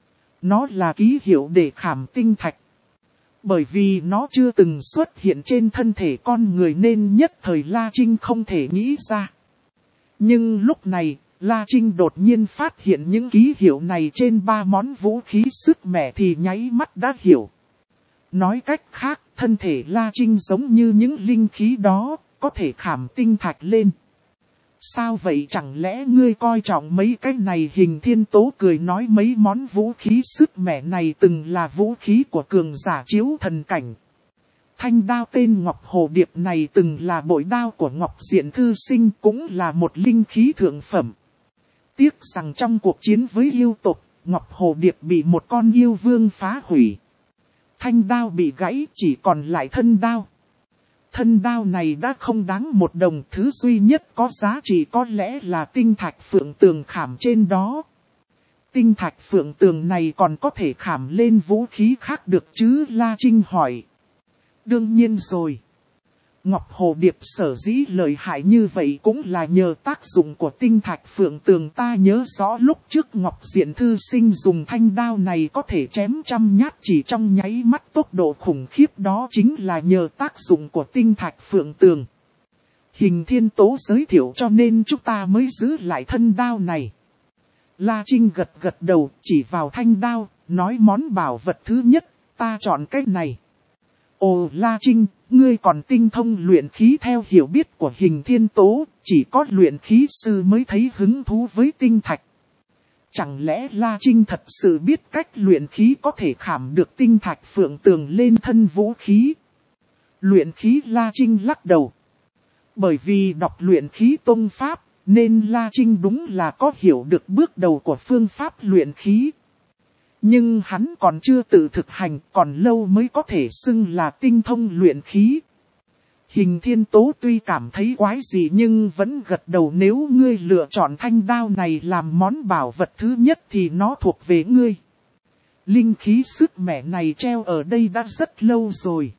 Nó là ký hiệu để khảm tinh thạch. Bởi vì nó chưa từng xuất hiện trên thân thể con người nên nhất thời La Trinh không thể nghĩ ra. Nhưng lúc này, La Trinh đột nhiên phát hiện những ký hiệu này trên ba món vũ khí sức mẻ thì nháy mắt đã hiểu. Nói cách khác, thân thể La Trinh giống như những linh khí đó, có thể khảm tinh thạch lên. Sao vậy, chẳng lẽ ngươi coi trọng mấy cái này? Hình Thiên Tố cười nói mấy món vũ khí sức mẻ này từng là vũ khí của cường giả chiếu thần cảnh. Thanh đao tên Ngọc Hồ Điệp này từng là bội đao của Ngọc Diện Thư Sinh, cũng là một linh khí thượng phẩm. Tiếc rằng trong cuộc chiến với yêu tộc, Ngọc Hồ Điệp bị một con yêu vương phá hủy. Thanh đao bị gãy, chỉ còn lại thân đao. Thân đao này đã không đáng một đồng, thứ duy nhất có giá trị có lẽ là tinh thạch phượng tường khảm trên đó. Tinh thạch phượng tường này còn có thể khảm lên vũ khí khác được chứ? La Trinh hỏi. Đương nhiên rồi. Ngọc Hồ Điệp sở dĩ lợi hại như vậy cũng là nhờ tác dụng của tinh thạch phượng tường. Ta nhớ rõ lúc trước Ngọc Diện Thư Sinh dùng thanh đao này có thể chém trăm nhát chỉ trong nháy mắt, tốc độ khủng khiếp đó chính là nhờ tác dụng của tinh thạch phượng tường. Hình Thiên Tố giới thiệu cho nên chúng ta mới giữ lại thân đao này. La Trinh gật gật đầu, chỉ vào thanh đao, nói món bảo vật thứ nhất, ta chọn cái này. Ồ La Trinh, ngươi còn tinh thông luyện khí? Theo hiểu biết của Hình Thiên Tố, chỉ có luyện khí sư mới thấy hứng thú với tinh thạch. Chẳng lẽ La Trinh thật sự biết cách luyện khí có thể khảm được tinh thạch phượng tường lên thân vũ khí? Luyện khí? La Trinh lắc đầu. Bởi vì đọc luyện khí tông pháp, nên La Trinh đúng là có hiểu được bước đầu của phương pháp luyện khí. Nhưng hắn còn chưa tự thực hành, còn lâu mới có thể xưng là tinh thông luyện khí. Hình Thiên Tố tuy cảm thấy quái dị nhưng vẫn gật đầu, nếu ngươi lựa chọn thanh đao này làm món bảo vật thứ nhất thì nó thuộc về ngươi. Linh khí sức mẻ này treo ở đây đã rất lâu rồi.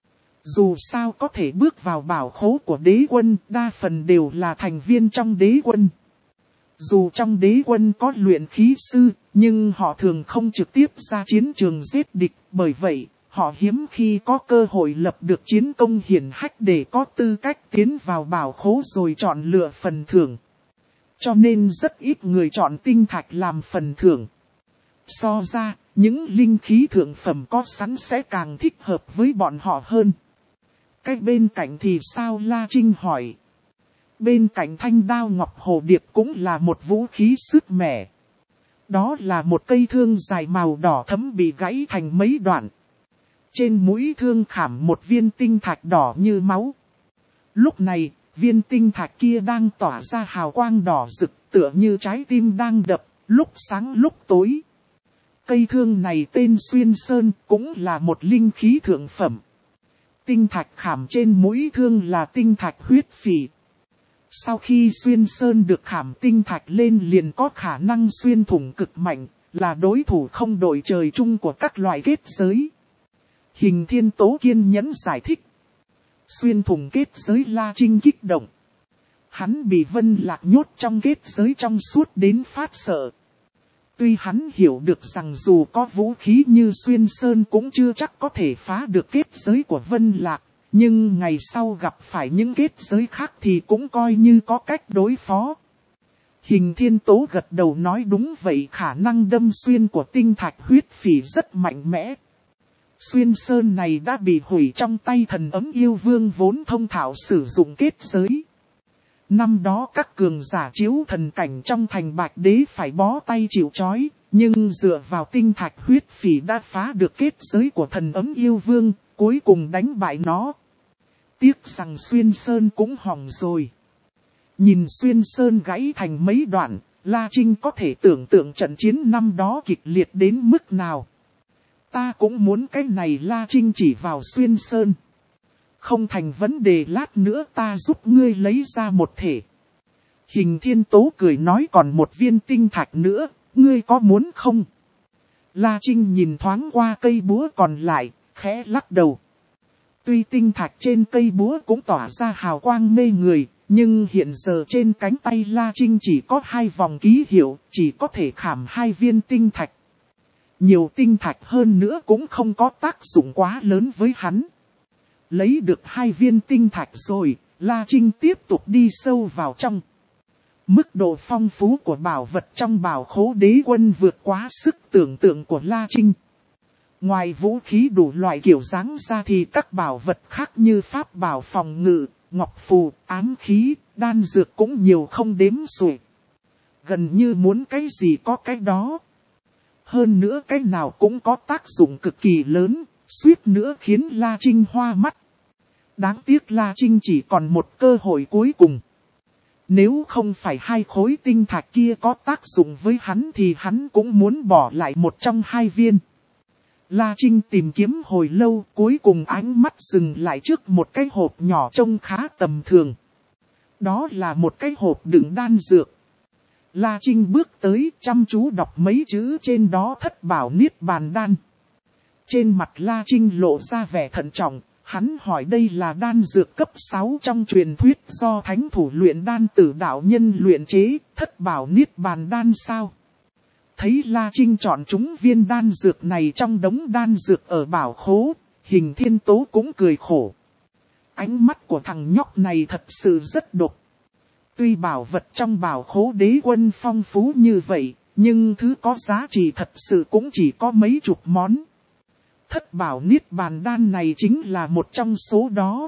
Dù sao có thể bước vào bảo khố của đế quân, đa phần đều là thành viên trong đế quân. Dù trong đế quân có luyện khí sư, nhưng họ thường không trực tiếp ra chiến trường giết địch, bởi vậy, họ hiếm khi có cơ hội lập được chiến công hiển hách để có tư cách tiến vào bảo khố rồi chọn lựa phần thưởng. Cho nên rất ít người chọn tinh thạch làm phần thưởng. So ra, những linh khí thượng phẩm có sẵn sẽ càng thích hợp với bọn họ hơn. Cái bên cạnh thì sao, La Trinh hỏi. Bên cạnh thanh đao ngọc hồ điệp cũng là một vũ khí sức mẻ. Đó là một cây thương dài màu đỏ thẫm bị gãy thành mấy đoạn. Trên mũi thương khảm một viên tinh thạch đỏ như máu. Lúc này, viên tinh thạch kia đang tỏa ra hào quang đỏ rực, tựa như trái tim đang đập, lúc sáng lúc tối. Cây thương này tên Xuyên Sơn, cũng là một linh khí thượng phẩm. Tinh thạch khảm trên mũi thương là tinh thạch huyết phỉ. Sau khi Xuyên Sơn được khảm tinh thạch lên liền có khả năng xuyên thủng cực mạnh, là đối thủ không đội trời chung của các loại kết giới. Hình Thiên Tố kiên nhẫn giải thích. Xuyên thủng kết giới, La Trinh kích động. Hắn bị Vân Lạc nhốt trong kết giới trong suốt đến phát sợ. Tuy hắn hiểu được rằng dù có vũ khí như Xuyên Sơn cũng chưa chắc có thể phá được kết giới của Vân Lạc, nhưng ngày sau gặp phải những kết giới khác thì cũng coi như có cách đối phó. Hình Thiên Tố gật đầu nói đúng vậy, khả năng đâm xuyên của tinh thạch huyết phỉ rất mạnh mẽ. Xuyên Sơn này đã bị hủy trong tay thần ấm yêu vương vốn thông thạo sử dụng kết giới. Năm đó các cường giả chiếu thần cảnh trong thành Bạch Đế phải bó tay chịu trói, nhưng dựa vào tinh thạch huyết phỉ đã phá được kết giới của thần ấm yêu vương, cuối cùng đánh bại nó. Tiếc rằng Xuyên Sơn cũng hỏng rồi. Nhìn Xuyên Sơn gãy thành mấy đoạn, La Trinh có thể tưởng tượng trận chiến năm đó kịch liệt đến mức nào. Ta cũng muốn cái này, La Trinh chỉ vào Xuyên Sơn. Không thành vấn đề, lát nữa ta giúp ngươi lấy ra một thể. Hình Thiên Tố cười nói còn một viên tinh thạch nữa, ngươi có muốn không? La Trinh nhìn thoáng qua cây búa còn lại, khẽ lắc đầu. Tuy tinh thạch trên cây búa cũng tỏa ra hào quang mê người, nhưng hiện giờ trên cánh tay La Trinh chỉ có hai vòng ký hiệu, chỉ có thể khảm hai viên tinh thạch. Nhiều tinh thạch hơn nữa cũng không có tác dụng quá lớn với hắn. Lấy được hai viên tinh thạch rồi, La Trinh tiếp tục đi sâu vào trong. Mức độ phong phú của bảo vật trong bảo khố đế quân vượt quá sức tưởng tượng của La Trinh. Ngoài vũ khí đủ loại kiểu dáng ra thì các bảo vật khác như pháp bảo phòng ngự, ngọc phù, ám khí, đan dược cũng nhiều không đếm xuể. Gần như muốn cái gì có cái đó. Hơn nữa cái nào cũng có tác dụng cực kỳ lớn, suýt nữa khiến La Trinh hoa mắt. Đáng tiếc La Trinh chỉ còn một cơ hội cuối cùng. Nếu không phải hai khối tinh thạch kia có tác dụng với hắn thì hắn cũng muốn bỏ lại một trong hai viên. La Trinh tìm kiếm hồi lâu, cuối cùng ánh mắt dừng lại trước một cái hộp nhỏ trông khá tầm thường. Đó là một cái hộp đựng đan dược. La Trinh bước tới chăm chú đọc mấy chữ trên đó: Thất Bảo Niết Bàn Đan. Trên mặt La Trinh lộ ra vẻ thận trọng, hắn hỏi đây là đan dược cấp sáu trong truyền thuyết do thánh thủ luyện đan tử đạo nhân luyện chế, Thất Bảo Niết Bàn Đan sao? Thấy La Trinh chọn chúng viên đan dược này trong đống đan dược ở bảo khố, Hình Thiên Tố cũng cười khổ. Ánh mắt của thằng nhóc này thật sự rất độc. Tuy bảo vật trong bảo khố đế quân phong phú như vậy, nhưng thứ có giá trị thật sự cũng chỉ có mấy chục món. Thất Bảo Niết Bàn Đan này chính là một trong số đó.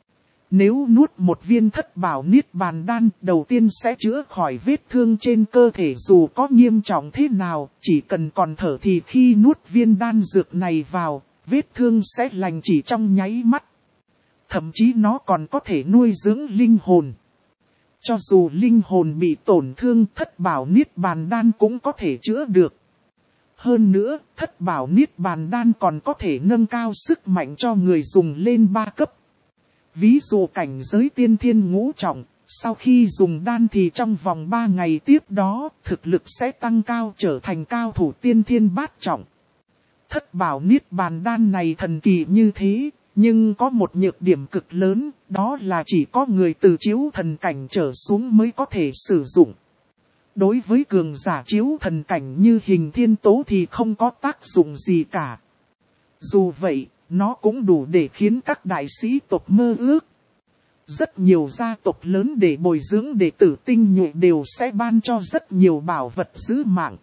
Nếu nuốt một viên Thất Bảo Niết Bàn Đan, đầu tiên sẽ chữa khỏi vết thương trên cơ thể dù có nghiêm trọng thế nào, chỉ cần còn thở thì khi nuốt viên đan dược này vào, vết thương sẽ lành chỉ trong nháy mắt. Thậm chí nó còn có thể nuôi dưỡng linh hồn. Cho dù linh hồn bị tổn thương, Thất Bảo Niết Bàn Đan cũng có thể chữa được. Hơn nữa, Thất Bảo Niết Bàn Đan còn có thể nâng cao sức mạnh cho người dùng lên ba cấp. Ví dụ cảnh giới tiên thiên ngũ trọng, sau khi dùng đan thì trong vòng ba ngày tiếp đó, thực lực sẽ tăng cao trở thành cao thủ tiên thiên bát trọng. Thất bảo niết bàn đan này thần kỳ như thế, nhưng có một nhược điểm cực lớn, đó là chỉ có người từ chiếu thần cảnh trở xuống mới có thể sử dụng. Đối với cường giả chiếu thần cảnh như Hình Thiên Tố thì không có tác dụng gì cả. Dù vậy, nó cũng đủ để khiến các đại sĩ tộc mơ ước. Rất nhiều gia tộc lớn để bồi dưỡng đệ tử tinh nhuệ đều sẽ ban cho rất nhiều bảo vật giữ mạng.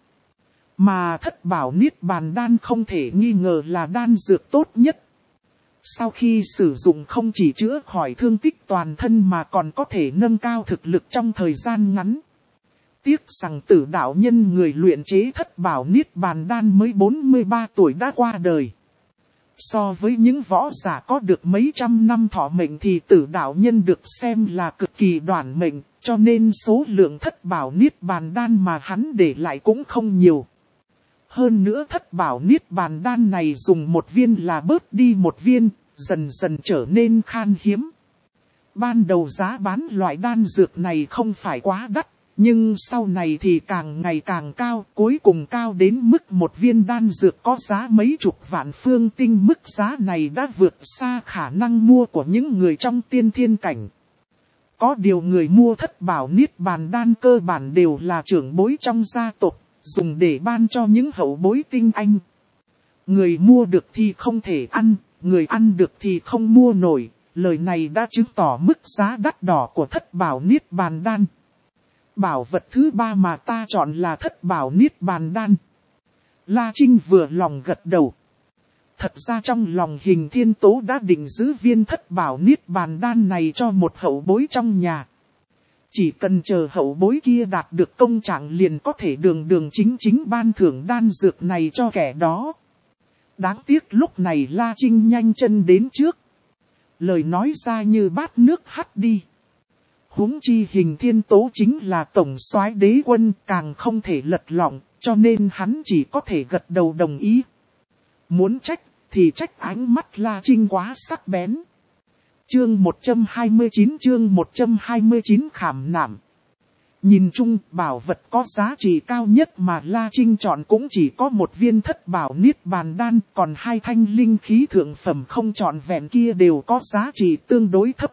Mà thất bảo niết bàn đan không thể nghi ngờ là đan dược tốt nhất. Sau khi sử dụng không chỉ chữa khỏi thương tích toàn thân mà còn có thể nâng cao thực lực trong thời gian ngắn. Tiếc rằng Tử đạo nhân người luyện chế thất bảo niết bàn đan mới bốn mươi ba tuổi đã qua đời. So với những võ giả có được mấy trăm năm thọ mệnh thì Tử đạo nhân được xem là cực kỳ đoản mệnh, cho nên số lượng thất bảo niết bàn đan mà hắn để lại cũng không nhiều. Hơn nữa thất bảo niết bàn đan này dùng một viên là bớt đi một viên, dần dần trở nên khan hiếm. Ban đầu giá bán loại đan dược này không phải quá đắt, nhưng sau này thì càng ngày càng cao, cuối cùng cao đến mức một viên đan dược có giá mấy chục vạn phương tinh, mức giá này đã vượt xa khả năng mua của những người trong tiên thiên cảnh. Có điều người mua thất bảo niết bàn đan cơ bản đều là trưởng bối trong gia tộc, dùng để ban cho những hậu bối tinh anh. Người mua được thì không thể ăn, người ăn được thì không mua nổi, lời này đã chứng tỏ mức giá đắt đỏ của thất bảo niết bàn đan. Bảo vật thứ ba mà ta chọn là thất bảo niết bàn đan. La Trinh vừa lòng gật đầu. Thật ra trong lòng Hình Thiên Tố đã định giữ viên thất bảo niết bàn đan này cho một hậu bối trong nhà. Chỉ cần chờ hậu bối kia đạt được công trạng liền có thể đường đường chính chính ban thưởng đan dược này cho kẻ đó. Đáng tiếc lúc này La Trinh nhanh chân đến trước. Lời nói ra như bát nước hắt đi. Huống chi Hình Thiên Tố chính là tổng soái đế quân, càng không thể lật lọng, cho nên hắn chỉ có thể gật đầu đồng ý. Muốn trách thì trách ánh mắt La Trinh quá sắc bén. Chương một trăm hai mươi chín chương một trăm hai mươi chín khảm nạm. Nhìn chung bảo vật có giá trị cao nhất mà La Trinh chọn cũng chỉ có một viên thất bảo niết bàn đan, còn hai thanh linh khí thượng phẩm không trọn vẹn kia đều có giá trị tương đối thấp.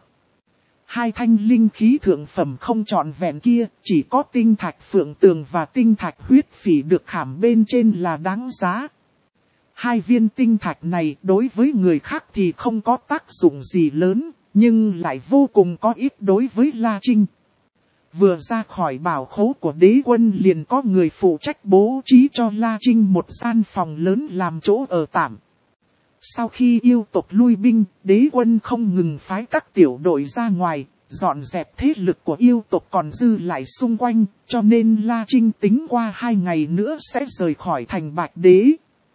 Hai thanh linh khí thượng phẩm không trọn vẹn kia chỉ có tinh thạch phượng tường và tinh thạch huyết phỉ được khảm bên trên là đáng giá. Hai viên tinh thạch này đối với người khác thì không có tác dụng gì lớn, nhưng lại vô cùng có ích đối với La Trinh. Vừa ra khỏi bảo khố của đế quân liền có người phụ trách bố trí cho La Trinh một gian phòng lớn làm chỗ ở tạm. Sau khi yêu tộc lui binh, đế quân không ngừng phái các tiểu đội ra ngoài, dọn dẹp thế lực của yêu tộc còn dư lại xung quanh, cho nên La Trinh tính qua hai ngày nữa sẽ rời khỏi thành Bạch Đế.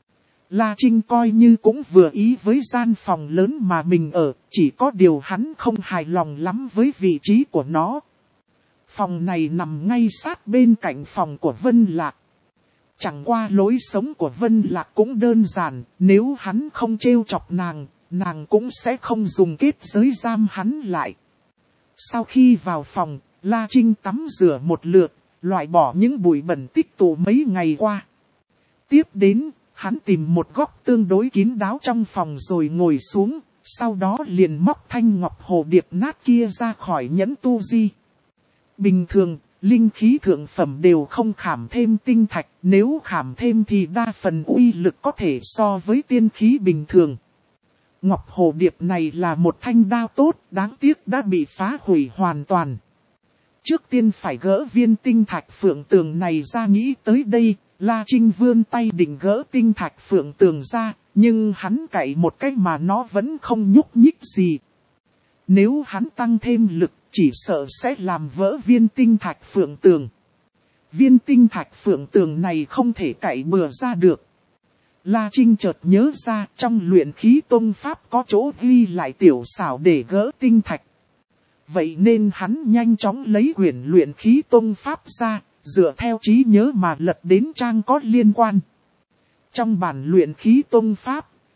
La Trinh coi như cũng vừa ý với gian phòng lớn mà mình ở, chỉ có điều hắn không hài lòng lắm với vị trí của nó. Phòng này nằm ngay sát bên cạnh phòng của Vân Lạc. Chẳng qua lối sống của Vân Lạc cũng đơn giản, nếu hắn không trêu chọc nàng, nàng cũng sẽ không dùng kết giới giam hắn lại. Sau khi vào phòng, La Trinh tắm rửa một lượt, loại bỏ những bụi bẩn tích tụ mấy ngày qua. Tiếp đến, hắn tìm một góc tương đối kín đáo trong phòng rồi ngồi xuống, sau đó liền móc thanh ngọc hồ điệp nát kia ra khỏi nhẫn tu di. Bình thường, linh khí thượng phẩm đều không khảm thêm tinh thạch, nếu khảm thêm thì đa phần uy lực có thể so với tiên khí bình thường. Ngọc hồ điệp này là một thanh đao tốt, đáng tiếc đã bị phá hủy hoàn toàn. Trước tiên phải gỡ viên tinh thạch phượng tường này ra, nghĩ tới đây, La Trinh vươn tay định gỡ tinh thạch phượng tường ra, nhưng hắn cạy một cách mà nó vẫn không nhúc nhích gì. Nếu hắn tăng thêm lực, chỉ sợ sẽ làm vỡ viên tinh thạch phượng tường. Viên tinh thạch phượng tường này không thể cạy bừa ra được. La Trinh chợt nhớ ra trong luyện khí tông pháp có chỗ ghi lại tiểu xảo để gỡ tinh thạch. Vậy nên hắn nhanh chóng lấy quyển luyện khí tông pháp ra, dựa theo trí nhớ mà lật đến trang có liên quan. Trong bản luyện khí tông pháp,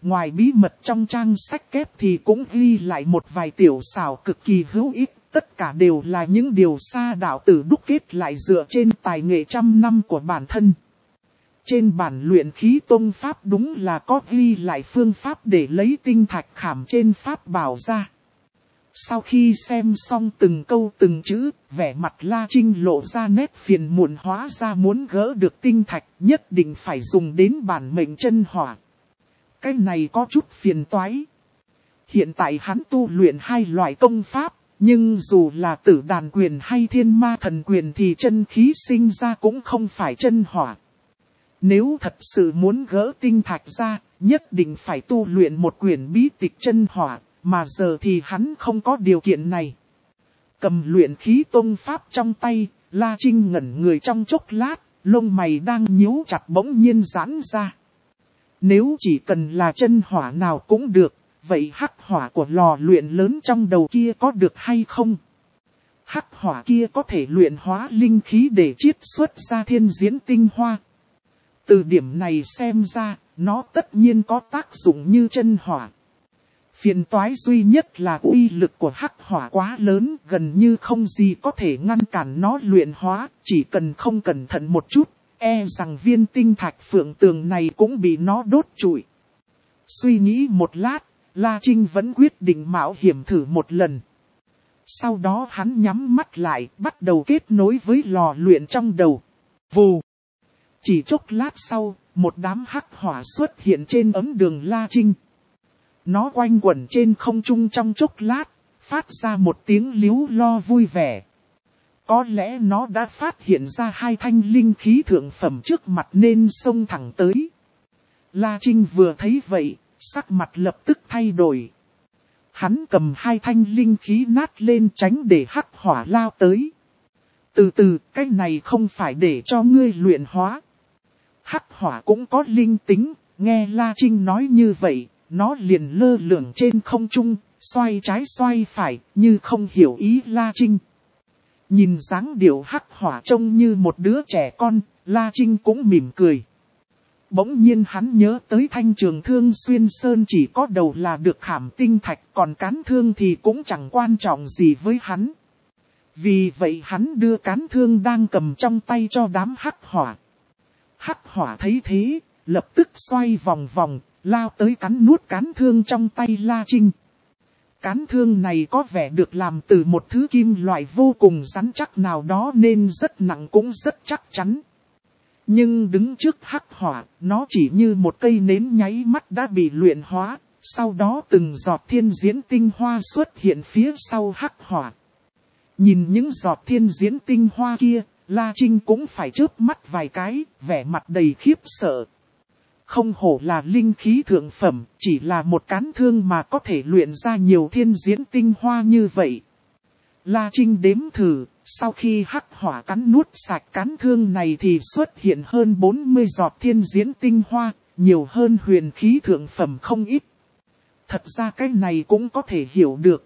ngoài bí mật trong trang sách kép thì cũng ghi lại một vài tiểu xảo cực kỳ hữu ích. Tất cả đều là những điều Sa đạo tử đúc kết lại dựa trên tài nghệ trăm năm của bản thân. Trên bản luyện khí tông pháp đúng là có ghi lại phương pháp để lấy tinh thạch khảm trên pháp bảo ra. Sau khi xem xong từng câu từng chữ, vẻ mặt La Trinh lộ ra nét phiền muộn, hóa ra muốn gỡ được tinh thạch nhất định phải dùng đến bản mệnh chân hỏa. Cái này có chút phiền toái. Hiện tại hắn tu luyện hai loại công pháp, nhưng dù là Tử Đàn quyền hay Thiên Ma Thần quyền thì chân khí sinh ra cũng không phải chân hỏa. Nếu thật sự muốn gỡ tinh thạch ra, nhất định phải tu luyện một quyển bí tịch chân hỏa, mà giờ thì hắn không có điều kiện này. Cầm luyện khí tông pháp trong tay, La Trinh ngẩn người trong chốc lát, lông mày đang nhíu chặt bỗng nhiên giãn ra. Nếu chỉ cần là chân hỏa nào cũng được, vậy hắc hỏa của lò luyện lớn trong đầu kia có được hay không? Hắc hỏa kia có thể luyện hóa linh khí để chiết xuất ra thiên diễn tinh hoa. Từ điểm này xem ra, nó tất nhiên có tác dụng như chân hỏa. Phiền toái duy nhất là uy lực của hắc hỏa quá lớn, gần như không gì có thể ngăn cản nó luyện hóa, chỉ cần không cẩn thận một chút, e rằng viên tinh thạch phượng tường này cũng bị nó đốt trụi. Suy nghĩ một lát, La Trinh vẫn quyết định mạo hiểm thử một lần. Sau đó hắn nhắm mắt lại, bắt đầu kết nối với lò luyện trong đầu. Vù! Chỉ chốc lát sau, một đám hắc hỏa xuất hiện trên ấm đường La Trinh. Nó quanh quẩn trên không trung trong chốc lát, phát ra một tiếng líu lo vui vẻ. Có lẽ nó đã phát hiện ra hai thanh linh khí thượng phẩm trước mặt nên xông thẳng tới. La Trinh vừa thấy vậy, sắc mặt lập tức thay đổi. Hắn cầm hai thanh linh khí nát lên tránh để hắc hỏa lao tới. Từ từ, cái này không phải để cho ngươi luyện hóa. Hắc hỏa cũng có linh tính, nghe La Trinh nói như vậy, nó liền lơ lửng trên không trung, xoay trái xoay phải, như không hiểu ý La Trinh. Nhìn dáng điệu hắc hỏa trông như một đứa trẻ con, La Trinh cũng mỉm cười. Bỗng nhiên hắn nhớ tới thanh trường thương xuyên sơn chỉ có đầu là được khảm tinh thạch, còn cán thương thì cũng chẳng quan trọng gì với hắn. Vì vậy hắn đưa cán thương đang cầm trong tay cho đám hắc hỏa. Hắc hỏa thấy thế, lập tức xoay vòng vòng, lao tới cắn nuốt cán thương trong tay La Trinh. Cán thương này có vẻ được làm từ một thứ kim loại vô cùng rắn chắc nào đó nên rất nặng cũng rất chắc chắn. Nhưng đứng trước hắc hỏa, nó chỉ như một cây nến nháy mắt đã bị luyện hóa, sau đó từng giọt thiên diễn tinh hoa xuất hiện phía sau hắc hỏa. Nhìn những giọt thiên diễn tinh hoa kia, La Trinh cũng phải chớp mắt vài cái, vẻ mặt đầy khiếp sợ. Không hổ là linh khí thượng phẩm, chỉ là một cán thương mà có thể luyện ra nhiều thiên diễn tinh hoa như vậy. La Trinh đếm thử, sau khi hắc hỏa cắn nuốt sạch cán thương này thì xuất hiện hơn bốn mươi giọt thiên diễn tinh hoa, nhiều hơn huyền khí thượng phẩm không ít. Thật ra cái này cũng có thể hiểu được.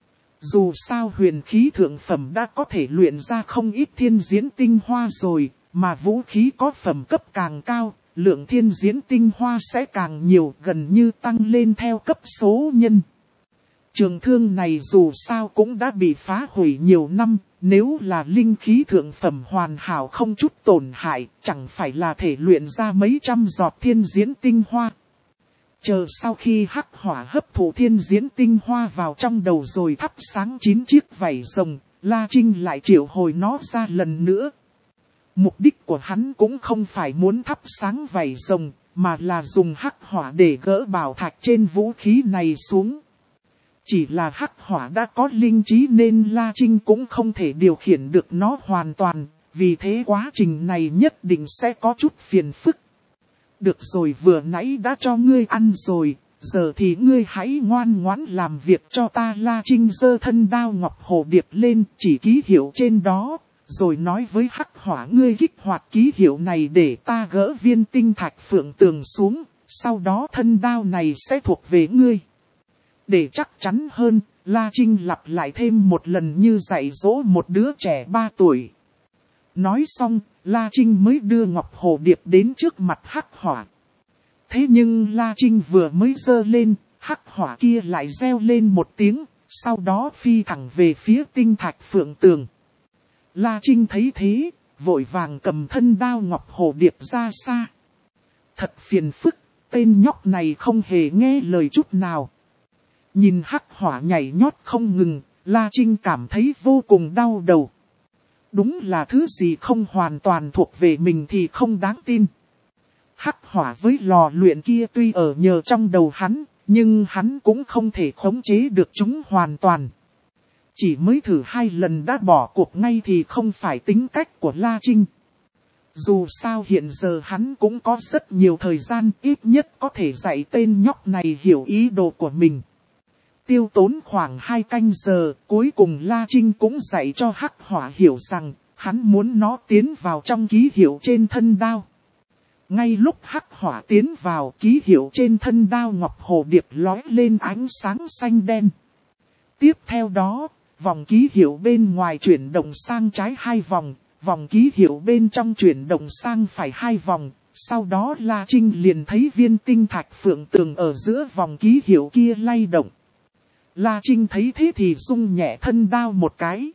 Dù sao huyền khí thượng phẩm đã có thể luyện ra không ít thiên diễn tinh hoa rồi, mà vũ khí có phẩm cấp càng cao, lượng thiên diễn tinh hoa sẽ càng nhiều, gần như tăng lên theo cấp số nhân. Trường thương này dù sao cũng đã bị phá hủy nhiều năm, nếu là linh khí thượng phẩm hoàn hảo không chút tổn hại, chẳng phải là thể luyện ra mấy trăm giọt thiên diễn tinh hoa. Chờ sau khi hắc hỏa hấp thụ thiên diễn tinh hoa vào trong đầu rồi thắp sáng chín chiếc vảy rồng, La Trinh lại triệu hồi nó ra lần nữa. Mục đích của hắn cũng không phải muốn thắp sáng vảy rồng, mà là dùng hắc hỏa để gỡ bảo thạch trên vũ khí này xuống. Chỉ là hắc hỏa đã có linh trí nên La Trinh cũng không thể điều khiển được nó hoàn toàn, vì thế quá trình này nhất định sẽ có chút phiền phức. Được rồi, vừa nãy đã cho ngươi ăn rồi, giờ thì ngươi hãy ngoan ngoãn làm việc cho ta. La Trinh giơ thân đao ngọc hồ điệp lên, chỉ ký hiệu trên đó, rồi nói với hắc hỏa: ngươi kích hoạt ký hiệu này để ta gỡ viên tinh thạch phượng tường xuống, sau đó thân đao này sẽ thuộc về ngươi. Để chắc chắn hơn, La Trinh lặp lại thêm một lần như dạy dỗ một đứa trẻ ba tuổi. Nói xong, La Trinh mới đưa ngọc hồ điệp đến trước mặt hắc hỏa. Thế nhưng La Trinh vừa mới giơ lên, hắc hỏa kia lại reo lên một tiếng, sau đó phi thẳng về phía tinh thạch phượng tường. La Trinh thấy thế, vội vàng cầm thân đao ngọc hồ điệp ra xa. Thật phiền phức, tên nhóc này không hề nghe lời chút nào. Nhìn hắc hỏa nhảy nhót không ngừng, La Trinh cảm thấy vô cùng đau đầu. Đúng là thứ gì không hoàn toàn thuộc về mình thì không đáng tin. Hắc hỏa với lò luyện kia tuy ở nhờ trong đầu hắn, nhưng hắn cũng không thể khống chế được chúng hoàn toàn. Chỉ mới thử hai lần đã bỏ cuộc ngay thì không phải tính cách của La Trinh. Dù sao hiện giờ hắn cũng có rất nhiều thời gian, ít nhất có thể dạy tên nhóc này hiểu ý đồ của mình. Tiêu tốn khoảng hai canh giờ, cuối cùng La Trinh cũng dạy cho hắc hỏa hiểu rằng, hắn muốn nó tiến vào trong ký hiệu trên thân đao. Ngay lúc hắc hỏa tiến vào, ký hiệu trên thân đao ngọc hồ điệp lóe lên ánh sáng xanh đen. Tiếp theo đó, vòng ký hiệu bên ngoài chuyển động sang trái hai vòng, vòng ký hiệu bên trong chuyển động sang phải hai vòng. Sau đó La Trinh liền thấy viên tinh thạch phượng tường ở giữa vòng ký hiệu kia lay động. La Trinh thấy thế thì rung nhẹ thân đao một cái.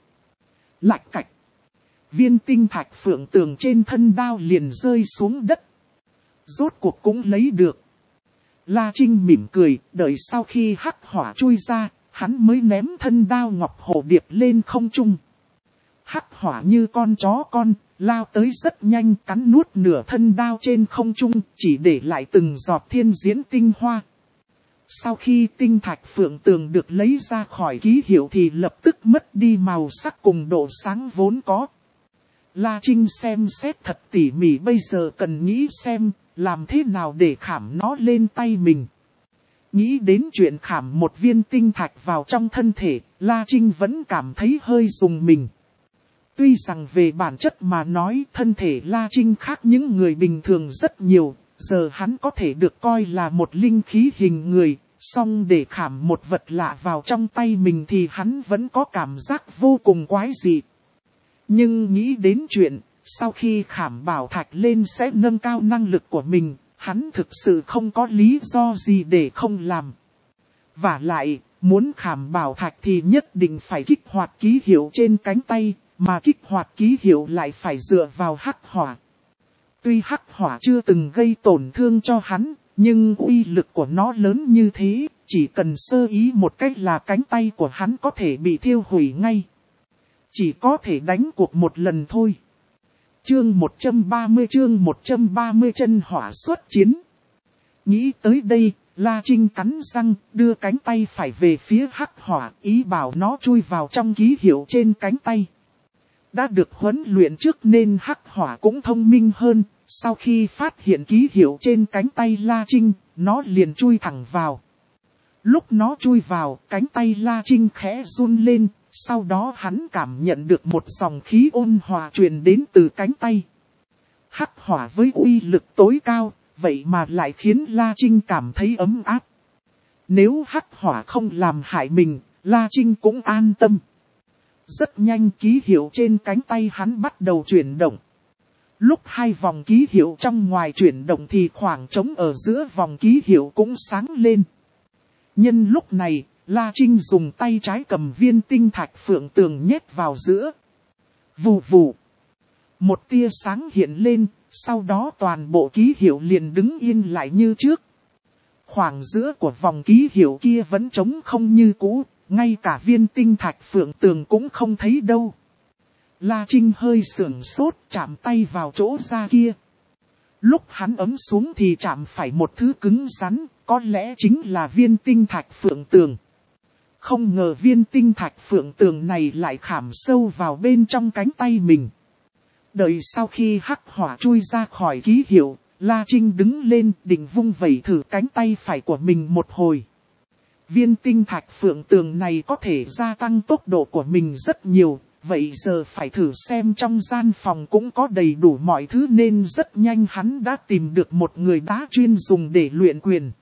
Lạch cạch. Viên tinh thạch phượng tường trên thân đao liền rơi xuống đất. Rốt cuộc cũng lấy được. La Trinh mỉm cười, đợi sau khi hắc hỏa chui ra, hắn mới ném thân đao ngọc hồ điệp lên không trung. Hắc hỏa như con chó con, lao tới rất nhanh, cắn nuốt nửa thân đao trên không trung, chỉ để lại từng giọt thiên diễn tinh hoa. Sau khi tinh thạch phượng tường được lấy ra khỏi ký hiệu thì lập tức mất đi màu sắc cùng độ sáng vốn có. La Trinh xem xét thật tỉ mỉ, bây giờ cần nghĩ xem, làm thế nào để khảm nó lên tay mình. Nghĩ đến chuyện khảm một viên tinh thạch vào trong thân thể, La Trinh vẫn cảm thấy hơi rùng mình. Tuy rằng về bản chất mà nói thân thể La Trinh khác những người bình thường rất nhiều, giờ hắn có thể được coi là một linh khí hình người, song để khảm một vật lạ vào trong tay mình thì hắn vẫn có cảm giác vô cùng quái dị. Nhưng nghĩ đến chuyện, sau khi khảm bảo thạch lên sẽ nâng cao năng lực của mình, hắn thực sự không có lý do gì để không làm. Vả lại, muốn khảm bảo thạch thì nhất định phải kích hoạt ký hiệu trên cánh tay, mà kích hoạt ký hiệu lại phải dựa vào hắc hỏa. Tuy hắc hỏa chưa từng gây tổn thương cho hắn, nhưng uy lực của nó lớn như thế, chỉ cần sơ ý một cách là cánh tay của hắn có thể bị thiêu hủy ngay. Chỉ có thể đánh cuộc một lần thôi. Chương một trăm ba mươi chương một trăm ba mươi chân hỏa xuất chiến. Nghĩ tới đây, La Trinh cắn răng, đưa cánh tay phải về phía hắc hỏa, ý bảo nó chui vào trong ký hiệu trên cánh tay. Đã được huấn luyện trước nên hắc hỏa cũng thông minh hơn, sau khi phát hiện ký hiệu trên cánh tay La Trinh, nó liền chui thẳng vào. Lúc nó chui vào, cánh tay La Trinh khẽ run lên, sau đó hắn cảm nhận được một dòng khí ôn hòa truyền đến từ cánh tay. Hắc hỏa với uy lực tối cao, vậy mà lại khiến La Trinh cảm thấy ấm áp. Nếu hắc hỏa không làm hại mình, La Trinh cũng an tâm. Rất nhanh ký hiệu trên cánh tay hắn bắt đầu chuyển động. Lúc hai vòng ký hiệu trong ngoài chuyển động thì khoảng trống ở giữa vòng ký hiệu cũng sáng lên. Nhân lúc này, La Trinh dùng tay trái cầm viên tinh thạch phượng tường nhét vào giữa. Vù vù. Một tia sáng hiện lên, sau đó toàn bộ ký hiệu liền đứng yên lại như trước. Khoảng giữa của vòng ký hiệu kia vẫn trống không như cũ, ngay cả viên tinh thạch phượng tường cũng không thấy đâu. La Trinh hơi sửng sốt, chạm tay vào chỗ da kia. Lúc hắn ấm xuống thì chạm phải một thứ cứng rắn, có lẽ chính là viên tinh thạch phượng tường. Không ngờ viên tinh thạch phượng tường này lại khảm sâu vào bên trong cánh tay mình. Đợi sau khi hắc hỏa chui ra khỏi ký hiệu, La Trinh đứng lên định vung vẩy thử cánh tay phải của mình một hồi. Viên tinh thạch phượng tường này có thể gia tăng tốc độ của mình rất nhiều, vậy giờ phải thử xem trong gian phòng cũng có đầy đủ mọi thứ nên rất nhanh hắn đã tìm được một người đá chuyên dùng để luyện quyền.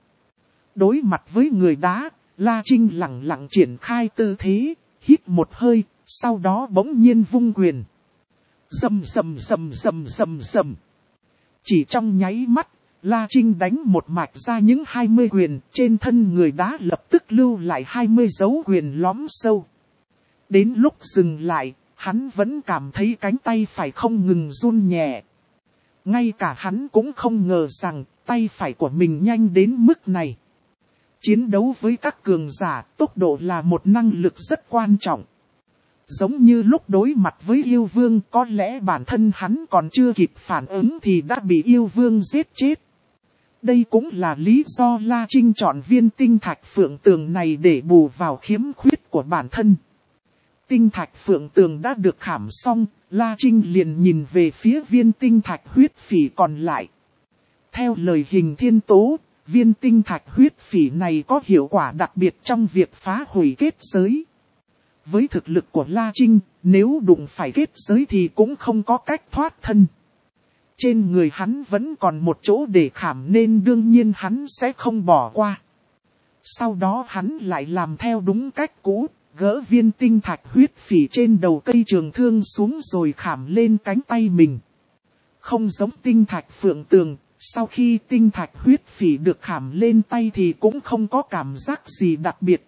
Đối mặt với người đá, La Trinh lặng lặng triển khai tư thế, hít một hơi, sau đó bỗng nhiên vung quyền. Rầm rầm rầm rầm rầm rầm. Chỉ trong nháy mắt, La Trinh đánh một mạch ra những hai mươi quyền, trên thân người đá lập tức lưu lại hai mươi dấu quyền lõm sâu. Đến lúc dừng lại, hắn vẫn cảm thấy cánh tay phải không ngừng run nhẹ. Ngay cả hắn cũng không ngờ rằng tay phải của mình nhanh đến mức này. Chiến đấu với các cường giả, tốc độ là một năng lực rất quan trọng. Giống như lúc đối mặt với yêu vương, có lẽ bản thân hắn còn chưa kịp phản ứng thì đã bị yêu vương giết chết. Đây cũng là lý do La Trinh chọn viên tinh thạch phượng tường này để bù vào khiếm khuyết của bản thân. Tinh thạch phượng tường đã được khảm xong, La Trinh liền nhìn về phía viên tinh thạch huyết phỉ còn lại. Theo lời Hình Thiên Tố, viên tinh thạch huyết phỉ này có hiệu quả đặc biệt trong việc phá hủy kết giới. Với thực lực của La Trinh, nếu đụng phải kết giới thì cũng không có cách thoát thân. Trên người hắn vẫn còn một chỗ để khảm nên đương nhiên hắn sẽ không bỏ qua. Sau đó hắn lại làm theo đúng cách cũ, gỡ viên tinh thạch huyết phỉ trên đầu cây trường thương xuống rồi khảm lên cánh tay mình. Không giống tinh thạch phượng tường, sau khi tinh thạch huyết phỉ được khảm lên tay thì cũng không có cảm giác gì đặc biệt.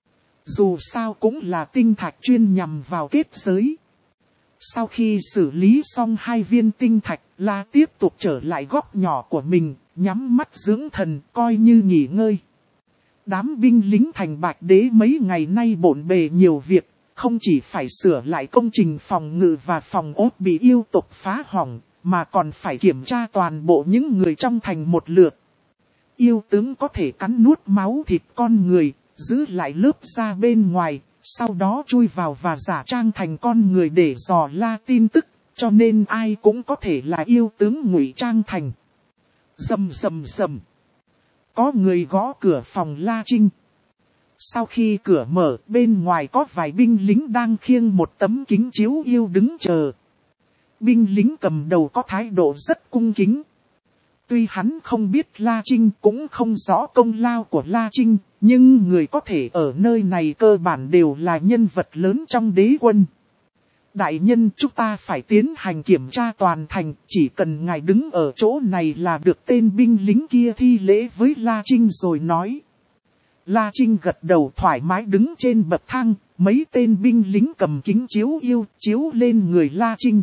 Dù sao cũng là tinh thạch chuyên nhằm vào kết giới. Sau khi xử lý xong hai viên tinh thạch, La tiếp tục trở lại góc nhỏ của mình, nhắm mắt dưỡng thần, coi như nghỉ ngơi. Đám binh lính thành Bạch Đế mấy ngày nay bộn bề nhiều việc, không chỉ phải sửa lại công trình phòng ngự và phòng ốt bị yêu tộc phá hỏng, mà còn phải kiểm tra toàn bộ những người trong thành một lượt. Yêu tướng có thể cắn nuốt máu thịt con người, giữ lại lớp da bên ngoài, sau đó chui vào và giả trang thành con người để dò la tin tức, cho nên ai cũng có thể là yêu tướng ngụy trang thành. Rầm rầm rầm. Có người gõ cửa phòng La Trinh. Sau khi cửa mở, bên ngoài có vài binh lính đang khiêng một tấm kính chiếu yêu đứng chờ. Binh lính cầm đầu có thái độ rất cung kính. Tuy hắn không biết La Trinh, cũng không rõ công lao của La Trinh, nhưng người có thể ở nơi này cơ bản đều là nhân vật lớn trong đế quân. Đại nhân, chúng ta phải tiến hành kiểm tra toàn thành, chỉ cần ngài đứng ở chỗ này là được. Tên binh lính kia thi lễ với La Trinh rồi nói. La Trinh gật đầu thoải mái đứng trên bậc thang, mấy tên binh lính cầm kính chiếu yêu chiếu lên người La Trinh.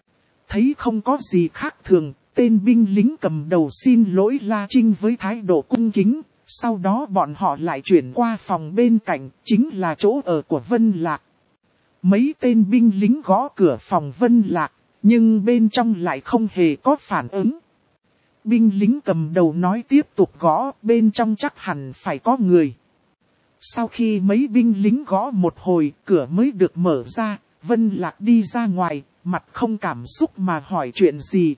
Thấy không có gì khác thường, tên binh lính cầm đầu xin lỗi La Trinh với thái độ cung kính, sau đó bọn họ lại chuyển qua phòng bên cạnh, chính là chỗ ở của Vân Lạc. Mấy tên binh lính gõ cửa phòng Vân Lạc, nhưng bên trong lại không hề có phản ứng. Binh lính cầm đầu nói tiếp tục gõ, bên trong chắc hẳn phải có người. Sau khi mấy binh lính gõ một hồi, cửa mới được mở ra, Vân Lạc đi ra ngoài, mặt không cảm xúc mà hỏi chuyện gì.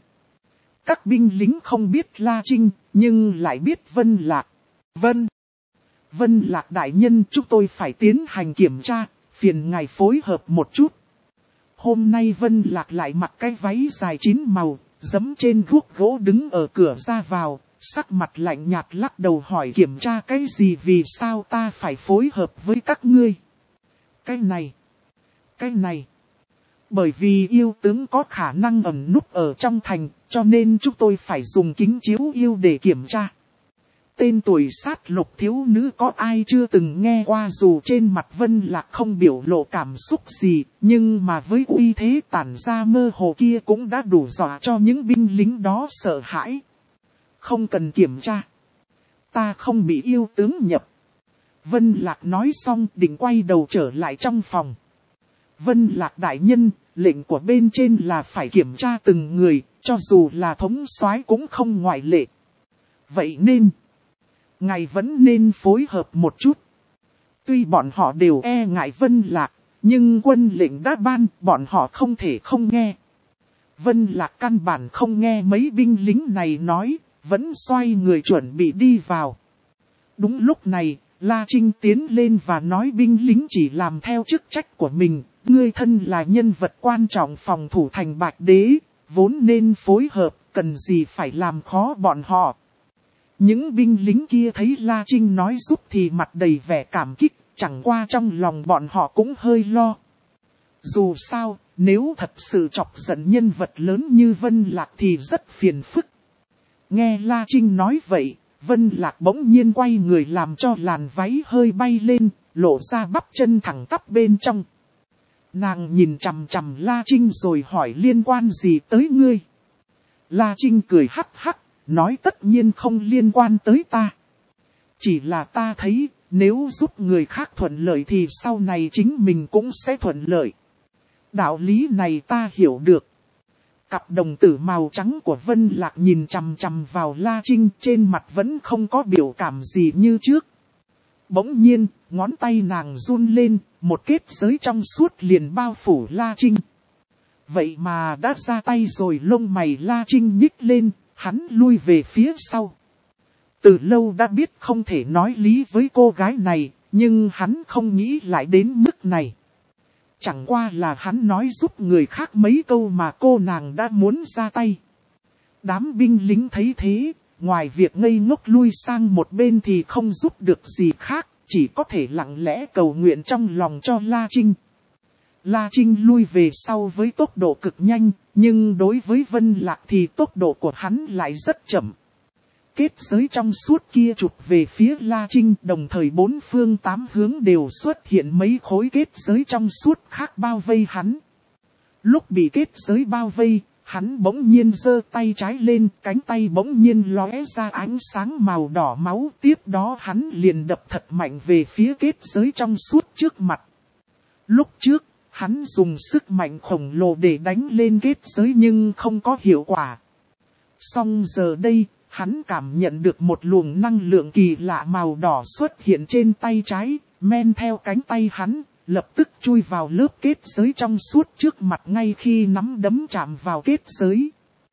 Các binh lính không biết La Trinh, nhưng lại biết Vân Lạc. Vân. Vân Lạc đại nhân, chúng tôi phải tiến hành kiểm tra, phiền ngài phối hợp một chút. Hôm nay Vân Lạc lại mặc cái váy dài chín màu, giẫm trên guốc gỗ đứng ở cửa ra vào, sắc mặt lạnh nhạt lắc đầu hỏi kiểm tra cái gì, vì sao ta phải phối hợp với các ngươi. Cái này. Cái này. Bởi vì yêu tướng có khả năng ẩn núp ở trong thành, cho nên chúng tôi phải dùng kính chiếu yêu để kiểm tra. Tên tuổi sát lục thiếu nữ có ai chưa từng nghe qua, dù trên mặt Vân Lạc không biểu lộ cảm xúc gì, nhưng mà với uy thế tản ra mơ hồ kia cũng đã đủ dọa cho những binh lính đó sợ hãi. Không cần kiểm tra. Ta không bị yêu tướng nhập. Vân Lạc nói xong định quay đầu trở lại trong phòng. Vân Lạc đại nhân, lệnh của bên trên là phải kiểm tra từng người, cho dù là thống soái cũng không ngoại lệ. Vậy nên, ngài vẫn nên phối hợp một chút. Tuy bọn họ đều e ngại Vân Lạc, nhưng quân lệnh đã ban, bọn họ không thể không nghe. Vân Lạc căn bản không nghe mấy binh lính này nói, vẫn xoay người chuẩn bị đi vào. Đúng lúc này, La Trinh tiến lên và nói binh lính chỉ làm theo chức trách của mình. Ngươi thân là nhân vật quan trọng phòng thủ thành Bạch Đế, vốn nên phối hợp, cần gì phải làm khó bọn họ. Những binh lính kia thấy La Trinh nói giúp thì mặt đầy vẻ cảm kích, chẳng qua trong lòng bọn họ cũng hơi lo. Dù sao, nếu thật sự chọc giận nhân vật lớn như Vân Lạc thì rất phiền phức. Nghe La Trinh nói vậy, Vân Lạc bỗng nhiên quay người làm cho làn váy hơi bay lên, lộ ra bắp chân thẳng tắp bên trong. Nàng nhìn chằm chằm La Trinh rồi hỏi liên quan gì tới ngươi? La Trinh cười hắc hắc, nói tất nhiên không liên quan tới ta. Chỉ là ta thấy, nếu giúp người khác thuận lợi thì sau này chính mình cũng sẽ thuận lợi. Đạo lý này ta hiểu được. Cặp đồng tử màu trắng của Vân Lạc nhìn chằm chằm vào La Trinh, trên mặt vẫn không có biểu cảm gì như trước. Bỗng nhiên, ngón tay nàng run lên, một kết giới trong suốt liền bao phủ La Trinh. Vậy mà đã ra tay rồi, lông mày La Trinh nhích lên, hắn lui về phía sau. Từ lâu đã biết không thể nói lý với cô gái này, nhưng hắn không nghĩ lại đến mức này. Chẳng qua là hắn nói giúp người khác mấy câu mà cô nàng đã muốn ra tay. Đám binh lính thấy thế, ngoài việc ngây ngốc lui sang một bên thì không giúp được gì khác, chỉ có thể lặng lẽ cầu nguyện trong lòng cho La Trinh. La Trinh lui về sau với tốc độ cực nhanh, nhưng đối với Vân Lạc thì tốc độ của hắn lại rất chậm. Kết giới trong suốt kia chụp về phía La Trinh, đồng thời bốn phương tám hướng đều xuất hiện mấy khối kết giới trong suốt khác bao vây hắn. Lúc bị kết giới bao vây, hắn bỗng nhiên giơ tay trái lên, cánh tay bỗng nhiên lóe ra ánh sáng màu đỏ máu, tiếp đó hắn liền đập thật mạnh về phía kết giới trong suốt trước mặt. Lúc trước, hắn dùng sức mạnh khổng lồ để đánh lên kết giới nhưng không có hiệu quả. Song giờ đây, hắn cảm nhận được một luồng năng lượng kỳ lạ màu đỏ xuất hiện trên tay trái, men theo cánh tay hắn, lập tức chui vào lớp kết giới trong suốt trước mặt ngay khi nắm đấm chạm vào kết giới.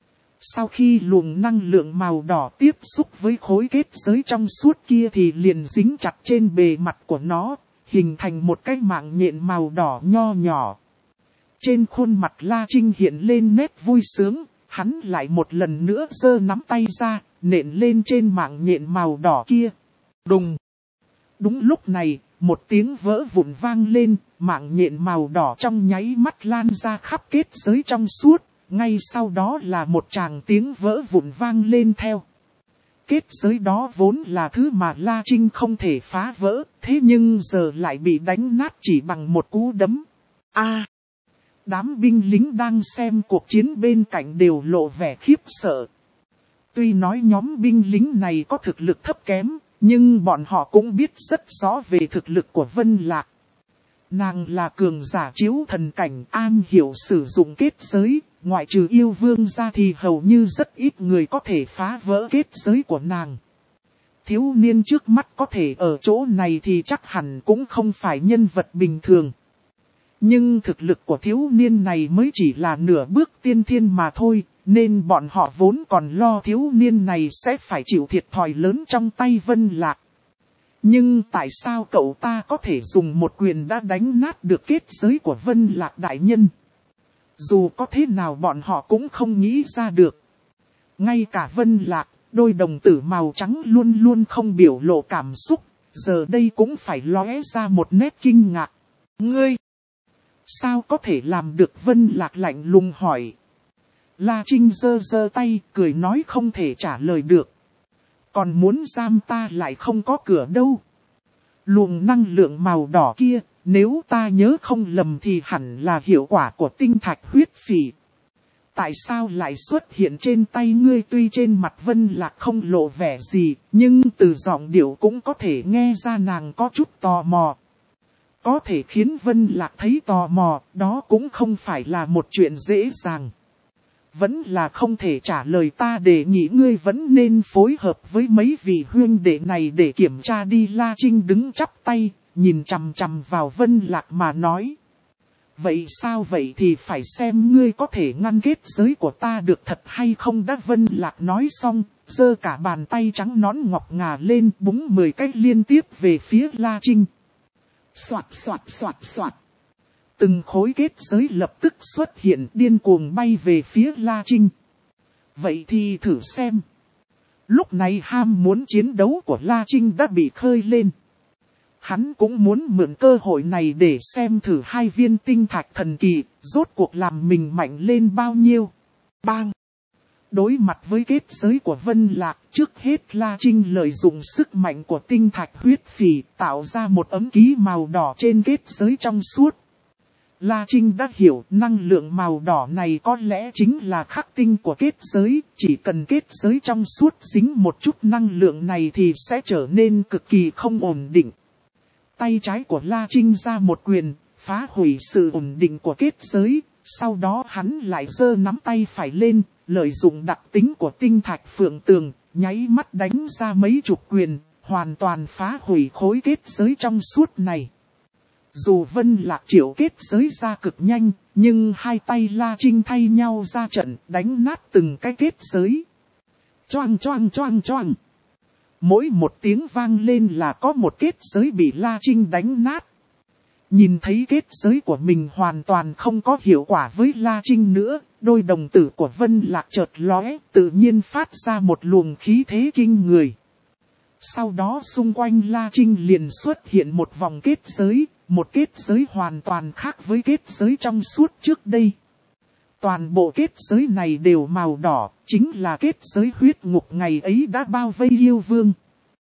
Sau khi luồng năng lượng màu đỏ tiếp xúc với khối kết giới trong suốt kia thì liền dính chặt trên bề mặt của nó, hình thành một cái mạng nhện màu đỏ nho nhỏ. Trên khuôn mặt La Trinh hiện lên nét vui sướng, hắn lại một lần nữa giơ nắm tay ra, nện lên trên mạng nhện màu đỏ kia. Đùng! Đúng lúc này, một tiếng vỡ vụn vang lên, mạng nhện màu đỏ trong nháy mắt lan ra khắp kết giới trong suốt, ngay sau đó là một tràng tiếng vỡ vụn vang lên theo. Kết giới đó vốn là thứ mà La Trinh không thể phá vỡ, thế nhưng giờ lại bị đánh nát chỉ bằng một cú đấm. A! Đám binh lính đang xem cuộc chiến bên cạnh đều lộ vẻ khiếp sợ. Tuy nói nhóm binh lính này có thực lực thấp kém, nhưng bọn họ cũng biết rất rõ về thực lực của Vân Lạc. Nàng là cường giả chiếu thần cảnh, an hiểu sử dụng kết giới, ngoại trừ yêu vương ra thì hầu như rất ít người có thể phá vỡ kết giới của nàng. Thiếu niên trước mắt có thể ở chỗ này thì chắc hẳn cũng không phải nhân vật bình thường. Nhưng thực lực của thiếu niên này mới chỉ là nửa bước tiên thiên mà thôi, nên bọn họ vốn còn lo thiếu niên này sẽ phải chịu thiệt thòi lớn trong tay Vân Lạc. Nhưng tại sao cậu ta có thể dùng một quyền đã đánh nát được kết giới của Vân Lạc đại nhân? Dù có thế nào bọn họ cũng không nghĩ ra được. Ngay cả Vân Lạc, đôi đồng tử màu trắng luôn luôn không biểu lộ cảm xúc, giờ đây cũng phải lóe ra một nét kinh ngạc. Ngươi! Sao có thể làm được? Vân Lạc lạnh lùng hỏi. La Trinh giơ giơ tay, cười nói không thể trả lời được. Còn muốn giam ta lại không có cửa đâu. Luồng năng lượng màu đỏ kia, nếu ta nhớ không lầm thì hẳn là hiệu quả của tinh thạch huyết phỉ. Tại sao lại xuất hiện trên tay ngươi? Tuy trên mặt Vân Lạc không lộ vẻ gì, nhưng từ giọng điệu cũng có thể nghe ra nàng có chút tò mò. Có thể khiến Vân Lạc thấy tò mò, đó cũng không phải là một chuyện dễ dàng. Vẫn là không thể trả lời, ta đề nghị ngươi vẫn nên phối hợp với mấy vị huynh đệ này để kiểm tra đi. La Trinh đứng chắp tay, nhìn chằm chằm vào Vân Lạc mà nói. Vậy sao vậy thì phải xem ngươi có thể ngăn kết giới của ta được thật hay không đã. Vân Lạc nói xong, giơ cả bàn tay trắng nõn ngọc ngà lên, búng mười cái liên tiếp về phía La Trinh. Soạt soạt soạt soạt. Từng khối kết giới lập tức xuất hiện điên cuồng bay về phía La Trinh. Vậy thì thử xem. Lúc này ham muốn chiến đấu của La Trinh đã bị khơi lên. Hắn cũng muốn mượn cơ hội này để xem thử hai viên tinh thạch thần kỳ, rốt cuộc làm mình mạnh lên bao nhiêu. Bang! Đối mặt với kết giới của Vân Lạc, trước hết La Trinh lợi dụng sức mạnh của tinh thạch huyết phỉ tạo ra một ấm ký màu đỏ trên kết giới trong suốt. La Trinh đã hiểu năng lượng màu đỏ này có lẽ chính là khắc tinh của kết giới, chỉ cần kết giới trong suốt dính một chút năng lượng này thì sẽ trở nên cực kỳ không ổn định. Tay trái của La Trinh ra một quyền, phá hủy sự ổn định của kết giới, sau đó hắn lại giơ nắm tay phải lên, lợi dụng đặc tính của tinh thạch phượng tường, nháy mắt đánh ra mấy chục quyền, hoàn toàn phá hủy khối kết giới trong suốt này. Dù Vân Lạc triệu kết giới ra cực nhanh, nhưng hai tay La Trinh thay nhau ra trận, đánh nát từng cái kết giới. Choang choang choang choang. Mỗi một tiếng vang lên là có một kết giới bị La Trinh đánh nát. Nhìn thấy kết giới của mình hoàn toàn không có hiệu quả với La Trinh nữa, đôi đồng tử của Vân Lạc chợt lóe, tự nhiên phát ra một luồng khí thế kinh người. Sau đó xung quanh La Trinh liền xuất hiện một vòng kết giới, một kết giới hoàn toàn khác với kết giới trong suốt trước đây. Toàn bộ kết giới này đều màu đỏ, chính là kết giới huyết ngục ngày ấy đã bao vây yêu vương.